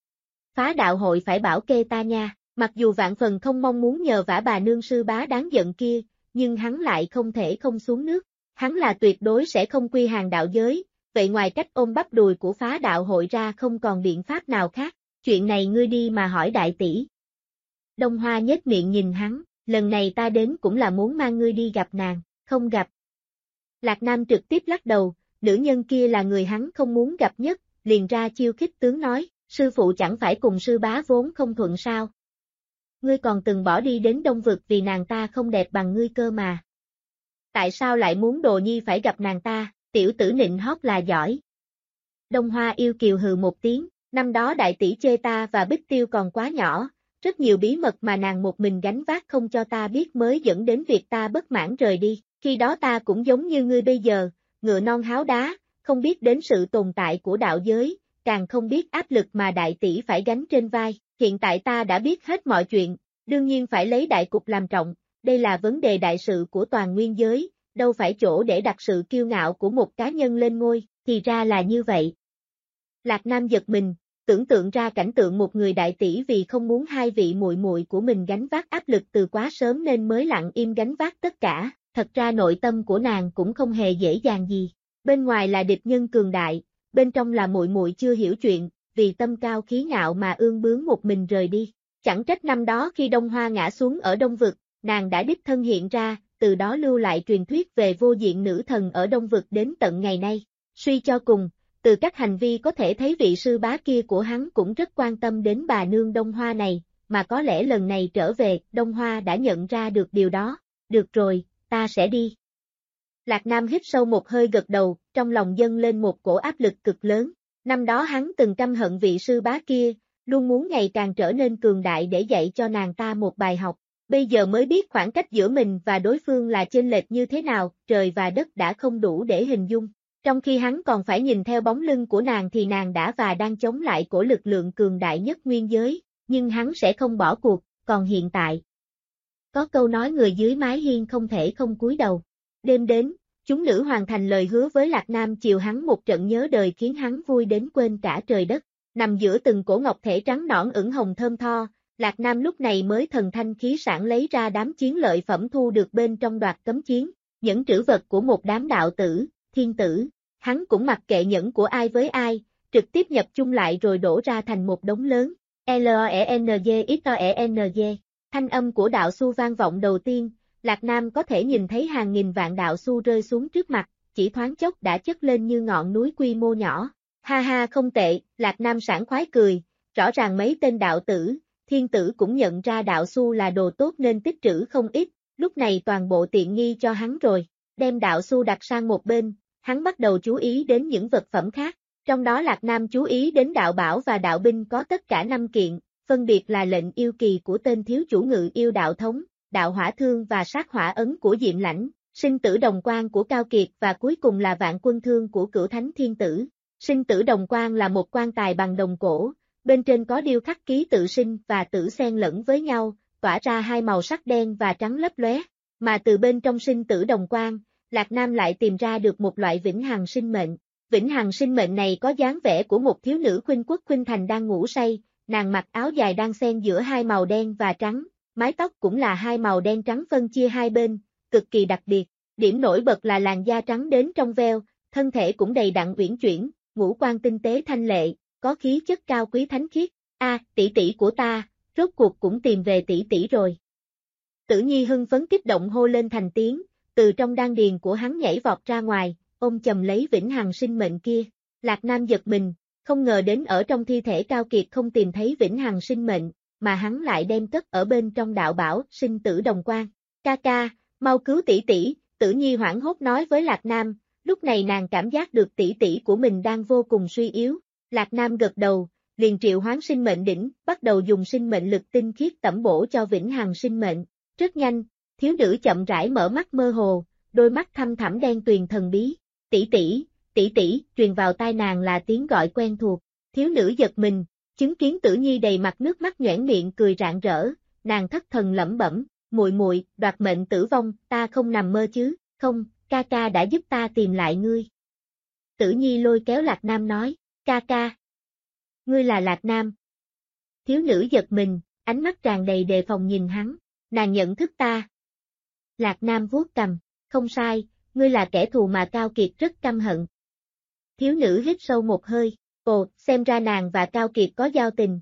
Phá đạo hội phải bảo kê ta nha, mặc dù vạn phần không mong muốn nhờ vả bà nương sư bá đáng giận kia, nhưng hắn lại không thể không xuống nước, hắn là tuyệt đối sẽ không quy hàng đạo giới, vậy ngoài cách ôm bắp đùi của phá đạo hội ra không còn biện pháp nào khác, chuyện này ngươi đi mà hỏi đại tỷ. Đông Hoa nhếch miệng nhìn hắn, lần này ta đến cũng là muốn mang ngươi đi gặp nàng, không gặp. Lạc Nam trực tiếp lắc đầu, nữ nhân kia là người hắn không muốn gặp nhất, liền ra chiêu khích tướng nói, sư phụ chẳng phải cùng sư bá vốn không thuận sao. Ngươi còn từng bỏ đi đến Đông Vực vì nàng ta không đẹp bằng ngươi cơ mà. Tại sao lại muốn đồ nhi phải gặp nàng ta, tiểu tử nịnh hót là giỏi. Đông Hoa yêu kiều hừ một tiếng, năm đó đại tỷ chê ta và Bích Tiêu còn quá nhỏ, rất nhiều bí mật mà nàng một mình gánh vác không cho ta biết mới dẫn đến việc ta bất mãn rời đi. Khi đó ta cũng giống như ngươi bây giờ, ngựa non háo đá, không biết đến sự tồn tại của đạo giới, càng không biết áp lực mà đại tỷ phải gánh trên vai. Hiện tại ta đã biết hết mọi chuyện, đương nhiên phải lấy đại cục làm trọng, đây là vấn đề đại sự của toàn nguyên giới, đâu phải chỗ để đặt sự kiêu ngạo của một cá nhân lên ngôi, thì ra là như vậy. Lạc Nam giật mình, tưởng tượng ra cảnh tượng một người đại tỷ vì không muốn hai vị muội muội của mình gánh vác áp lực từ quá sớm nên mới lặng im gánh vác tất cả. Thật ra nội tâm của nàng cũng không hề dễ dàng gì. Bên ngoài là địch nhân cường đại, bên trong là muội muội chưa hiểu chuyện, vì tâm cao khí ngạo mà ương bướng một mình rời đi. Chẳng trách năm đó khi Đông Hoa ngã xuống ở Đông Vực, nàng đã đích thân hiện ra, từ đó lưu lại truyền thuyết về vô diện nữ thần ở Đông Vực đến tận ngày nay. Suy cho cùng, từ các hành vi có thể thấy vị sư bá kia của hắn cũng rất quan tâm đến bà nương Đông Hoa này, mà có lẽ lần này trở về, Đông Hoa đã nhận ra được điều đó. Được rồi, ta sẽ đi. Lạc Nam hít sâu một hơi gật đầu, trong lòng dâng lên một cổ áp lực cực lớn. Năm đó hắn từng căm hận vị sư bá kia, luôn muốn ngày càng trở nên cường đại để dạy cho nàng ta một bài học. Bây giờ mới biết khoảng cách giữa mình và đối phương là chênh lệch như thế nào, trời và đất đã không đủ để hình dung. Trong khi hắn còn phải nhìn theo bóng lưng của nàng thì nàng đã và đang chống lại của lực lượng cường đại nhất nguyên giới, nhưng hắn sẽ không bỏ cuộc, còn hiện tại. Có câu nói người dưới mái hiên không thể không cúi đầu. Đêm đến, chúng nữ hoàn thành lời hứa với Lạc Nam chiều hắn một trận nhớ đời khiến hắn vui đến quên cả trời đất. Nằm giữa từng cổ ngọc thể trắng nõn ửng hồng thơm tho, Lạc Nam lúc này mới thần thanh khí sảng lấy ra đám chiến lợi phẩm thu được bên trong đoạt cấm chiến, những trữ vật của một đám đạo tử, thiên tử. Hắn cũng mặc kệ nhẫn của ai với ai, trực tiếp nhập chung lại rồi đổ ra thành một đống lớn. LOENGXOENG. Thanh âm của đạo xu vang vọng đầu tiên, Lạc Nam có thể nhìn thấy hàng nghìn vạn đạo xu rơi xuống trước mặt, chỉ thoáng chốc đã chất lên như ngọn núi quy mô nhỏ. Ha ha không tệ, Lạc Nam sảng khoái cười, rõ ràng mấy tên đạo tử, thiên tử cũng nhận ra đạo xu là đồ tốt nên tích trữ không ít, lúc này toàn bộ tiện nghi cho hắn rồi. Đem đạo xu đặt sang một bên, hắn bắt đầu chú ý đến những vật phẩm khác. Trong đó Lạc Nam chú ý đến đạo bảo và đạo binh có tất cả 5 kiện, phân biệt là lệnh yêu kỳ của tên thiếu chủ Ngự Yêu Đạo Thống, đạo hỏa thương và sát hỏa ấn của Diệm Lãnh, sinh tử đồng quan của Cao Kiệt và cuối cùng là vạn quân thương của Cửu Thánh Thiên Tử. Sinh tử đồng quan là một quan tài bằng đồng cổ, bên trên có điêu khắc ký tự sinh và tử xen lẫn với nhau, tỏa ra hai màu sắc đen và trắng lấp lóe, mà từ bên trong sinh tử đồng quan, Lạc Nam lại tìm ra được một loại vĩnh hằng sinh mệnh. Vĩnh hằng sinh mệnh này có dáng vẻ của một thiếu nữ khuynh quốc khuynh thành đang ngủ say, nàng mặc áo dài đang xen giữa hai màu đen và trắng, mái tóc cũng là hai màu đen trắng phân chia hai bên, cực kỳ đặc biệt. Điểm nổi bật là làn da trắng đến trong veo, thân thể cũng đầy đặn uyển chuyển, ngũ quan tinh tế thanh lệ, có khí chất cao quý thánh khiết. Tỷ tỷ của ta, rốt cuộc cũng tìm về tỷ tỷ rồi. Tử Nhi hưng phấn kích động hô lên thành tiếng, từ trong đan điền của hắn nhảy vọt ra ngoài, ôm chầm lấy vĩnh hằng sinh mệnh kia. Lạc Nam giật mình, không ngờ đến ở trong thi thể Cao Kiệt không tìm thấy vĩnh hằng sinh mệnh, mà hắn lại đem cất ở bên trong đạo bảo sinh tử đồng quan. Ca ca, mau cứu tỷ tỷ, Tử Nhi hoảng hốt nói với Lạc Nam, lúc này nàng cảm giác được tỷ tỷ của mình đang vô cùng suy yếu. Lạc Nam gật đầu, liền triệu hoán sinh mệnh đỉnh, bắt đầu dùng sinh mệnh lực tinh khiết tẩm bổ cho vĩnh hằng sinh mệnh. Rất nhanh, thiếu nữ chậm rãi mở mắt mơ hồ, đôi mắt thâm thẳm đen tuyền thần bí. Tỷ tỷ, truyền vào tai nàng là tiếng gọi quen thuộc. Thiếu nữ giật mình, chứng kiến Tử Nhi đầy mặt nước mắt nhoẻn miệng cười rạng rỡ, nàng thất thần lẩm bẩm, muội, đoạt mệnh tử vong, ta không nằm mơ chứ, không, ca ca đã giúp ta tìm lại ngươi. Tử Nhi lôi kéo Lạc Nam nói, ca ca, ngươi là Lạc Nam. Thiếu nữ giật mình, ánh mắt tràn đầy đề phòng nhìn hắn, nàng nhận thức ta. Lạc Nam vuốt cằm, không sai, ngươi là kẻ thù mà Cao Kiệt rất căm hận. Thiếu nữ hít sâu một hơi, xem ra nàng và Cao Kiệt có giao tình.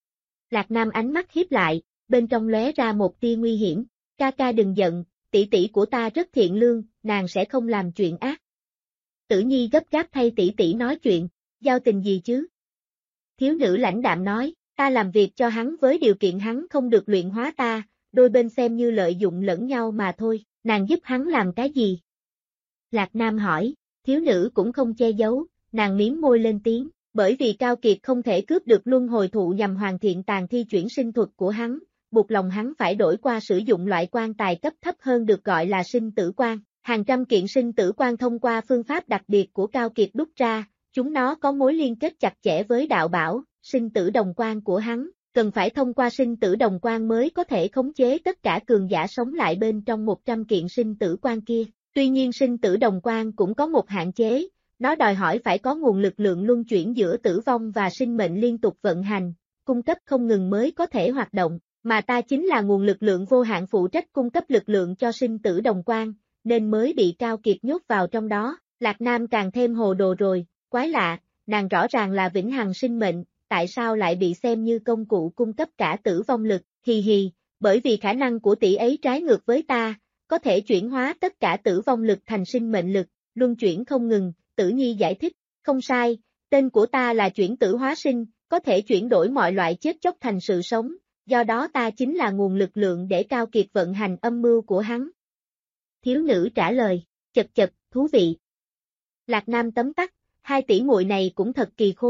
Lạc Nam ánh mắt híp lại, bên trong lóe ra một tia nguy hiểm, ca ca đừng giận, tỷ tỷ của ta rất thiện lương, nàng sẽ không làm chuyện ác. Tử Nhi gấp gáp thay tỷ tỷ nói chuyện, giao tình gì chứ? Thiếu nữ lãnh đạm nói, ta làm việc cho hắn với điều kiện hắn không được luyện hóa ta, đôi bên xem như lợi dụng lẫn nhau mà thôi, nàng giúp hắn làm cái gì? Lạc Nam hỏi, thiếu nữ cũng không che giấu, nàng miếm môi lên tiếng, bởi vì Cao Kiệt không thể cướp được luân hồi thụ nhằm hoàn thiện tàn thi chuyển sinh thuật của hắn, buộc lòng hắn phải đổi qua sử dụng loại quan tài cấp thấp hơn được gọi là sinh tử quan. Hàng trăm kiện sinh tử quan thông qua phương pháp đặc biệt của Cao Kiệt đúc ra, chúng nó có mối liên kết chặt chẽ với đạo bảo, sinh tử đồng quan của hắn, cần phải thông qua sinh tử đồng quan mới có thể khống chế tất cả cường giả sống lại bên trong 100 kiện sinh tử quan kia. Tuy nhiên sinh tử đồng quan cũng có một hạn chế, nó đòi hỏi phải có nguồn lực lượng luân chuyển giữa tử vong và sinh mệnh liên tục vận hành, cung cấp không ngừng mới có thể hoạt động, mà ta chính là nguồn lực lượng vô hạn phụ trách cung cấp lực lượng cho sinh tử đồng quan, nên mới bị Cao Kiệt nhốt vào trong đó. Lạc Nam càng thêm hồ đồ rồi, quái lạ, nàng rõ ràng là vĩnh hằng sinh mệnh, tại sao lại bị xem như công cụ cung cấp cả tử vong lực, hi, bởi vì khả năng của tỷ ấy trái ngược với ta, có thể chuyển hóa tất cả tử vong lực thành sinh mệnh lực, luân chuyển không ngừng, Tử Nhi giải thích, không sai, tên của ta là chuyển tử hóa sinh, có thể chuyển đổi mọi loại chết chóc thành sự sống, do đó ta chính là nguồn lực lượng để Cao Kiệt vận hành âm mưu của hắn. Thiếu nữ trả lời, chật, thú vị. Lạc Nam tấm tắc, hai tỷ muội này cũng thật kỳ khôi,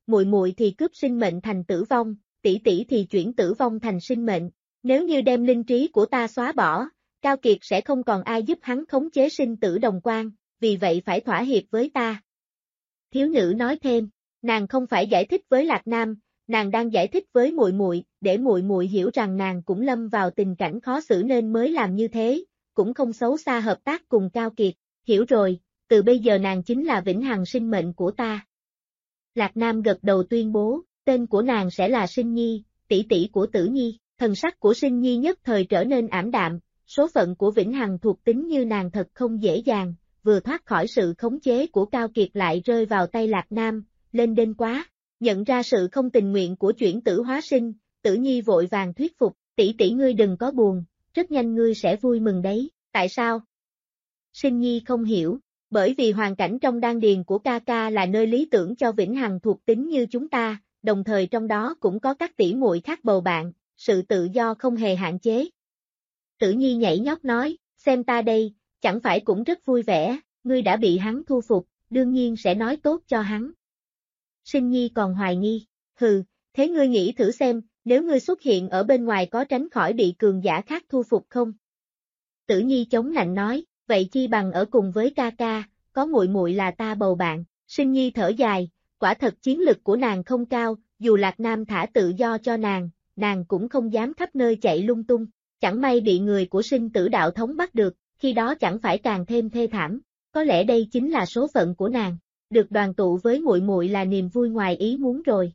muội muội thì cướp sinh mệnh thành tử vong, tỷ tỷ thì chuyển tử vong thành sinh mệnh. Nếu như đem linh trí của ta xóa bỏ, Cao Kiệt sẽ không còn ai giúp hắn khống chế sinh tử đồng quan, vì vậy phải thỏa hiệp với ta. Thiếu nữ nói thêm, nàng không phải giải thích với Lạc Nam, nàng đang giải thích với muội muội, để muội muội hiểu rằng nàng cũng lâm vào tình cảnh khó xử nên mới làm như thế, cũng không xấu xa hợp tác cùng Cao Kiệt, hiểu rồi, từ bây giờ nàng chính là vĩnh hằng sinh mệnh của ta. Lạc Nam gật đầu tuyên bố, tên của nàng sẽ là Sinh Nhi, tỷ tỷ của Tử Nhi, thần sắc của Sinh Nhi nhất thời trở nên ảm đạm, số phận của vĩnh hằng thuộc tính như nàng thật không dễ dàng, vừa thoát khỏi sự khống chế của Cao Kiệt lại rơi vào tay Lạc Nam, lên đên quá. Nhận ra sự không tình nguyện của chuyển tử hóa sinh, Tử Nhi vội vàng thuyết phục, tỷ tỷ ngươi đừng có buồn, rất nhanh ngươi sẽ vui mừng đấy, tại sao? Sinh Nhi không hiểu, bởi vì hoàn cảnh trong đan điền của ca ca là nơi lý tưởng cho vĩnh hằng thuộc tính như chúng ta, đồng thời trong đó cũng có các tỷ muội khác bầu bạn, sự tự do không hề hạn chế. Tử Nhi nhảy nhót nói, xem ta đây, chẳng phải cũng rất vui vẻ, ngươi đã bị hắn thu phục, đương nhiên sẽ nói tốt cho hắn. Sinh Nhi còn hoài nghi, hừ, thế ngươi nghĩ thử xem, nếu ngươi xuất hiện ở bên ngoài có tránh khỏi bị cường giả khác thu phục không? Tử Nhi chống nạnh nói, vậy chi bằng ở cùng với ca ca, có muội muội là ta bầu bạn. Sinh Nhi thở dài, quả thật chiến lực của nàng không cao, dù Lạc Nam thả tự do cho nàng cũng không dám khắp nơi chạy lung tung, chẳng may bị người của sinh tử đạo thống bắt được, khi đó chẳng phải càng thêm thê thảm, có lẽ đây chính là số phận của nàng. Được đoàn tụ với muội muội là niềm vui ngoài ý muốn rồi.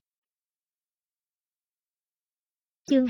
Chương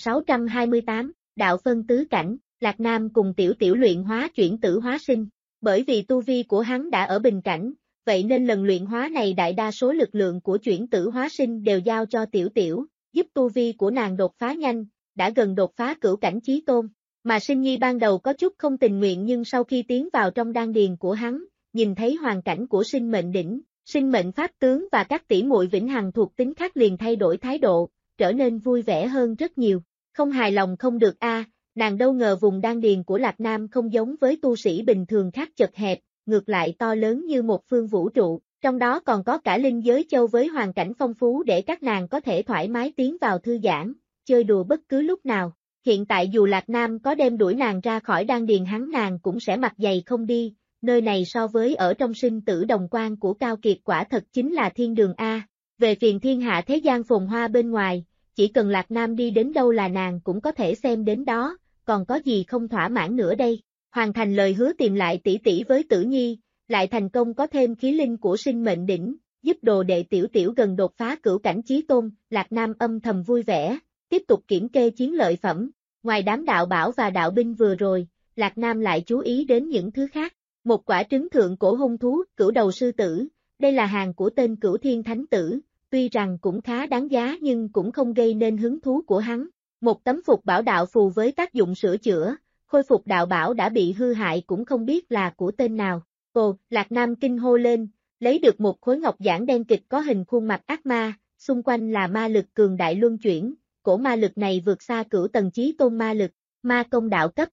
2628, Đạo phân tứ cảnh, Lạc Nam cùng Tiểu Tiểu luyện hóa chuyển tử hóa sinh, bởi vì tu vi của hắn đã ở bình cảnh, vậy nên lần luyện hóa này đại đa số lực lượng của chuyển tử hóa sinh đều giao cho Tiểu Tiểu, giúp tu vi của nàng đột phá nhanh, đã gần đột phá cửu cảnh chí tôn, mà Sinh Nhi ban đầu có chút không tình nguyện nhưng sau khi tiến vào trong đan điền của hắn, nhìn thấy hoàn cảnh của sinh mệnh đỉnh, sinh mệnh pháp tướng và các tỷ muội vĩnh hằng thuộc tính khác liền thay đổi thái độ, trở nên vui vẻ hơn rất nhiều. Không hài lòng không được nàng đâu ngờ vùng đan điền của Lạc Nam không giống với tu sĩ bình thường khác chật hẹp, ngược lại to lớn như một phương vũ trụ, trong đó còn có cả linh giới châu với hoàn cảnh phong phú để các nàng có thể thoải mái tiến vào thư giãn, chơi đùa bất cứ lúc nào. Hiện tại dù Lạc Nam có đem đuổi nàng ra khỏi đan điền hắn nàng cũng sẽ mặt dày không đi. Nơi này so với ở trong sinh tử đồng quan của Cao Kiệt quả thật chính là thiên đường A. Về phiền thiên hạ thế gian phồn hoa bên ngoài, chỉ cần Lạc Nam đi đến đâu là nàng cũng có thể xem đến đó, còn có gì không thỏa mãn nữa đây. Hoàn thành lời hứa tìm lại tỷ tỷ với Tử Nhi, lại thành công có thêm khí linh của sinh mệnh đỉnh, giúp đồ đệ Tiểu Tiểu gần đột phá cửu cảnh chí tôn, Lạc Nam âm thầm vui vẻ, tiếp tục kiểm kê chiến lợi phẩm. Ngoài đám đạo bảo và đạo binh vừa rồi, Lạc Nam lại chú ý đến những thứ khác. Một quả trứng thượng cổ hung thú, cửu đầu sư tử, đây là hàng của tên Cửu Thiên Thánh Tử, tuy rằng cũng khá đáng giá nhưng cũng không gây nên hứng thú của hắn. Một tấm phục bảo đạo phù với tác dụng sửa chữa, khôi phục đạo bảo đã bị hư hại cũng không biết là của tên nào. Ồ, Lạc Nam kinh hô lên, lấy được một khối ngọc giản đen kịch có hình khuôn mặt ác ma, xung quanh là ma lực cường đại luân chuyển, cổ ma lực này vượt xa cửu tầng chí tôn ma lực, ma công đạo cấp.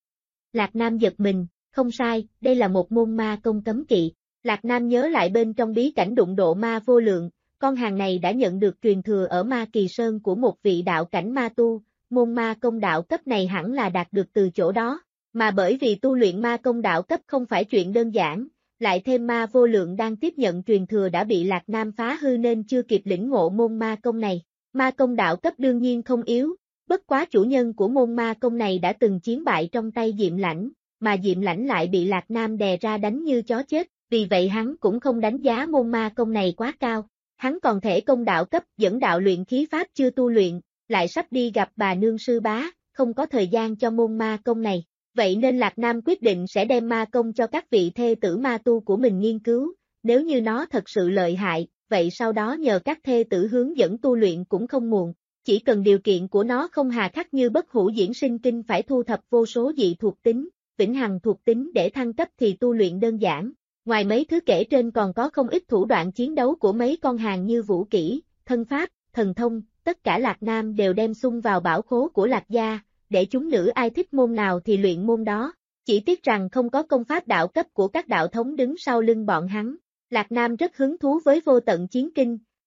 Lạc Nam giật mình. Không sai, đây là một môn ma công cấm kỵ. Lạc Nam nhớ lại bên trong bí cảnh đụng độ ma vô lượng, con hàng này đã nhận được truyền thừa ở Ma Kỳ Sơn của một vị đạo cảnh ma tu, môn ma công đạo cấp này hẳn là đạt được từ chỗ đó, mà bởi vì tu luyện ma công đạo cấp không phải chuyện đơn giản, lại thêm ma vô lượng đang tiếp nhận truyền thừa đã bị Lạc Nam phá hư nên chưa kịp lĩnh ngộ môn ma công này. Ma công đạo cấp đương nhiên không yếu, bất quá chủ nhân của môn ma công này đã từng chiến bại trong tay Diệm Lãnh, mà Diệm Lãnh lại bị Lạc Nam đè ra đánh như chó chết, vì vậy hắn cũng không đánh giá môn ma công này quá cao. Hắn còn thể công đạo cấp dẫn đạo luyện khí pháp chưa tu luyện, lại sắp đi gặp bà nương sư bá, không có thời gian cho môn ma công này. Vậy nên Lạc Nam quyết định sẽ đem ma công cho các vị thê tử ma tu của mình nghiên cứu, nếu như nó thật sự lợi hại, vậy sau đó nhờ các thê tử hướng dẫn tu luyện cũng không muộn. Chỉ cần điều kiện của nó không hà khắc như bất hủ diễn sinh kinh phải thu thập vô số dị thuộc tính, vĩnh hằng thuộc tính để thăng cấp thì tu luyện đơn giản. Ngoài mấy thứ kể trên còn có không ít thủ đoạn chiến đấu của mấy con hàng như vũ kỹ, thân pháp, thần thông, tất cả Lạc Nam đều đem xung vào bảo khố của Lạc gia, để chúng nữ ai thích môn nào thì luyện môn đó. Chỉ tiếc rằng không có công pháp đạo cấp của các đạo thống đứng sau lưng bọn hắn. Lạc Nam rất hứng thú với vô tận chiến kinh,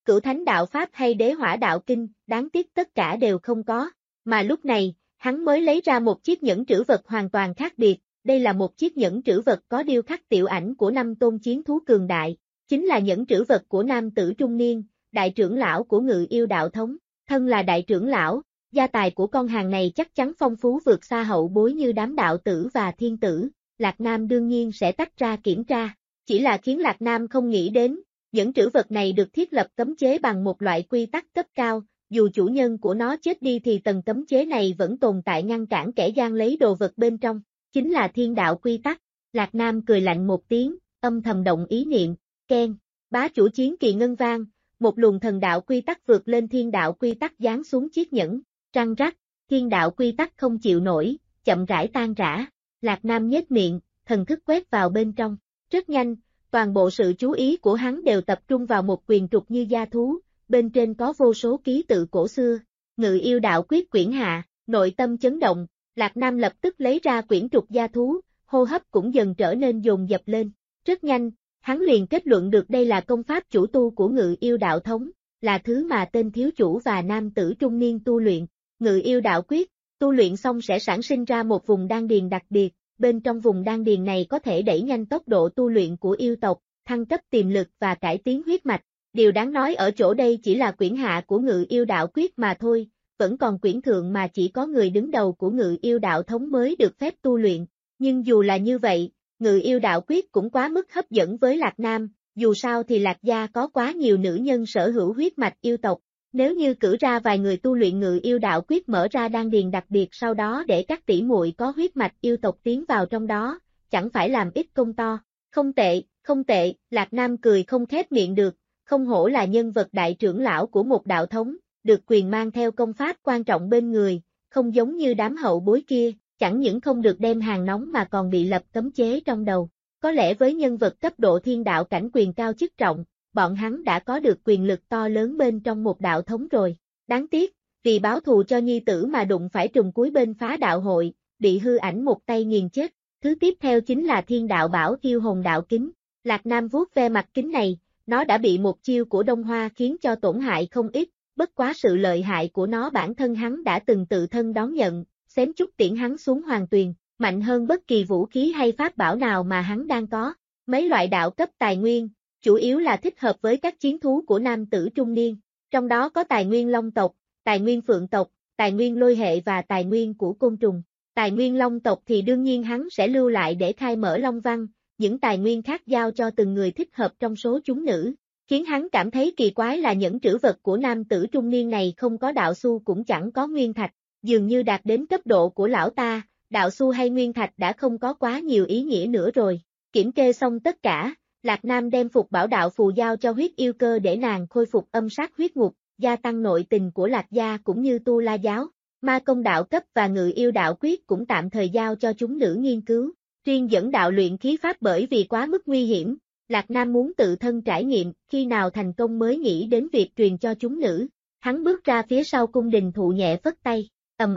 Cửu Thánh Đạo Pháp hay Đế Hỏa Đạo Kinh, đáng tiếc tất cả đều không có. Mà lúc này, hắn mới lấy ra một chiếc nhẫn trữ vật hoàn toàn khác biệt, đây là một chiếc nhẫn trữ vật có điêu khắc tiểu ảnh của 5 tôn chiến thú cường đại, chính là nhẫn trữ vật của nam tử trung niên, đại trưởng lão của Ngự Yêu Đạo Thống. Thân là đại trưởng lão, gia tài của con hàng này chắc chắn phong phú vượt xa hậu bối như đám đạo tử và thiên tử, Lạc Nam đương nhiên sẽ tách ra kiểm tra, chỉ là khiến Lạc Nam không nghĩ đến, nhẫn trữ vật này được thiết lập cấm chế bằng một loại quy tắc cấp cao, dù chủ nhân của nó chết đi thì tầng cấm chế này vẫn tồn tại ngăn cản kẻ gian lấy đồ vật bên trong, chính là thiên đạo quy tắc. Lạc Nam cười lạnh một tiếng, âm thầm động ý niệm, keng, bá chủ chiến kỳ ngân vang, một luồng thần đạo quy tắc vượt lên thiên đạo quy tắc giáng xuống chiếc nhẫn, răng rắc, thiên đạo quy tắc không chịu nổi, chậm rãi tan rã, Lạc Nam nhếch miệng, thần thức quét vào bên trong, rất nhanh, toàn bộ sự chú ý của hắn đều tập trung vào một quyền trục như da thú, bên trên có vô số ký tự cổ xưa, Ngự Yêu Đạo Quyết quyển hạ, nội tâm chấn động, Lạc Nam lập tức lấy ra quyển trục da thú, hô hấp cũng dần trở nên dồn dập lên, rất nhanh, hắn liền kết luận được đây là công pháp chủ tu của Ngự Yêu Đạo Thống, là thứ mà tên thiếu chủ và nam tử trung niên tu luyện, Ngự Yêu Đạo Quyết, tu luyện xong sẽ sản sinh ra một vùng đan điền đặc biệt, bên trong vùng đan điền này có thể đẩy nhanh tốc độ tu luyện của yêu tộc, thăng cấp tiềm lực và cải tiến huyết mạch. Điều đáng nói ở chỗ đây chỉ là quyển hạ của Ngự Yêu Đạo Quyết mà thôi, vẫn còn quyển thượng mà chỉ có người đứng đầu của Ngự Yêu Đạo Thống mới được phép tu luyện. Nhưng dù là như vậy, Ngự Yêu Đạo Quyết cũng quá mức hấp dẫn với Lạc Nam, dù sao thì Lạc gia có quá nhiều nữ nhân sở hữu huyết mạch yêu tộc. Nếu như cử ra vài người tu luyện Ngự Yêu Đạo Quyết mở ra đan điền đặc biệt sau đó để các tỷ muội có huyết mạch yêu tộc tiến vào trong đó, chẳng phải làm ít công to. Không tệ, Lạc Nam cười không khép miệng được, không hổ là nhân vật đại trưởng lão của một đạo thống, được quyền mang theo công pháp quan trọng bên người, không giống như đám hậu bối kia, chẳng những không được đem hàng nóng mà còn bị lập cấm chế trong đầu. Có lẽ với nhân vật cấp độ thiên đạo cảnh quyền cao chức trọng, bọn hắn đã có được quyền lực to lớn bên trong một đạo thống rồi. Đáng tiếc, vì báo thù cho nhi tử mà đụng phải trùng cuối bên phá đạo hội, bị hư ảnh một tay nghiền chết. Thứ tiếp theo chính là thiên đạo bảo Yêu Hồn Đạo Kính. Lạc Nam vuốt ve mặt kính này, nó đã bị một chiêu của Đông Hoa khiến cho tổn hại không ít, bất quá sự lợi hại của nó bản thân hắn đã từng tự thân đón nhận, xém chút tiễn hắn xuống hoàng tuyền, mạnh hơn bất kỳ vũ khí hay pháp bảo nào mà hắn đang có. Mấy loại đạo cấp tài nguyên, chủ yếu là thích hợp với các chiến thú của nam tử trung niên, trong đó có tài nguyên long tộc, tài nguyên phượng tộc, tài nguyên lôi hệ và tài nguyên của côn trùng. Tài nguyên long tộc thì đương nhiên hắn sẽ lưu lại để khai mở long văn, những tài nguyên khác giao cho từng người thích hợp trong số chúng nữ. Khiến hắn cảm thấy kỳ quái là những trữ vật của nam tử trung niên này không có đạo xu cũng chẳng có nguyên thạch, dường như đạt đến cấp độ của lão ta, đạo xu hay nguyên thạch đã không có quá nhiều ý nghĩa nữa rồi. Kiểm kê xong tất cả, Lạc Nam đem phục bảo đạo phù giao cho huyết yêu cơ để nàng khôi phục âm sát huyết ngục, gia tăng nội tình của Lạc gia cũng như tu la giáo. Ma công đạo cấp và Ngự Yêu Đạo Quyết cũng tạm thời giao cho chúng nữ nghiên cứu. Riêng dẫn đạo luyện khí pháp bởi vì quá mức nguy hiểm, Lạc Nam muốn tự thân trải nghiệm, khi nào thành công mới nghĩ đến việc truyền cho chúng nữ. Hắn bước ra phía sau cung đình thụ nhẹ phất tay,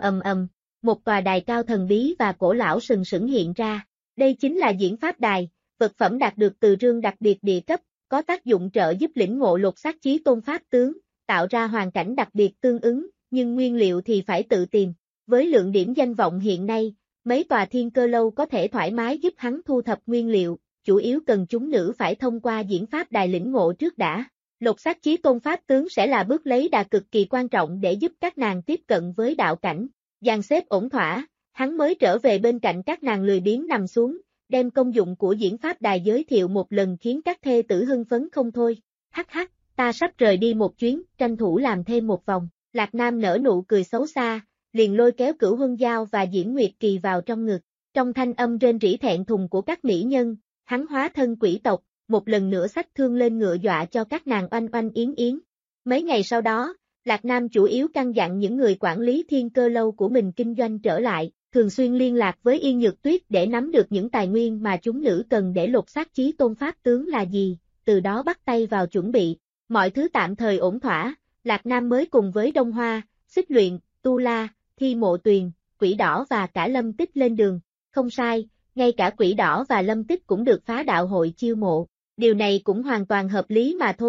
một tòa đài cao thần bí và cổ lão sừng sững hiện ra. Đây chính là diễn pháp đài, vật phẩm đạt được từ rương đặc biệt địa cấp, có tác dụng trợ giúp lĩnh ngộ lột xác chí tôn pháp tướng, tạo ra hoàn cảnh đặc biệt tương ứng, nhưng nguyên liệu thì phải tự tìm. Với lượng điểm danh vọng hiện nay, mấy tòa thiên cơ lâu có thể thoải mái giúp hắn thu thập nguyên liệu, chủ yếu cần chúng nữ phải thông qua diễn pháp đài lĩnh ngộ trước đã. Lột xác chí tôn pháp tướng sẽ là bước lấy đà cực kỳ quan trọng để giúp các nàng tiếp cận với đạo cảnh. Dàn xếp ổn thỏa, hắn mới trở về bên cạnh các nàng lười biếng nằm xuống, đem công dụng của diễn pháp đài giới thiệu một lần khiến các thê tử hưng phấn không thôi. Hắc hắc, ta sắp rời đi một chuyến, tranh thủ làm thêm một vòng. Lạc Nam nở nụ cười xấu xa, liền lôi kéo Cửu Huân Giao và Diễn Nguyệt Kỳ vào trong ngực. Trong thanh âm rên rỉ thẹn thùng của các mỹ nhân, hắn hóa thân quỷ tộc, một lần nữa xách thương lên ngựa dọa cho các nàng oanh oanh yến yến. Mấy ngày sau đó, Lạc Nam chủ yếu căn dặn những người quản lý thiên cơ lâu của mình kinh doanh trở lại, thường xuyên liên lạc với Yên Nhược Tuyết để nắm được những tài nguyên mà chúng nữ cần để lột xác chí tôn pháp tướng là gì, từ đó bắt tay vào chuẩn bị. Mọi thứ tạm thời ổn thỏa, Lạc Nam mới cùng với Đông Hoa, Xích Luyện, Tu La, Thi Mộ Tuyền, Quỷ Đỏ và cả Lâm Tích lên đường. Không sai, ngay cả Quỷ Đỏ và Lâm Tích cũng được phá đạo hội chiêu mộ. Điều này cũng hoàn toàn hợp lý mà thôi,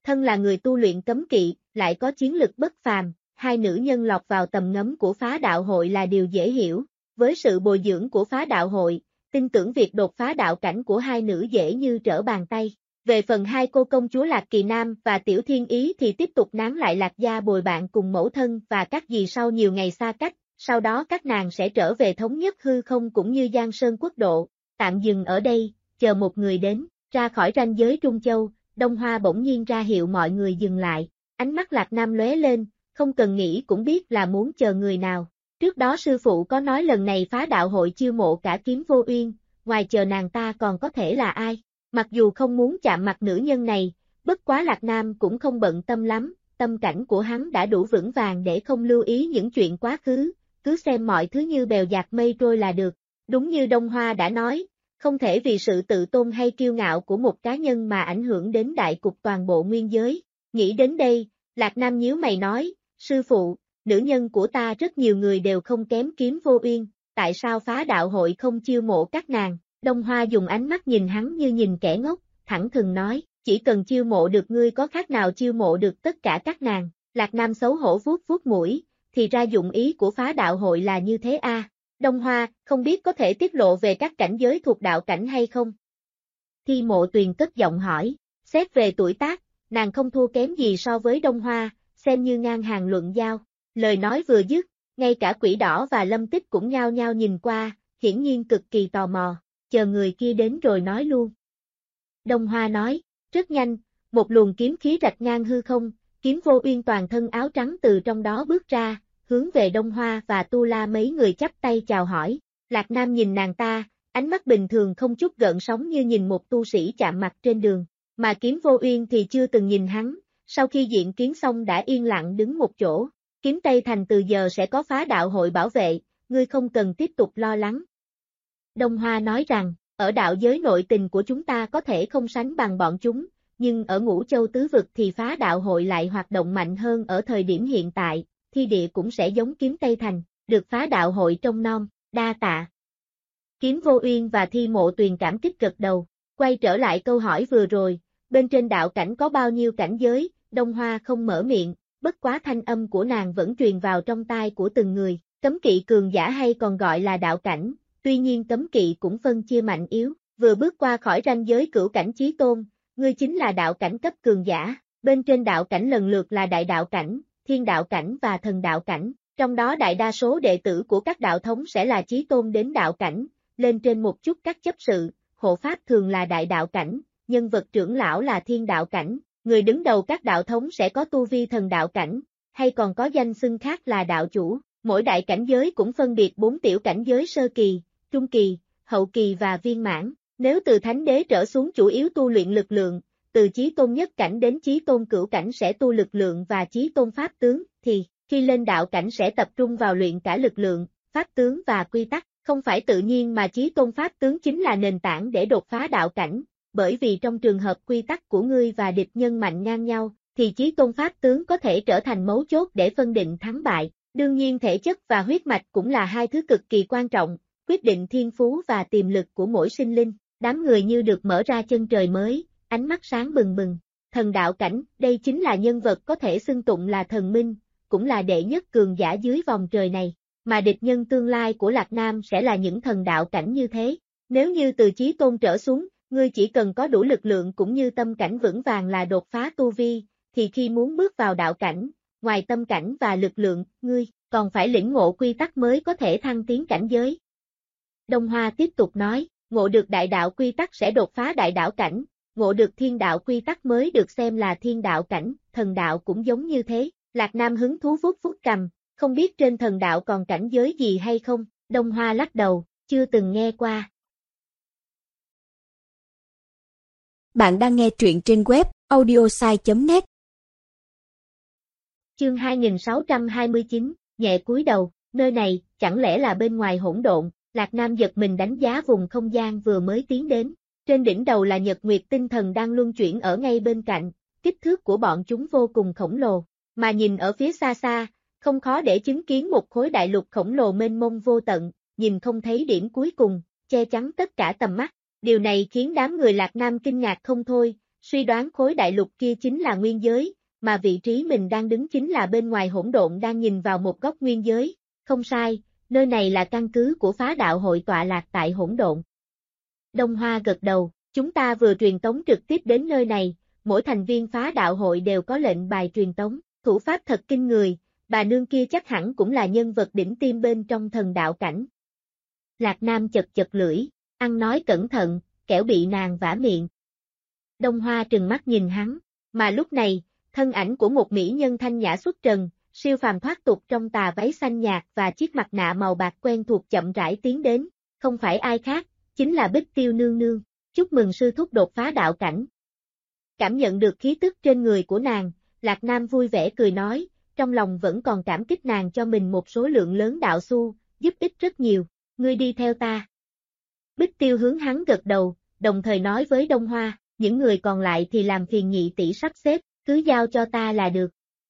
Thân là người tu luyện cấm kỵ, lại có chiến lực bất phàm, hai nữ nhân lọt vào tầm ngắm của phá đạo hội là điều dễ hiểu. Với sự bồi dưỡng của phá đạo hội, tin tưởng việc đột phá đạo cảnh của hai nữ dễ như trở bàn tay. Về phần hai cô công chúa Lạc Kỳ Nam và Tiểu Thiên Ý thì tiếp tục nán lại Lạc gia bồi bạn cùng mẫu thân và các dì sau nhiều ngày xa cách, sau đó các nàng sẽ trở về thống nhất hư không cũng như Giang Sơn quốc độ, tạm dừng ở đây, chờ một người đến, ra khỏi ranh giới Trung Châu, Đông Hoa bỗng nhiên ra hiệu mọi người dừng lại, ánh mắt Lạc Nam lóe lên, không cần nghĩ cũng biết là muốn chờ người nào. Trước đó sư phụ có nói lần này phá đạo hội chiêu mộ cả Kiếm Vô Uyên, ngoài chờ nàng ta còn có thể là ai? Mặc dù không muốn chạm mặt nữ nhân này, bất quá Lạc Nam cũng không bận tâm lắm, tâm cảnh của hắn đã đủ vững vàng để không lưu ý những chuyện quá khứ, cứ xem mọi thứ như bèo dạt mây trôi là được. Đúng như Đông Hoa đã nói, không thể vì sự tự tôn hay kiêu ngạo của một cá nhân mà ảnh hưởng đến đại cục toàn bộ nguyên giới. Nghĩ đến đây, Lạc Nam nhíu mày nói, sư phụ, nữ nhân của ta rất nhiều người đều không kém Kiếm Vô Uyên, tại sao phá đạo hội không chiêu mộ các nàng? Đông Hoa dùng ánh mắt nhìn hắn như nhìn kẻ ngốc, thẳng thừng nói, chỉ cần chiêu mộ được ngươi có khác nào chiêu mộ được tất cả các nàng. Lạc Nam xấu hổ vuốt vuốt mũi, thì ra dụng ý của phá đạo hội là như thế a. Đông Hoa, không biết có thể tiết lộ về các cảnh giới thuộc đạo cảnh hay không? Thi Mộ Tuyền cất giọng hỏi, xét về tuổi tác, nàng không thua kém gì so với Đông Hoa, xem như ngang hàng luận giao. Lời nói vừa dứt, ngay cả Quỷ Đỏ và Lâm Tích cũng nhao nhao nhìn qua, hiển nhiên cực kỳ tò mò, chờ người kia đến rồi nói luôn. Đông Hoa nói, rất nhanh, một luồng kiếm khí rạch ngang hư không, Kiếm Vô Uyên toàn thân áo trắng từ trong đó bước ra, hướng về Đông Hoa và Tu La mấy người chắp tay chào hỏi. Lạc Nam nhìn nàng ta, ánh mắt bình thường không chút gợn sóng như nhìn một tu sĩ chạm mặt trên đường, mà Kiếm Vô Uyên thì chưa từng nhìn hắn, sau khi diện kiến xong đã yên lặng đứng một chỗ. Kiếm Tây Thành từ giờ sẽ có phá đạo hội bảo vệ, ngươi không cần tiếp tục lo lắng. Đông Hoa nói rằng, ở đạo giới nội tình của chúng ta có thể không sánh bằng bọn chúng, nhưng ở Ngũ Châu tứ vực thì phá đạo hội lại hoạt động mạnh hơn ở thời điểm hiện tại, Thi Địa cũng sẽ giống Kiếm Tây Thành, được phá đạo hội trông nom, đa tạ. Kiếm Vô Uyên và Thi Mộ Tuyền cảm kích gật đầu, quay trở lại câu hỏi vừa rồi, bên trên đạo cảnh có bao nhiêu cảnh giới, Đông Hoa không mở miệng, bất quá thanh âm của nàng vẫn truyền vào trong tai của từng người, cấm kỵ cường giả hay còn gọi là đạo cảnh, tuy nhiên cấm kỵ cũng phân chia mạnh yếu, vừa bước qua khỏi ranh giới cửu cảnh chí tôn, ngươi chính là đạo cảnh cấp cường giả, bên trên đạo cảnh lần lượt là đại đạo cảnh, thiên đạo cảnh và thần đạo cảnh, trong đó đại đa số đệ tử của các đạo thống sẽ là chí tôn đến đạo cảnh, lên trên một chút các chấp sự, hộ pháp thường là đại đạo cảnh, nhân vật trưởng lão là thiên đạo cảnh, người đứng đầu các đạo thống sẽ có tu vi thần đạo cảnh, hay còn có danh xưng khác là đạo chủ, mỗi đại cảnh giới cũng phân biệt 4 tiểu cảnh giới sơ kỳ, trung kỳ, hậu kỳ và viên mãn, nếu từ thánh đế trở xuống chủ yếu tu luyện lực lượng, từ chí tôn nhất cảnh đến chí tôn cửu cảnh sẽ tu lực lượng và chí tôn pháp tướng, thì khi lên đạo cảnh sẽ tập trung vào luyện cả lực lượng, pháp tướng và quy tắc, không phải tự nhiên mà chí tôn pháp tướng chính là nền tảng để đột phá đạo cảnh, bởi vì trong trường hợp quy tắc của ngươi và địch nhân mạnh ngang nhau, thì chí tôn pháp tướng có thể trở thành mấu chốt để phân định thắng bại. Đương nhiên thể chất và huyết mạch cũng là hai thứ cực kỳ quan trọng, quyết định thiên phú và tiềm lực của mỗi sinh linh. Đám người như được mở ra chân trời mới, ánh mắt sáng bừng bừng. Thần đạo cảnh, đây chính là nhân vật có thể xưng tụng là thần minh, cũng là đệ nhất cường giả dưới vòng trời này. Mà địch nhân tương lai của Lạc Nam sẽ là những thần đạo cảnh như thế. Nếu như từ chí tôn trở xuống, ngươi chỉ cần có đủ lực lượng cũng như tâm cảnh vững vàng là đột phá tu vi, thì khi muốn bước vào đạo cảnh, ngoài tâm cảnh và lực lượng, ngươi còn phải lĩnh ngộ quy tắc mới có thể thăng tiến cảnh giới. Đông Hoa tiếp tục nói, ngộ được đại đạo quy tắc sẽ đột phá đại đạo cảnh, ngộ được thiên đạo quy tắc mới được xem là thiên đạo cảnh, thần đạo cũng giống như thế. Lạc Nam hứng thú vuốt vuốt cầm, không biết trên thần đạo còn cảnh giới gì hay không, Đông Hoa lắc đầu, chưa từng nghe qua. Bạn đang nghe truyện trên web audiosai.net. Chương 2629, nhẹ cúi đầu, nơi này, chẳng lẽ là bên ngoài hỗn độn, Lạc Nam giật mình đánh giá vùng không gian vừa mới tiến đến. Trên đỉnh đầu là nhật nguyệt tinh thần đang luân chuyển ở ngay bên cạnh, kích thước của bọn chúng vô cùng khổng lồ, mà nhìn ở phía xa xa, không khó để chứng kiến một khối đại lục khổng lồ mênh mông vô tận, nhìn không thấy điểm cuối cùng, che chắn tất cả tầm mắt. Điều này khiến đám người Lạc Nam kinh ngạc không thôi, suy đoán khối đại lục kia chính là nguyên giới, mà vị trí mình đang đứng chính là bên ngoài hỗn độn đang nhìn vào một góc nguyên giới. Không sai, nơi này là căn cứ của phá đạo hội tọa lạc tại hỗn độn. Đông Hoa gật đầu, chúng ta vừa truyền tống trực tiếp đến nơi này, mỗi thành viên phá đạo hội đều có lệnh bài truyền tống, thủ pháp thật kinh người, bà nương kia chắc hẳn cũng là nhân vật đỉnh tiêm bên trong thần đạo cảnh. Lạc Nam chật chật lưỡi, ăn nói cẩn thận, kẻo bị nàng vả miệng. Đông Hoa trừng mắt nhìn hắn, mà lúc này, thân ảnh của một mỹ nhân thanh nhã xuất trần, siêu phàm thoát tục trong tà váy xanh nhạt và chiếc mặt nạ màu bạc quen thuộc chậm rãi tiến đến, không phải ai khác, chính là Bích Tiêu nương nương, chúc mừng sư thúc đột phá đạo cảnh. Cảm nhận được khí tức trên người của nàng, Lạc Nam vui vẻ cười nói, trong lòng vẫn còn cảm kích nàng cho mình một số lượng lớn đạo xu, giúp ích rất nhiều, ngươi đi theo ta. Bích Tiêu hướng hắn gật đầu, đồng thời nói với Đông Hoa, những người còn lại thì làm phiền nhị tỷ sắp xếp, cứ giao cho ta là được.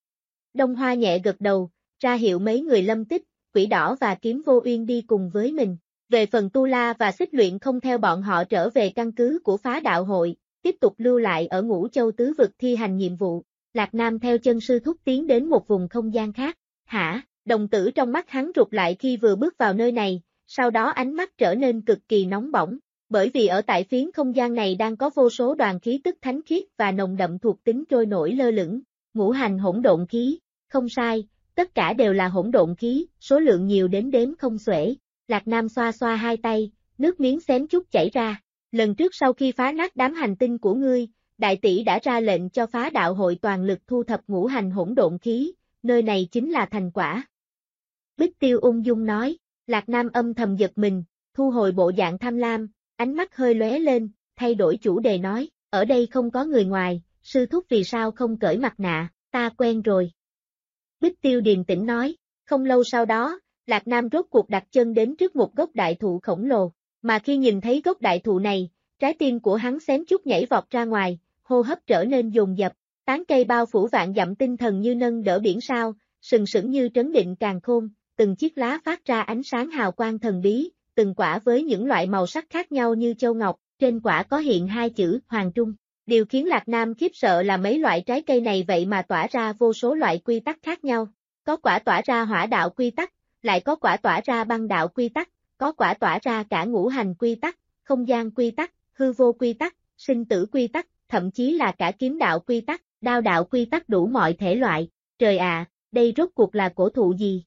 Đông Hoa nhẹ gật đầu, ra hiệu mấy người Lâm Tích, Quỷ Đỏ và Kiếm Vô Uyên đi cùng với mình. Về phần Tu La và Xích Luyện không theo bọn họ trở về căn cứ của phá đạo hội, tiếp tục lưu lại ở Ngũ Châu tứ vực thi hành nhiệm vụ. Lạc Nam theo chân sư thúc tiến đến một vùng không gian khác. Hả? Đồng tử trong mắt hắn rụt lại khi vừa bước vào nơi này, sau đó ánh mắt trở nên cực kỳ nóng bỏng. Bởi vì ở tại phiến không gian này đang có vô số đoàn khí tức thánh khiết và nồng đậm thuộc tính trôi nổi lơ lửng. Ngũ hành hỗn độn khí, không sai, tất cả đều là hỗn độn khí, số lượng nhiều đến đếm không xuể. Lạc Nam xoa xoa hai tay, nước miếng xém chút chảy ra. Lần trước sau khi phá nát đám hành tinh của ngươi, đại tỷ đã ra lệnh cho phá đạo hội toàn lực thu thập ngũ hành hỗn độn khí, nơi này chính là thành quả. Bích Tiêu ung dung nói, Lạc Nam âm thầm giật mình, thu hồi bộ dạng tham lam, ánh mắt hơi lóe lên, thay đổi chủ đề nói, ở đây không có người ngoài, sư thúc vì sao không cởi mặt nạ, ta quen rồi. Bích Tiêu điềm tĩnh nói, không lâu sau đó, Lạc Nam rốt cuộc đặt chân đến trước một gốc đại thụ khổng lồ, mà khi nhìn thấy gốc đại thụ này, trái tim của hắn xém chút nhảy vọt ra ngoài, hô hấp trở nên dồn dập, tán cây bao phủ vạn dặm tinh thần như nâng đỡ biển sao, sừng sững như trấn định càn khôn, từng chiếc lá phát ra ánh sáng hào quang thần bí, từng quả với những loại màu sắc khác nhau như châu ngọc, trên quả có hiện hai chữ Hoàng Trung. Điều khiến Lạc Nam khiếp sợ là mấy loại trái cây này vậy mà tỏa ra vô số loại quy tắc khác nhau, có quả tỏa ra hỏa đạo quy tắc, lại có quả tỏa ra băng đạo quy tắc, có quả tỏa ra cả ngũ hành quy tắc, không gian quy tắc, hư vô quy tắc, sinh tử quy tắc, thậm chí là cả kiếm đạo quy tắc, đao đạo quy tắc đủ mọi thể loại. Trời ạ, đây rốt cuộc là cổ thụ gì?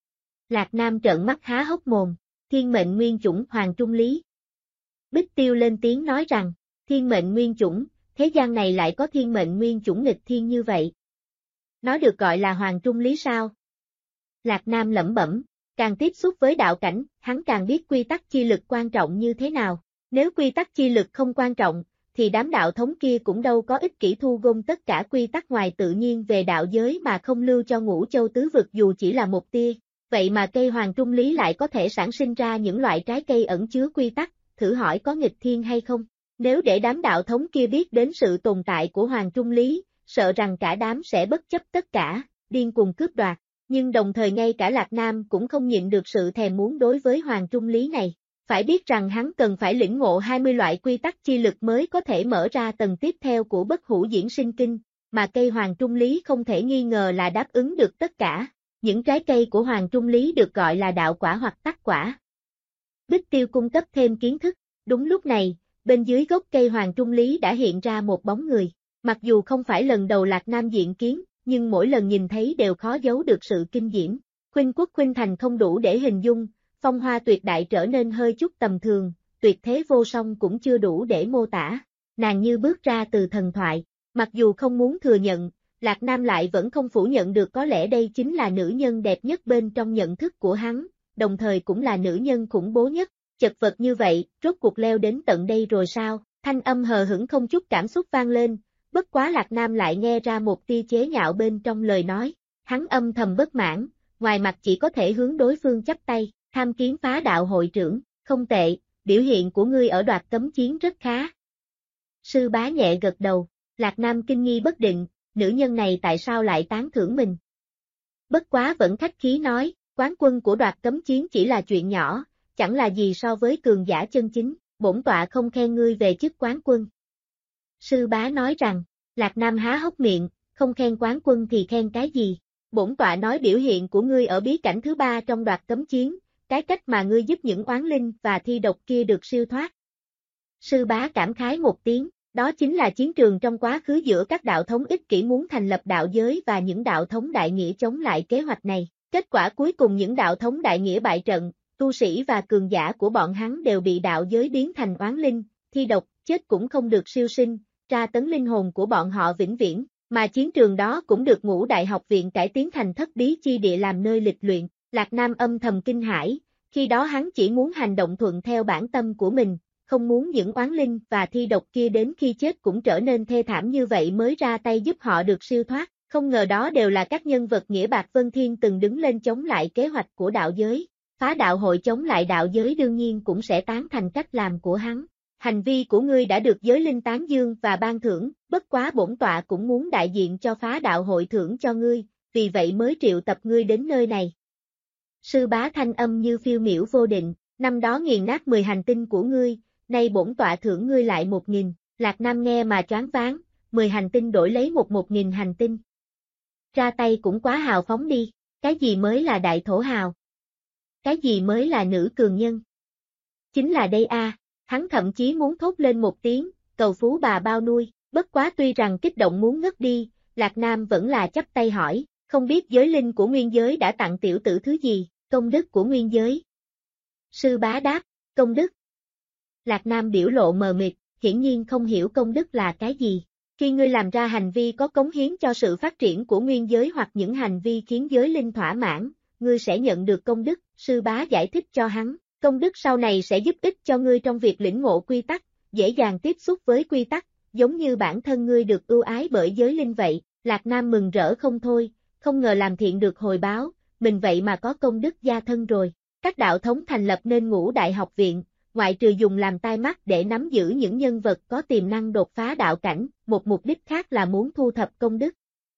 Lạc Nam trợn mắt há hốc mồm, thiên mệnh nguyên chủng Hoàng Trung Lý. Bích Tiêu lên tiếng nói rằng, thiên mệnh nguyên chủng, thế gian này lại có thiên mệnh nguyên chủng nghịch thiên như vậy. Nó được gọi là Hoàng Trung Lý sao? Lạc Nam lẩm bẩm, càng tiếp xúc với đạo cảnh, hắn càng biết quy tắc chi lực quan trọng như thế nào. Nếu quy tắc chi lực không quan trọng, thì đám đạo thống kia cũng đâu có ích kỷ thu gom tất cả quy tắc ngoài tự nhiên về đạo giới mà không lưu cho Ngũ Châu tứ vực dù chỉ là một tia. Vậy mà cây Hoàng Trung Lý lại có thể sản sinh ra những loại trái cây ẩn chứa quy tắc, thử hỏi có nghịch thiên hay không? Nếu để đám đạo thống kia biết đến sự tồn tại của Hoàng Trung Lý, sợ rằng cả đám sẽ bất chấp tất cả, điên cuồng cướp đoạt. Nhưng đồng thời ngay cả Lạc Nam cũng không nhịn được sự thèm muốn đối với Hoàng Trung Lý này. Phải biết rằng hắn cần phải lĩnh ngộ 20 loại quy tắc chi lực mới có thể mở ra tầng tiếp theo của bất hủ diễn sinh kinh, mà cây Hoàng Trung Lý không thể nghi ngờ là đáp ứng được tất cả. Những trái cây của Hoàng Trung Lý được gọi là đạo quả hoặc tắc quả. Bích Tiêu cung cấp thêm kiến thức, đúng lúc này, bên dưới gốc cây Hoàng Trung Lý đã hiện ra một bóng người. Mặc dù không phải lần đầu Lạc Nam diện kiến, nhưng mỗi lần nhìn thấy đều khó giấu được sự kinh diễm. Khuynh quốc khuynh thành không đủ để hình dung, phong hoa tuyệt đại trở nên hơi chút tầm thường, tuyệt thế vô song cũng chưa đủ để mô tả. Nàng như bước ra từ thần thoại, mặc dù không muốn thừa nhận, Lạc Nam lại vẫn không phủ nhận được có lẽ đây chính là nữ nhân đẹp nhất bên trong nhận thức của hắn, đồng thời cũng là nữ nhân khủng bố nhất. Chật vật như vậy, rốt cuộc leo đến tận đây rồi sao? Thanh âm hờ hững không chút cảm xúc vang lên, bất quá Lạc Nam lại nghe ra một tia chế nhạo bên trong lời nói. Hắn âm thầm bất mãn, ngoài mặt chỉ có thể hướng đối phương chắp tay, tham kiến phá đạo hội trưởng, không tệ, biểu hiện của ngươi ở đoạt cấm chiến rất khá. Sư bá nhẹ gật đầu, Lạc Nam kinh nghi bất định, nữ nhân này tại sao lại tán thưởng mình? Bất quá vẫn khách khí nói, quán quân của đoạt cấm chiến chỉ là chuyện nhỏ, chẳng là gì so với cường giả chân chính, bổn tọa không khen ngươi về chức quán quân. Sư bá nói rằng, Lạc Nam há hốc miệng, không khen quán quân thì khen cái gì? Bổn tọa nói biểu hiện của ngươi ở bí cảnh thứ 3 trong đoạt cấm chiến, cái cách mà ngươi giúp những oán linh và thi độc kia được siêu thoát. Sư bá cảm khái một tiếng, đó chính là chiến trường trong quá khứ giữa các đạo thống ích kỷ muốn thành lập đạo giới và những đạo thống đại nghĩa chống lại kế hoạch này. Kết quả cuối cùng những đạo thống đại nghĩa bại trận, tu sĩ và cường giả của bọn hắn đều bị đạo giới biến thành oán linh, thi độc, chết cũng không được siêu sinh, tra tấn linh hồn của bọn họ vĩnh viễn, mà chiến trường đó cũng được Ngũ Đại học viện cải tiến thành thất bí chi địa làm nơi lịch luyện. Lạc Nam âm thầm kinh hãi, khi đó hắn chỉ muốn hành động thuận theo bản tâm của mình, không muốn những oán linh và thi độc kia đến khi chết cũng trở nên thê thảm như vậy mới ra tay giúp họ được siêu thoát, không ngờ đó đều là các nhân vật nghĩa bạc Vân Thiên từng đứng lên chống lại kế hoạch của đạo giới. Phá đạo hội chống lại đạo giới đương nhiên cũng sẽ tán thành cách làm của hắn. Hành vi của ngươi đã được giới linh tán dương và ban thưởng, bất quá bổn tọa cũng muốn đại diện cho phá đạo hội thưởng cho ngươi, vì vậy mới triệu tập ngươi đến nơi này. Sư bá thanh âm như phiêu miểu vô định, năm đó nghiền nát 10 hành tinh của ngươi, nay bổn tọa thưởng ngươi lại 1.000, Lạc Nam nghe mà choáng váng, 10 hành tinh đổi lấy 1.000 hành tinh. Ra tay cũng quá hào phóng đi, cái gì mới là đại thổ hào? Cái gì mới là nữ cường nhân? Chính là đây a, hắn thậm chí muốn thốt lên một tiếng, cầu phú bà bao nuôi, bất quá tuy rằng kích động muốn ngất đi, Lạc Nam vẫn là chắp tay hỏi, không biết giới linh của nguyên giới đã tặng tiểu tử thứ gì, công đức của nguyên giới. Sư bá đáp, công đức. Lạc Nam biểu lộ mờ mịt, hiển nhiên không hiểu công đức là cái gì. Khi ngươi làm ra hành vi có cống hiến cho sự phát triển của nguyên giới hoặc những hành vi khiến giới linh thỏa mãn, ngươi sẽ nhận được công đức, sư bá giải thích cho hắn. Công đức sau này sẽ giúp ích cho ngươi trong việc lĩnh ngộ quy tắc, dễ dàng tiếp xúc với quy tắc, giống như bản thân ngươi được ưu ái bởi giới linh vậy. Lạc Nam mừng rỡ không thôi, không ngờ làm thiện được hồi báo, mình vậy mà có công đức gia thân rồi. Các đạo thống thành lập nên Ngũ Đại học viện, ngoại trừ dùng làm tai mắt để nắm giữ những nhân vật có tiềm năng đột phá đạo cảnh, một mục đích khác là muốn thu thập công đức.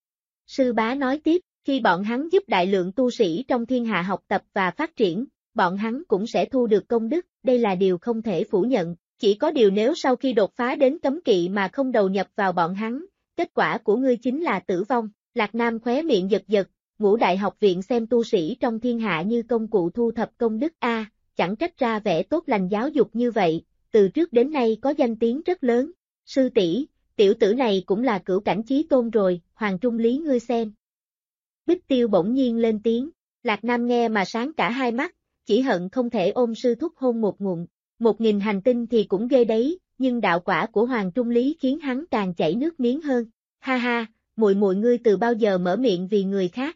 Sư bá nói tiếp, khi bọn hắn giúp đại lượng tu sĩ trong thiên hạ học tập và phát triển, bọn hắn cũng sẽ thu được công đức, đây là điều không thể phủ nhận, chỉ có điều nếu sau khi đột phá đến cấm kỵ mà không đầu nhập vào bọn hắn, kết quả của ngươi chính là tử vong. Lạc Nam khóe miệng giật giật, Ngũ Đại học viện xem tu sĩ trong thiên hạ như công cụ thu thập công đức a, chẳng trách ra vẻ tốt lành giáo dục như vậy, từ trước đến nay có danh tiếng rất lớn. Sư tỷ, tiểu tử này cũng là cửu cảnh chí tôn rồi, Hoàng Trung Lý ngươi xem. Bích Tiêu bỗng nhiên lên tiếng, Lạc Nam nghe mà sáng cả hai mắt, chỉ hận không thể ôm sư thúc hôn một ngụm. 1.000 hành tinh thì cũng ghê đấy, nhưng đạo quả của Hoàng Trung Lý khiến hắn càng chảy nước miếng hơn. Ha ha, muội muội ngươi từ bao giờ mở miệng vì người khác?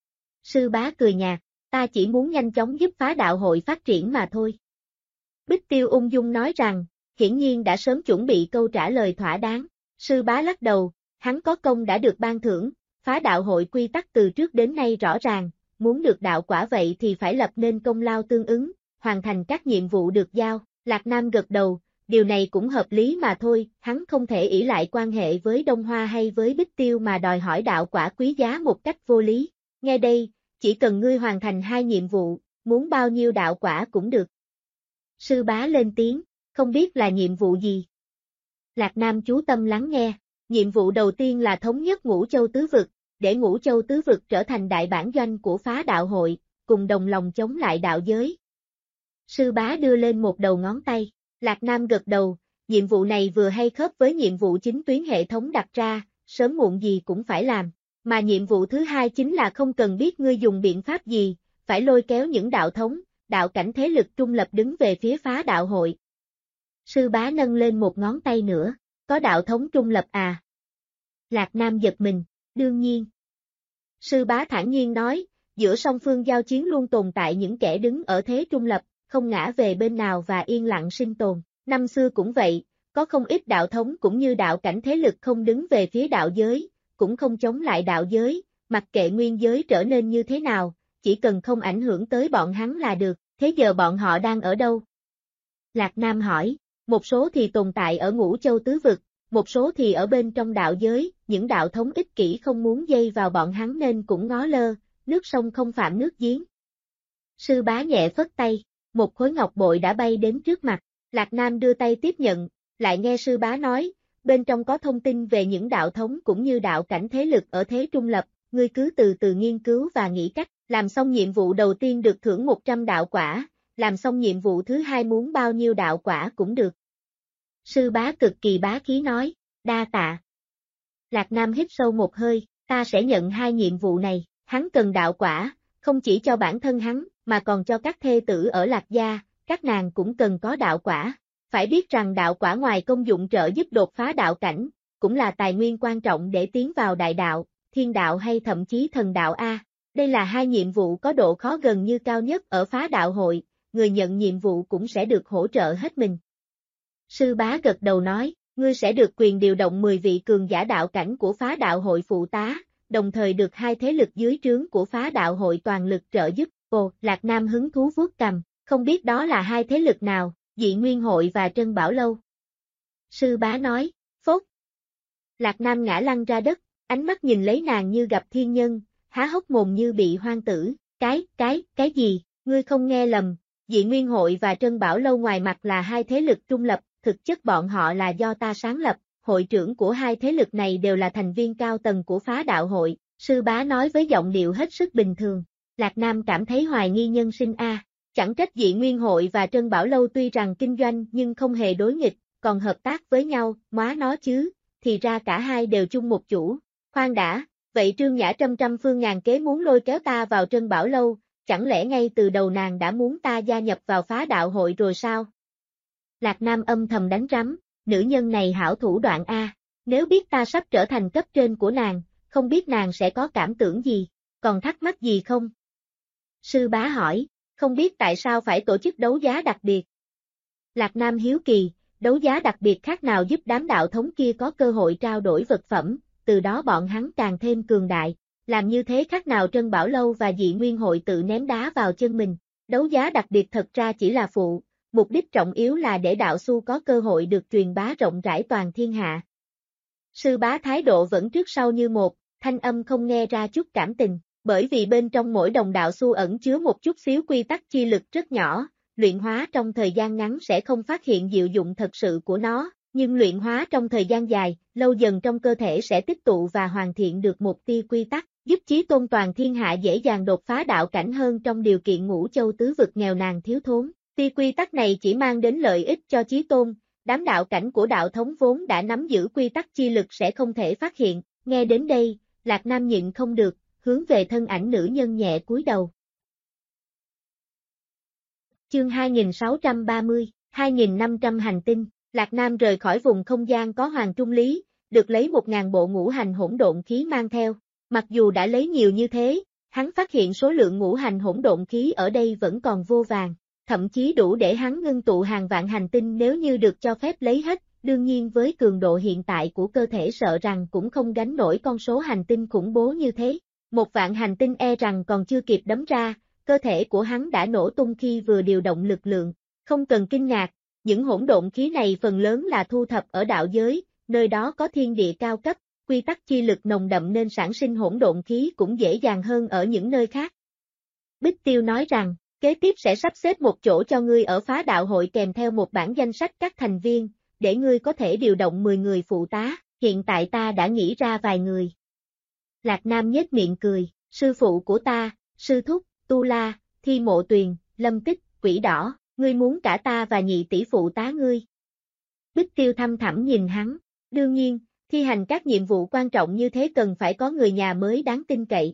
Sư bá cười nhạt, ta chỉ muốn nhanh chóng giúp phá đạo hội phát triển mà thôi. Bích Tiêu ung dung nói rằng, hiển nhiên đã sớm chuẩn bị câu trả lời thỏa đáng. Sư bá lắc đầu, hắn có công đã được ban thưởng, phá đạo hội quy tắc từ trước đến nay rõ ràng, muốn được đạo quả vậy thì phải lập nên công lao tương ứng, hoàn thành các nhiệm vụ được giao. Lạc Nam gật đầu, điều này cũng hợp lý mà thôi, hắn không thể ỷ lại quan hệ với Đông Hoa hay với Bích Tiêu mà đòi hỏi đạo quả quý giá một cách vô lý. Nghe đây, chỉ cần ngươi hoàn thành 2 nhiệm vụ, muốn bao nhiêu đạo quả cũng được. Sư bá lên tiếng, không biết là nhiệm vụ gì. Lạc Nam chú tâm lắng nghe, nhiệm vụ đầu tiên là thống nhất Ngũ Châu Tứ Vực, để Ngũ Châu Tứ Vực trở thành đại bản doanh của phá đạo hội, cùng đồng lòng chống lại đạo giới. Sư bá đưa lên một đầu ngón tay, Lạc Nam gật đầu, nhiệm vụ này vừa hay khớp với nhiệm vụ chính tuyến hệ thống đặt ra, sớm muộn gì cũng phải làm. Mà nhiệm vụ thứ hai chính là không cần biết ngươi dùng biện pháp gì, phải lôi kéo những đạo thống, đạo cảnh thế lực trung lập đứng về phía phá đạo hội. Sư bá nâng lên một ngón tay nữa, có đạo thống trung lập à? Lạc Nam giật mình, đương nhiên. Sư bá thản nhiên nói, giữa song phương giao chiến luôn tồn tại những kẻ đứng ở thế trung lập, không ngã về bên nào và yên lặng sinh tồn. Năm xưa cũng vậy, có không ít đạo thống cũng như đạo cảnh thế lực không đứng về phía đạo giới, cũng không chống lại đạo giới, mặc kệ nguyên giới trở nên như thế nào, chỉ cần không ảnh hưởng tới bọn hắn là được, thế giờ bọn họ đang ở đâu? Lạc Nam hỏi, một số thì tồn tại ở Ngũ Châu Tứ Vực, một số thì ở bên trong đạo giới, những đạo thống ích kỷ không muốn dây vào bọn hắn nên cũng ngó lơ, nước sông không phạm nước giếng. Sư bá nhẹ phất tay, một khối ngọc bội đã bay đến trước mặt, Lạc Nam đưa tay tiếp nhận, lại nghe sư bá nói, bên trong có thông tin về những đạo thống cũng như đạo cảnh thế lực ở thế trung lập, ngươi cứ từ từ nghiên cứu và nghĩ cách, làm xong nhiệm vụ đầu tiên được thưởng 100 đạo quả, làm xong nhiệm vụ thứ hai muốn bao nhiêu đạo quả cũng được. Sư bá cực kỳ bá khí nói, đa tạ. Lạc Nam hít sâu một hơi, ta sẽ nhận 2 nhiệm vụ này, hắn cần đạo quả, không chỉ cho bản thân hắn, mà còn cho các thê tử ở Lạc gia, các nàng cũng cần có đạo quả. Phải biết rằng đạo quả ngoài công dụng trợ giúp đột phá đạo cảnh, cũng là tài nguyên quan trọng để tiến vào đại đạo, thiên đạo hay thậm chí thần đạo A. Đây là 2 nhiệm vụ có độ khó gần như cao nhất ở phá đạo hội, người nhận nhiệm vụ cũng sẽ được hỗ trợ hết mình. Sư bá gật đầu nói, ngươi sẽ được quyền điều động 10 vị cường giả đạo cảnh của phá đạo hội phụ tá, đồng thời được 2 thế lực dưới trướng của phá đạo hội toàn lực trợ giúp. Ồ, Lạc Nam hứng thú vuốt cằm, không biết đó là 2 thế lực nào, Dị Nguyên Hội và Trân Bảo Lâu. Sư bá nói, phốt. Lạc Nam ngã lăn ra đất, ánh mắt nhìn lấy nàng như gặp thiên nhân, há hốc mồm như bị hoang tử, cái gì, ngươi không nghe lầm, Dị Nguyên Hội và Trân Bảo Lâu ngoài mặt là 2 thế lực trung lập, thực chất bọn họ là do ta sáng lập, hội trưởng của 2 thế lực này đều là thành viên cao tầng của phá đạo hội, sư bá nói với giọng điệu hết sức bình thường. Lạc Nam cảm thấy hoài nghi nhân sinh a. Chẳng trách Dị Nguyên Hội và Trân Bảo Lâu tuy rằng kinh doanh nhưng không hề đối nghịch, còn hợp tác với nhau, móa nó chứ, thì ra cả hai đều chung một chủ. Khoan đã, vậy Trương Nhã trăm phương ngàn kế muốn lôi kéo ta vào Trân Bảo Lâu, chẳng lẽ ngay từ đầu nàng đã muốn ta gia nhập vào phá đạo hội rồi sao? Lạc Nam âm thầm đánh rắm, nữ nhân này hảo thủ đoạn a, nếu biết ta sắp trở thành cấp trên của nàng, không biết nàng sẽ có cảm tưởng gì, còn thắc mắc gì không? Sư bá hỏi, không biết tại sao phải tổ chức đấu giá đặc biệt. Lạc Nam hiếu kỳ, đấu giá đặc biệt khác nào giúp đám đạo thống kia có cơ hội trao đổi vật phẩm, từ đó bọn hắn càng thêm cường đại, làm như thế khác nào Trân Bảo Lâu và Dị Nguyên Hội tự ném đá vào chân mình. Đấu giá đặc biệt thật ra chỉ là phụ, mục đích trọng yếu là để đạo xu có cơ hội được truyền bá rộng rãi toàn thiên hạ. Sư bá thái độ vẫn trước sau như một, thanh âm không nghe ra chút cảm tình. Bởi vì bên trong mỗi đồng đạo xu ẩn chứa một chút xíu quy tắc chi lực rất nhỏ, luyện hóa trong thời gian ngắn sẽ không phát hiện diệu dụng thật sự của nó, nhưng luyện hóa trong thời gian dài, lâu dần trong cơ thể sẽ tích tụ và hoàn thiện được một tia quy tắc, giúp Chí Tôn toàn thiên hạ dễ dàng đột phá đạo cảnh hơn trong điều kiện ngũ châu tứ vực nghèo nàn thiếu thốn. Tia quy tắc này chỉ mang đến lợi ích cho Chí Tôn, đám đạo cảnh của đạo thống vốn đã nắm giữ quy tắc chi lực sẽ không thể phát hiện. Nghe đến đây, Lạc Nam nhịn không được, hướng về thân ảnh nữ nhân nhẹ cúi đầu. Chương 2630, 2500 hành tinh, Lạc Nam rời khỏi vùng không gian có Hoàng Trung Lý, được lấy 1000 bộ ngũ hành hỗn độn khí mang theo. Mặc dù đã lấy nhiều như thế, hắn phát hiện số lượng ngũ hành hỗn độn khí ở đây vẫn còn vô vàn, thậm chí đủ để hắn ngưng tụ hàng vạn hành tinh nếu như được cho phép lấy hết. Đương nhiên với cường độ hiện tại của cơ thể sợ rằng cũng không gánh nổi con số hành tinh khủng bố như thế. 1.000 hành tinh e rằng còn chưa kịp đấm ra, cơ thể của hắn đã nổ tung khi vừa điều động lực lượng. Không cần kinh ngạc, những hỗn độn khí này phần lớn là thu thập ở đạo giới, nơi đó có thiên địa cao cấp, quy tắc chi lực nồng đậm nên sản sinh hỗn độn khí cũng dễ dàng hơn ở những nơi khác. Bích Tiêu nói rằng, kế tiếp sẽ sắp xếp một chỗ cho ngươi ở phá đạo hội kèm theo một bản danh sách các thành viên, để ngươi có thể điều động 10 người phụ tá, hiện tại ta đã nghĩ ra vài người. Lạc Nam nhếch miệng cười, sư phụ của ta, sư thúc, Tu La, Thi Mộ Tuyền, Lâm Tích, Quỷ Đỏ, ngươi muốn cả ta và nhị tỷ phụ tá ngươi. Bích Tiêu thăm thẳm nhìn hắn, đương nhiên, thi hành các nhiệm vụ quan trọng như thế cần phải có người nhà mới đáng tin cậy.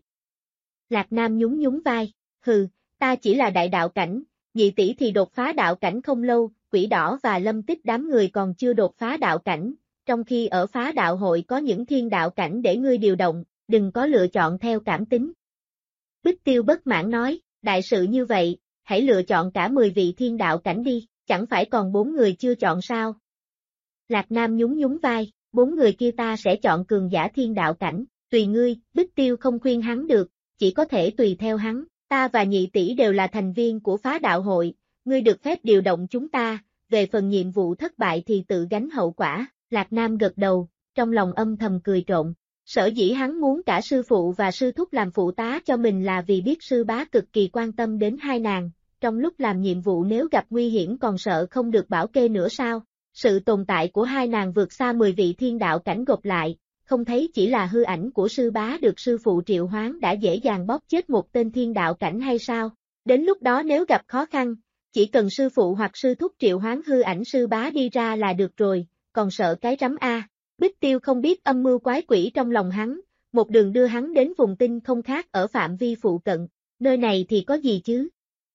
Lạc Nam nhún nhún vai, hừ, ta chỉ là đại đạo cảnh, nhị tỷ thì đột phá đạo cảnh không lâu, Quỷ Đỏ và Lâm Tích đám người còn chưa đột phá đạo cảnh, trong khi ở phá đạo hội có những thiên đạo cảnh để ngươi điều động, đừng có lựa chọn theo cảm tính. Bích Tiêu bất mãn nói, đại sự như vậy, hãy lựa chọn cả 10 vị thiên đạo cảnh đi, chẳng phải còn 4 người chưa chọn sao? Lạc Nam nhún nhún vai, 4 người kia ta sẽ chọn cường giả thiên đạo cảnh, tùy ngươi, Bích Tiêu không khuyên hắn được, chỉ có thể tùy theo hắn, ta và nhị tỷ đều là thành viên của phá đạo hội, ngươi được phép điều động chúng ta, về phần nhiệm vụ thất bại thì tự gánh hậu quả. Lạc Nam gật đầu, trong lòng âm thầm cười trộn. Sở dĩ hắn muốn cả sư phụ và sư thúc làm phụ tá cho mình là vì biết sư bá cực kỳ quan tâm đến hai nàng, trong lúc làm nhiệm vụ nếu gặp nguy hiểm còn sợ không được bảo kê nữa sao. Sự tồn tại của hai nàng vượt xa 10 vị thiên đạo cảnh gộp lại, không thấy chỉ là hư ảnh của sư bá được sư phụ triệu hoán đã dễ dàng bóp chết một tên thiên đạo cảnh hay sao? Đến lúc đó nếu gặp khó khăn, chỉ cần sư phụ hoặc sư thúc triệu hoán hư ảnh sư bá đi ra là được rồi, còn sợ cái rắm a. Bích Tiêu không biết âm mưu quái quỷ trong lòng hắn, một đường đưa hắn đến vùng tinh không khác ở phạm vi phụ cận, nơi này thì có gì chứ?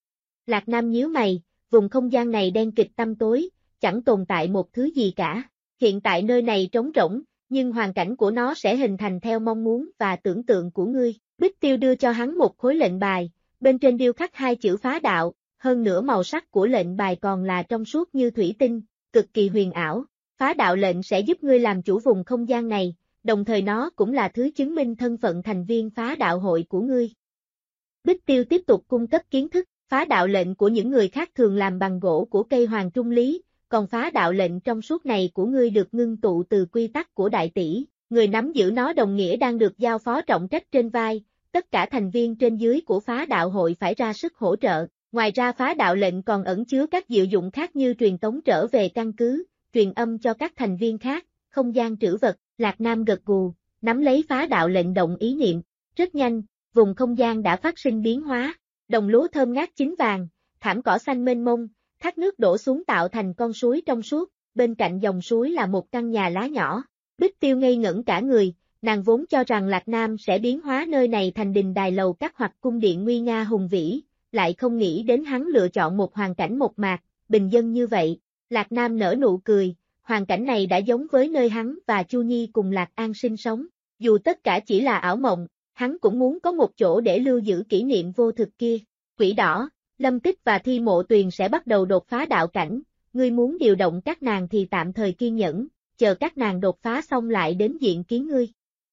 Lạc Nam nhíu mày, vùng không gian này đen kịt tăm tối, chẳng tồn tại một thứ gì cả. Hiện tại nơi này trống rỗng, nhưng hoàn cảnh của nó sẽ hình thành theo mong muốn và tưởng tượng của ngươi. Bích Tiêu đưa cho hắn một khối lệnh bài, bên trên điêu khắc hai chữ phá đạo, hơn nữa màu sắc của lệnh bài còn là trong suốt như thủy tinh, cực kỳ huyền ảo. Phá đạo lệnh sẽ giúp ngươi làm chủ vùng không gian này, đồng thời nó cũng là thứ chứng minh thân phận thành viên phá đạo hội của ngươi. Bích Tiêu tiếp tục cung cấp kiến thức, phá đạo lệnh của những người khác thường làm bằng gỗ của cây hoàng trung lý, còn phá đạo lệnh trong suốt này của ngươi được ngưng tụ từ quy tắc của đại tỷ, người nắm giữ nó đồng nghĩa đang được giao phó trọng trách trên vai, tất cả thành viên trên dưới của phá đạo hội phải ra sức hỗ trợ. Ngoài ra phá đạo lệnh còn ẩn chứa các diệu dụng khác như truyền tống trở về căn cứ, truyền âm cho các thành viên khác, không gian trữ vật. Lạc Nam gật gù, nắm lấy phá đạo lệnh động ý niệm. Rất nhanh, vùng không gian đã phát sinh biến hóa, đồng lúa thơm ngát chín vàng, thảm cỏ xanh mênh mông, thác nước đổ xuống tạo thành con suối trong suốt, bên cạnh dòng suối là một căn nhà lá nhỏ. Bích Tiêu ngây ngẩn cả người, nàng vốn cho rằng Lạc Nam sẽ biến hóa nơi này thành đình đài lầu các hoặc cung điện nguy nga hùng vĩ, lại không nghĩ đến hắn lựa chọn một hoàn cảnh mộc mạc, bình dân như vậy. Lạc Nam nở nụ cười, hoàn cảnh này đã giống với nơi hắn và Chu Nhi cùng Lạc An sinh sống, dù tất cả chỉ là ảo mộng, hắn cũng muốn có một chỗ để lưu giữ kỷ niệm vô thực kia. Quỷ đỏ, Lâm Tích và Thi Mộ Tuyền sẽ bắt đầu đột phá đạo cảnh, ngươi muốn điều động các nàng thì tạm thời kiên nhẫn, chờ các nàng đột phá xong lại đến diện kiến ngươi.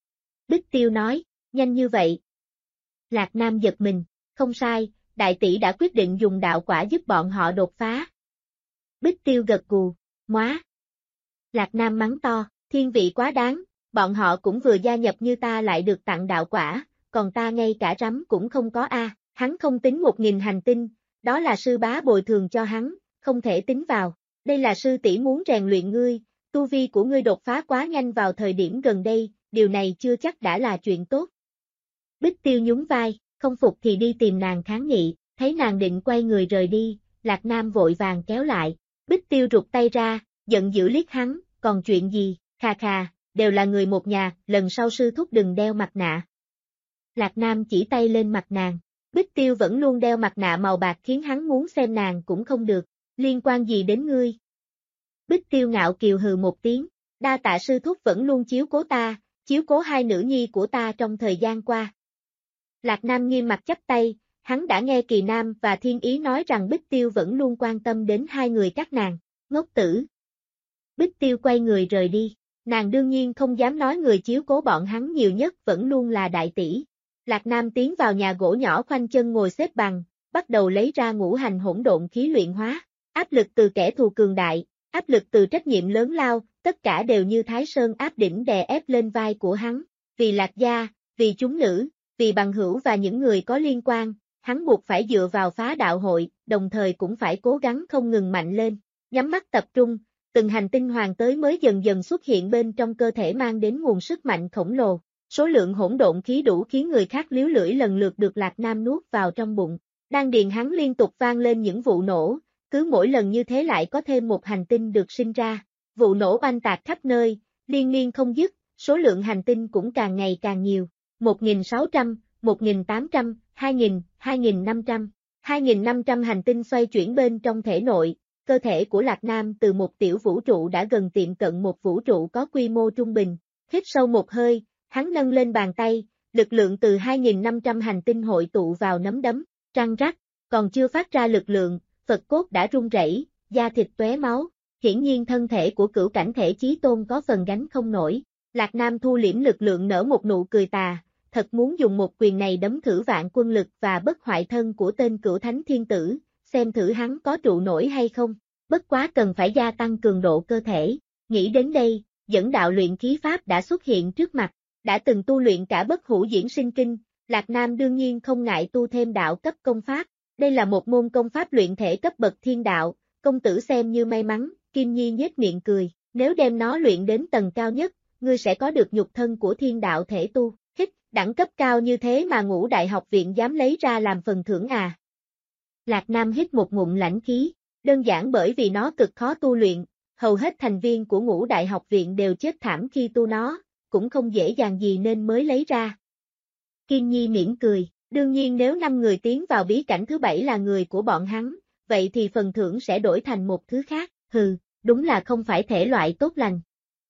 Bích Tiêu nói, nhanh như vậy. Lạc Nam giật mình, không sai, đại tỷ đã quyết định dùng đạo quả giúp bọn họ đột phá. Bích Tiêu gật gù, móa. Lạc Nam mắng to, thiên vị quá đáng, bọn họ cũng vừa gia nhập như ta lại được tặng đạo quả, còn ta ngay cả rắm cũng không có a. Hắn không tính 1000 hành tinh, đó là sư bá bồi thường cho hắn, không thể tính vào. Đây là sư tỷ muốn rèn luyện ngươi, tu vi của ngươi đột phá quá nhanh vào thời điểm gần đây, điều này chưa chắc đã là chuyện tốt. Bích Tiêu nhún vai, không phục thì đi tìm nàng kháng nghị, thấy nàng định quay người rời đi, Lạc Nam vội vàng kéo lại. Bích Tiêu rụt tay ra, giận dữ liếc hắn, còn chuyện gì, khà khà, đều là người một nhà, lần sau sư thúc đừng đeo mặt nạ. Lạc Nam chỉ tay lên mặt nàng, Bích Tiêu vẫn luôn đeo mặt nạ màu bạc khiến hắn muốn xem nàng cũng không được, liên quan gì đến ngươi. Bích Tiêu ngạo kiều hừ một tiếng, đa tạ sư thúc vẫn luôn chiếu cố ta, chiếu cố hai nữ nhi của ta trong thời gian qua. Lạc Nam nghiêm mặt chắp tay, hắn đã nghe Kỳ Nam và Thiên Ý nói rằng Bích Tiêu vẫn luôn quan tâm đến hai người các nàng, ngốc tử. Bích Tiêu quay người rời đi, nàng đương nhiên không dám nói người chiếu cố bọn hắn nhiều nhất vẫn luôn là đại tỷ. Lạc Nam tiến vào nhà gỗ nhỏ khoanh chân ngồi xếp bằng, bắt đầu lấy ra ngũ hành hỗn độn khí luyện hóa, áp lực từ kẻ thù cường đại, áp lực từ trách nhiệm lớn lao, tất cả đều như Thái Sơn áp đỉnh đè ép lên vai của hắn, vì Lạc gia, vì chúng nữ, vì bằng hữu và những người có liên quan, hắn buộc phải dựa vào phá đạo hội, đồng thời cũng phải cố gắng không ngừng mạnh lên, nhắm mắt tập trung, từng hành tinh hoàng tới mới dần dần xuất hiện bên trong cơ thể mang đến nguồn sức mạnh khổng lồ. Số lượng hỗn độn khí đủ khiến người khác liếu lưỡi lần lượt được Lạc Nam nuốt vào trong bụng. Đan điền hắn liên tục vang lên những vụ nổ, cứ mỗi lần như thế lại có thêm một hành tinh được sinh ra. Vụ nổ oanh tạc khắp nơi, liên miên không dứt, số lượng hành tinh cũng càng ngày càng nhiều. 1600, 1800, 2000, 2500. 2500 hành tinh xoay chuyển bên trong thể nội, cơ thể của Lạc Nam từ một tiểu vũ trụ đã gần tiệm cận một vũ trụ có quy mô trung bình. Hít sâu một hơi, hắn nâng lên bàn tay, lực lượng từ 2500 hành tinh hội tụ vào nắm đấm, răng rắc, còn chưa phát ra lực lượng, Phật cốt đã rung rẩy, da thịt tóe máu, hiển nhiên thân thể của cửu cảnh thể chí tôn có phần gánh không nổi. Lạc Nam thu liễm lực lượng nở một nụ cười tà, thật muốn dùng một quyền này đấm thử vạn quân lực và bất hoại thân của tên cửu thánh thiên tử, xem thử hắn có trụ nổi hay không, bất quá cần phải gia tăng cường độ cơ thể. Nghĩ đến đây, dẫn đạo luyện khí pháp đã xuất hiện trước mặt. Đã từng tu luyện cả bất hủ diễn sinh kinh, Lạc Nam đương nhiên không ngại tu thêm đạo cấp công pháp. Đây là một môn công pháp luyện thể cấp bậc thiên đạo, công tử xem như may mắn, Kim Nhi nhếch miệng cười, nếu đem nó luyện đến tầng cao nhất, ngươi sẽ có được nhục thân của thiên đạo thể tu. Hít, đẳng cấp cao như thế mà Ngũ Đại học viện dám lấy ra làm phần thưởng à? Lạc Nam hít một ngụm lãnh khí, đơn giản bởi vì nó cực khó tu luyện, hầu hết thành viên của Ngũ Đại học viện đều chết thảm khi tu nó, cũng không dễ dàng gì nên mới lấy ra. Kim Nhi mỉm cười, đương nhiên nếu 5 người tiến vào bí cảnh thứ 7 là người của bọn hắn, vậy thì phần thưởng sẽ đổi thành một thứ khác, hừ, đúng là không phải thể loại tốt lành.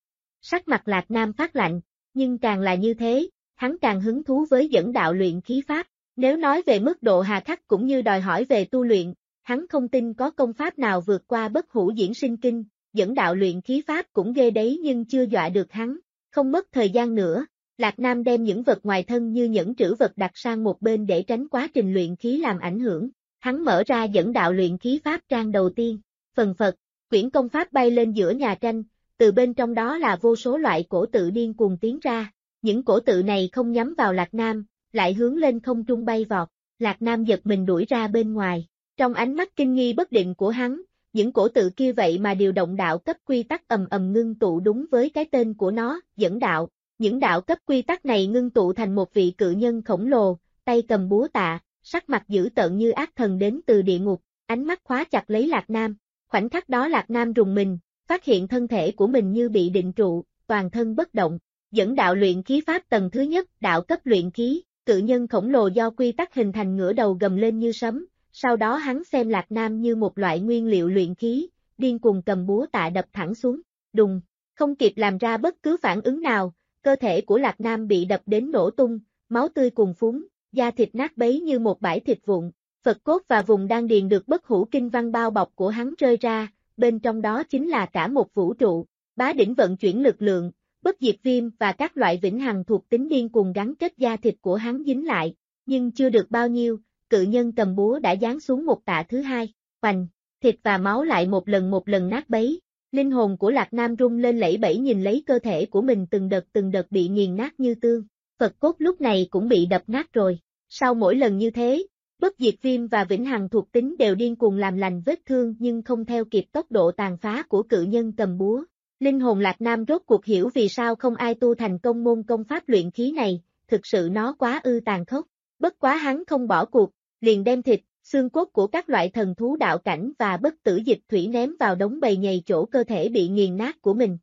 Sắc mặt Lạc Nam phát lạnh, nhưng càng là như thế, hắn càng hứng thú với dẫn đạo luyện khí pháp. Nếu nói về mức độ hà khắc cũng như đòi hỏi về tu luyện, hắn không tin có công pháp nào vượt qua Bất Hủ Diễn Sinh Kinh, dẫn đạo luyện khí pháp cũng ghê đấy nhưng chưa dọa được hắn. Không mất thời gian nữa, Lạc Nam đem những vật ngoài thân như nhẫn trữ vật đặt sang một bên để tránh quá trình luyện khí làm ảnh hưởng. Hắn mở ra dẫn đạo luyện khí pháp trang đầu tiên, phần phật, quyển công pháp bay lên giữa nhà tranh, từ bên trong đó là vô số loại cổ tự điên cuồng tiến ra. Những cổ tự này không nhắm vào Lạc Nam, lại hướng lên không trung bay vọt. Lạc Nam giật mình đuổi ra bên ngoài. Trong ánh mắt kinh nghi bất định của hắn, những cổ tự kia vậy mà điều động đạo cấp quy tắc ầm ầm ngưng tụ đúng với cái tên của nó, dẫn đạo. Những đạo cấp quy tắc này ngưng tụ thành một vị cự nhân khổng lồ, tay cầm búa tạ, sắc mặt dữ tợn như ác thần đến từ địa ngục, ánh mắt khóa chặt lấy Lạc Nam. Khoảnh khắc đó Lạc Nam rùng mình, phát hiện thân thể của mình như bị định trụ, toàn thân bất động. Dẫn đạo luyện khí pháp tầng thứ nhất, đạo cấp luyện khí, cự nhân khổng lồ do quy tắc hình thành ngửa đầu gầm lên như sấm, sau đó hắn xem Lạc Nam như một loại nguyên liệu luyện khí, điên cuồng cầm búa tạ đập thẳng xuống, đùng, không kịp làm ra bất cứ phản ứng nào, cơ thể của Lạc Nam bị đập đến nổ tung, máu tươi cuồn phún, da thịt nát bấy như một bãi thịt vụn, Phật cốt và vùng đan điền được Bất Hủ Kinh văn bao bọc của hắn rơi ra, bên trong đó chính là cả một vũ trụ, bá đỉnh vận chuyển lực lượng. Bất diệt viêm và các loại vĩnh hằng thuộc tính điên cuồng gắn kết da thịt của hắn dính lại, nhưng chưa được bao nhiêu, cự nhân cầm búa đã giáng xuống một tạ thứ hai, hoành, thịt và máu lại một lần nát bấy, linh hồn của Lạc Nam rung lên lẫy bẫy nhìn lấy cơ thể của mình từng đợt bị nghiền nát như tương, Phật cốt lúc này cũng bị đập nát rồi, sau mỗi lần như thế, bất diệt viêm và vĩnh hằng thuộc tính đều điên cuồng làm lành vết thương nhưng không theo kịp tốc độ tàn phá của cự nhân cầm búa. Linh hồn Lạc Nam rốt cuộc hiểu vì sao không ai tu thành công môn công pháp luyện khí này, thực sự nó quá ư tàn khốc. Bất quá hắn không bỏ cuộc, liền đem thịt, xương cốt của các loại thần thú đạo cảnh và bất tử dịch thủy ném vào đống bầy nhầy chỗ cơ thể bị nghiền nát của mình.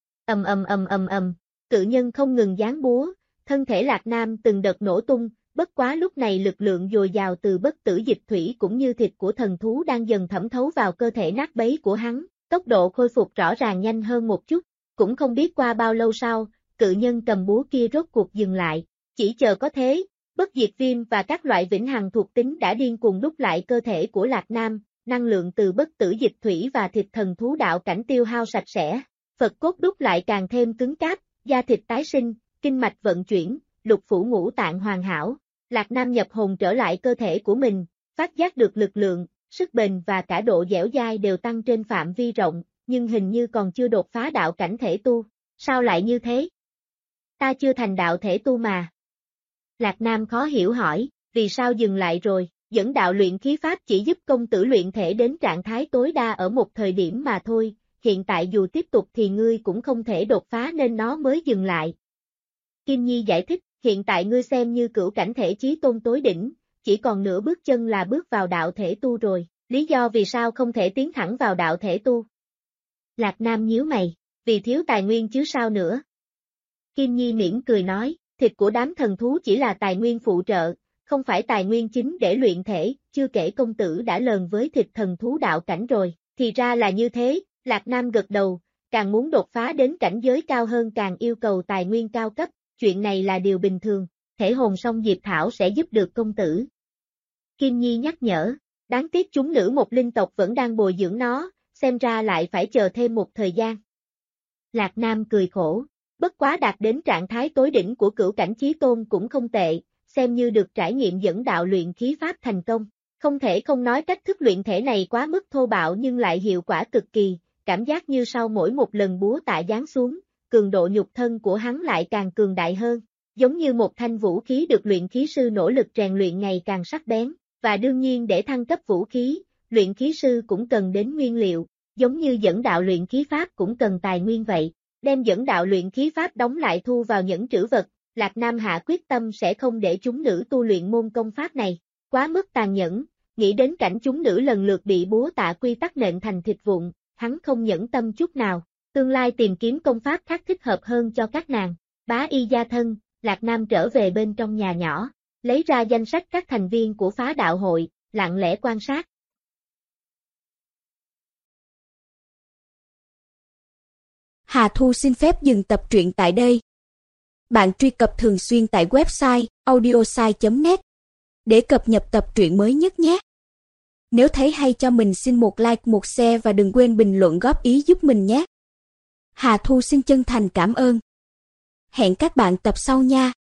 Ầm, cự nhân không ngừng giáng búa, thân thể Lạc Nam từng đợt nổ tung, bất quá lúc này lực lượng dồi dào từ bất tử dịch thủy cũng như thịt của thần thú đang dần thẩm thấu vào cơ thể nát bấy của hắn. Tốc độ khôi phục rõ ràng nhanh hơn một chút, cũng không biết qua bao lâu sau, cự nhân cầm búa kia rốt cuộc dừng lại, chỉ chờ có thế, bất diệt viêm và các loại vĩnh hằng thuộc tính đã điên cuồng đúc lại cơ thể của Lạc Nam, năng lượng từ bất tử dịch thủy và thịt thần thú đạo cảnh tiêu hao sạch sẽ, Phật cốt đúc lại càng thêm cứng cáp, da thịt tái sinh, kinh mạch vận chuyển, lục phủ ngũ tạng hoàn hảo, Lạc Nam nhập hồn trở lại cơ thể của mình, phát giác được lực lượng, sức bền và cả độ dẻo dai đều tăng trên phạm vi rộng, nhưng hình như còn chưa đột phá đạo cảnh thể tu. Sao lại như thế? Ta chưa thành đạo thể tu mà. Lạc Nam khó hiểu hỏi, vì sao dừng lại rồi, dẫn đạo luyện khí pháp chỉ giúp công tử luyện thể đến trạng thái tối đa ở một thời điểm mà thôi, hiện tại dù tiếp tục thì ngươi cũng không thể đột phá nên nó mới dừng lại. Kim Nhi giải thích, hiện tại ngươi xem như cửu cảnh thể chí tôn tối đỉnh, chỉ còn nửa bước chân là bước vào đạo thể tu rồi, lý do vì sao không thể tiến thẳng vào đạo thể tu? Lạc Nam nhíu mày, vì thiếu tài nguyên chứ sao nữa. Kim Nhi mỉm cười nói, thịt của đám thần thú chỉ là tài nguyên phụ trợ, không phải tài nguyên chính để luyện thể, chưa kể công tử đã lờn với thịt thần thú đạo cảnh rồi, thì ra là như thế, Lạc Nam gật đầu, càng muốn đột phá đến cảnh giới cao hơn càng yêu cầu tài nguyên cao cấp, chuyện này là điều bình thường, thể hồn song Diệp Thảo sẽ giúp được công tử. Kim Nhi nhắc nhở, đáng tiếc chúng nữ một linh tộc vẫn đang bồi dưỡng nó, xem ra lại phải chờ thêm một thời gian. Lạc Nam cười khổ, bất quá đạt đến trạng thái tối đỉnh của cửu cảnh chí tôn cũng không tệ, xem như được trải nghiệm dẫn đạo luyện khí pháp thành công. Không thể không nói cách thức luyện thể này quá mức thô bạo nhưng lại hiệu quả cực kỳ, cảm giác như sau mỗi một lần búa tạ giáng xuống, cường độ nhục thân của hắn lại càng cường đại hơn, giống như một thanh vũ khí được luyện khí sư nỗ lực rèn luyện ngày càng sắc bén, và đương nhiên để thăng cấp vũ khí, luyện khí sư cũng cần đến nguyên liệu, giống như dẫn đạo luyện khí pháp cũng cần tài nguyên vậy. Đem dẫn đạo luyện khí pháp đóng lại thu vào nhẫn trữ vật, Lạc Nam hạ quyết tâm sẽ không để chúng nữ tu luyện môn công pháp này. Quá mức tàn nhẫn, nghĩ đến cảnh chúng nữ lần lượt bị búa tạ quy tắc nện thành thịt vụn, hắn không nhẫn tâm chút nào. Tương lai tìm kiếm công pháp khác thích hợp hơn cho các nàng. Bá y gia thân, Lạc Nam trở về bên trong nhà nhỏ, lấy ra danh sách các thành viên của phá đạo hội, lặng lẽ quan sát. Hà Thu xin phép dừng tập truyện tại đây. Bạn truy cập thường xuyên tại website audiosai.net để cập nhật tập truyện mới nhất nhé. Nếu thấy hay cho mình xin một like, một share và đừng quên bình luận góp ý giúp mình nhé. Hà Thu xin chân thành cảm ơn. Hẹn các bạn tập sau nha.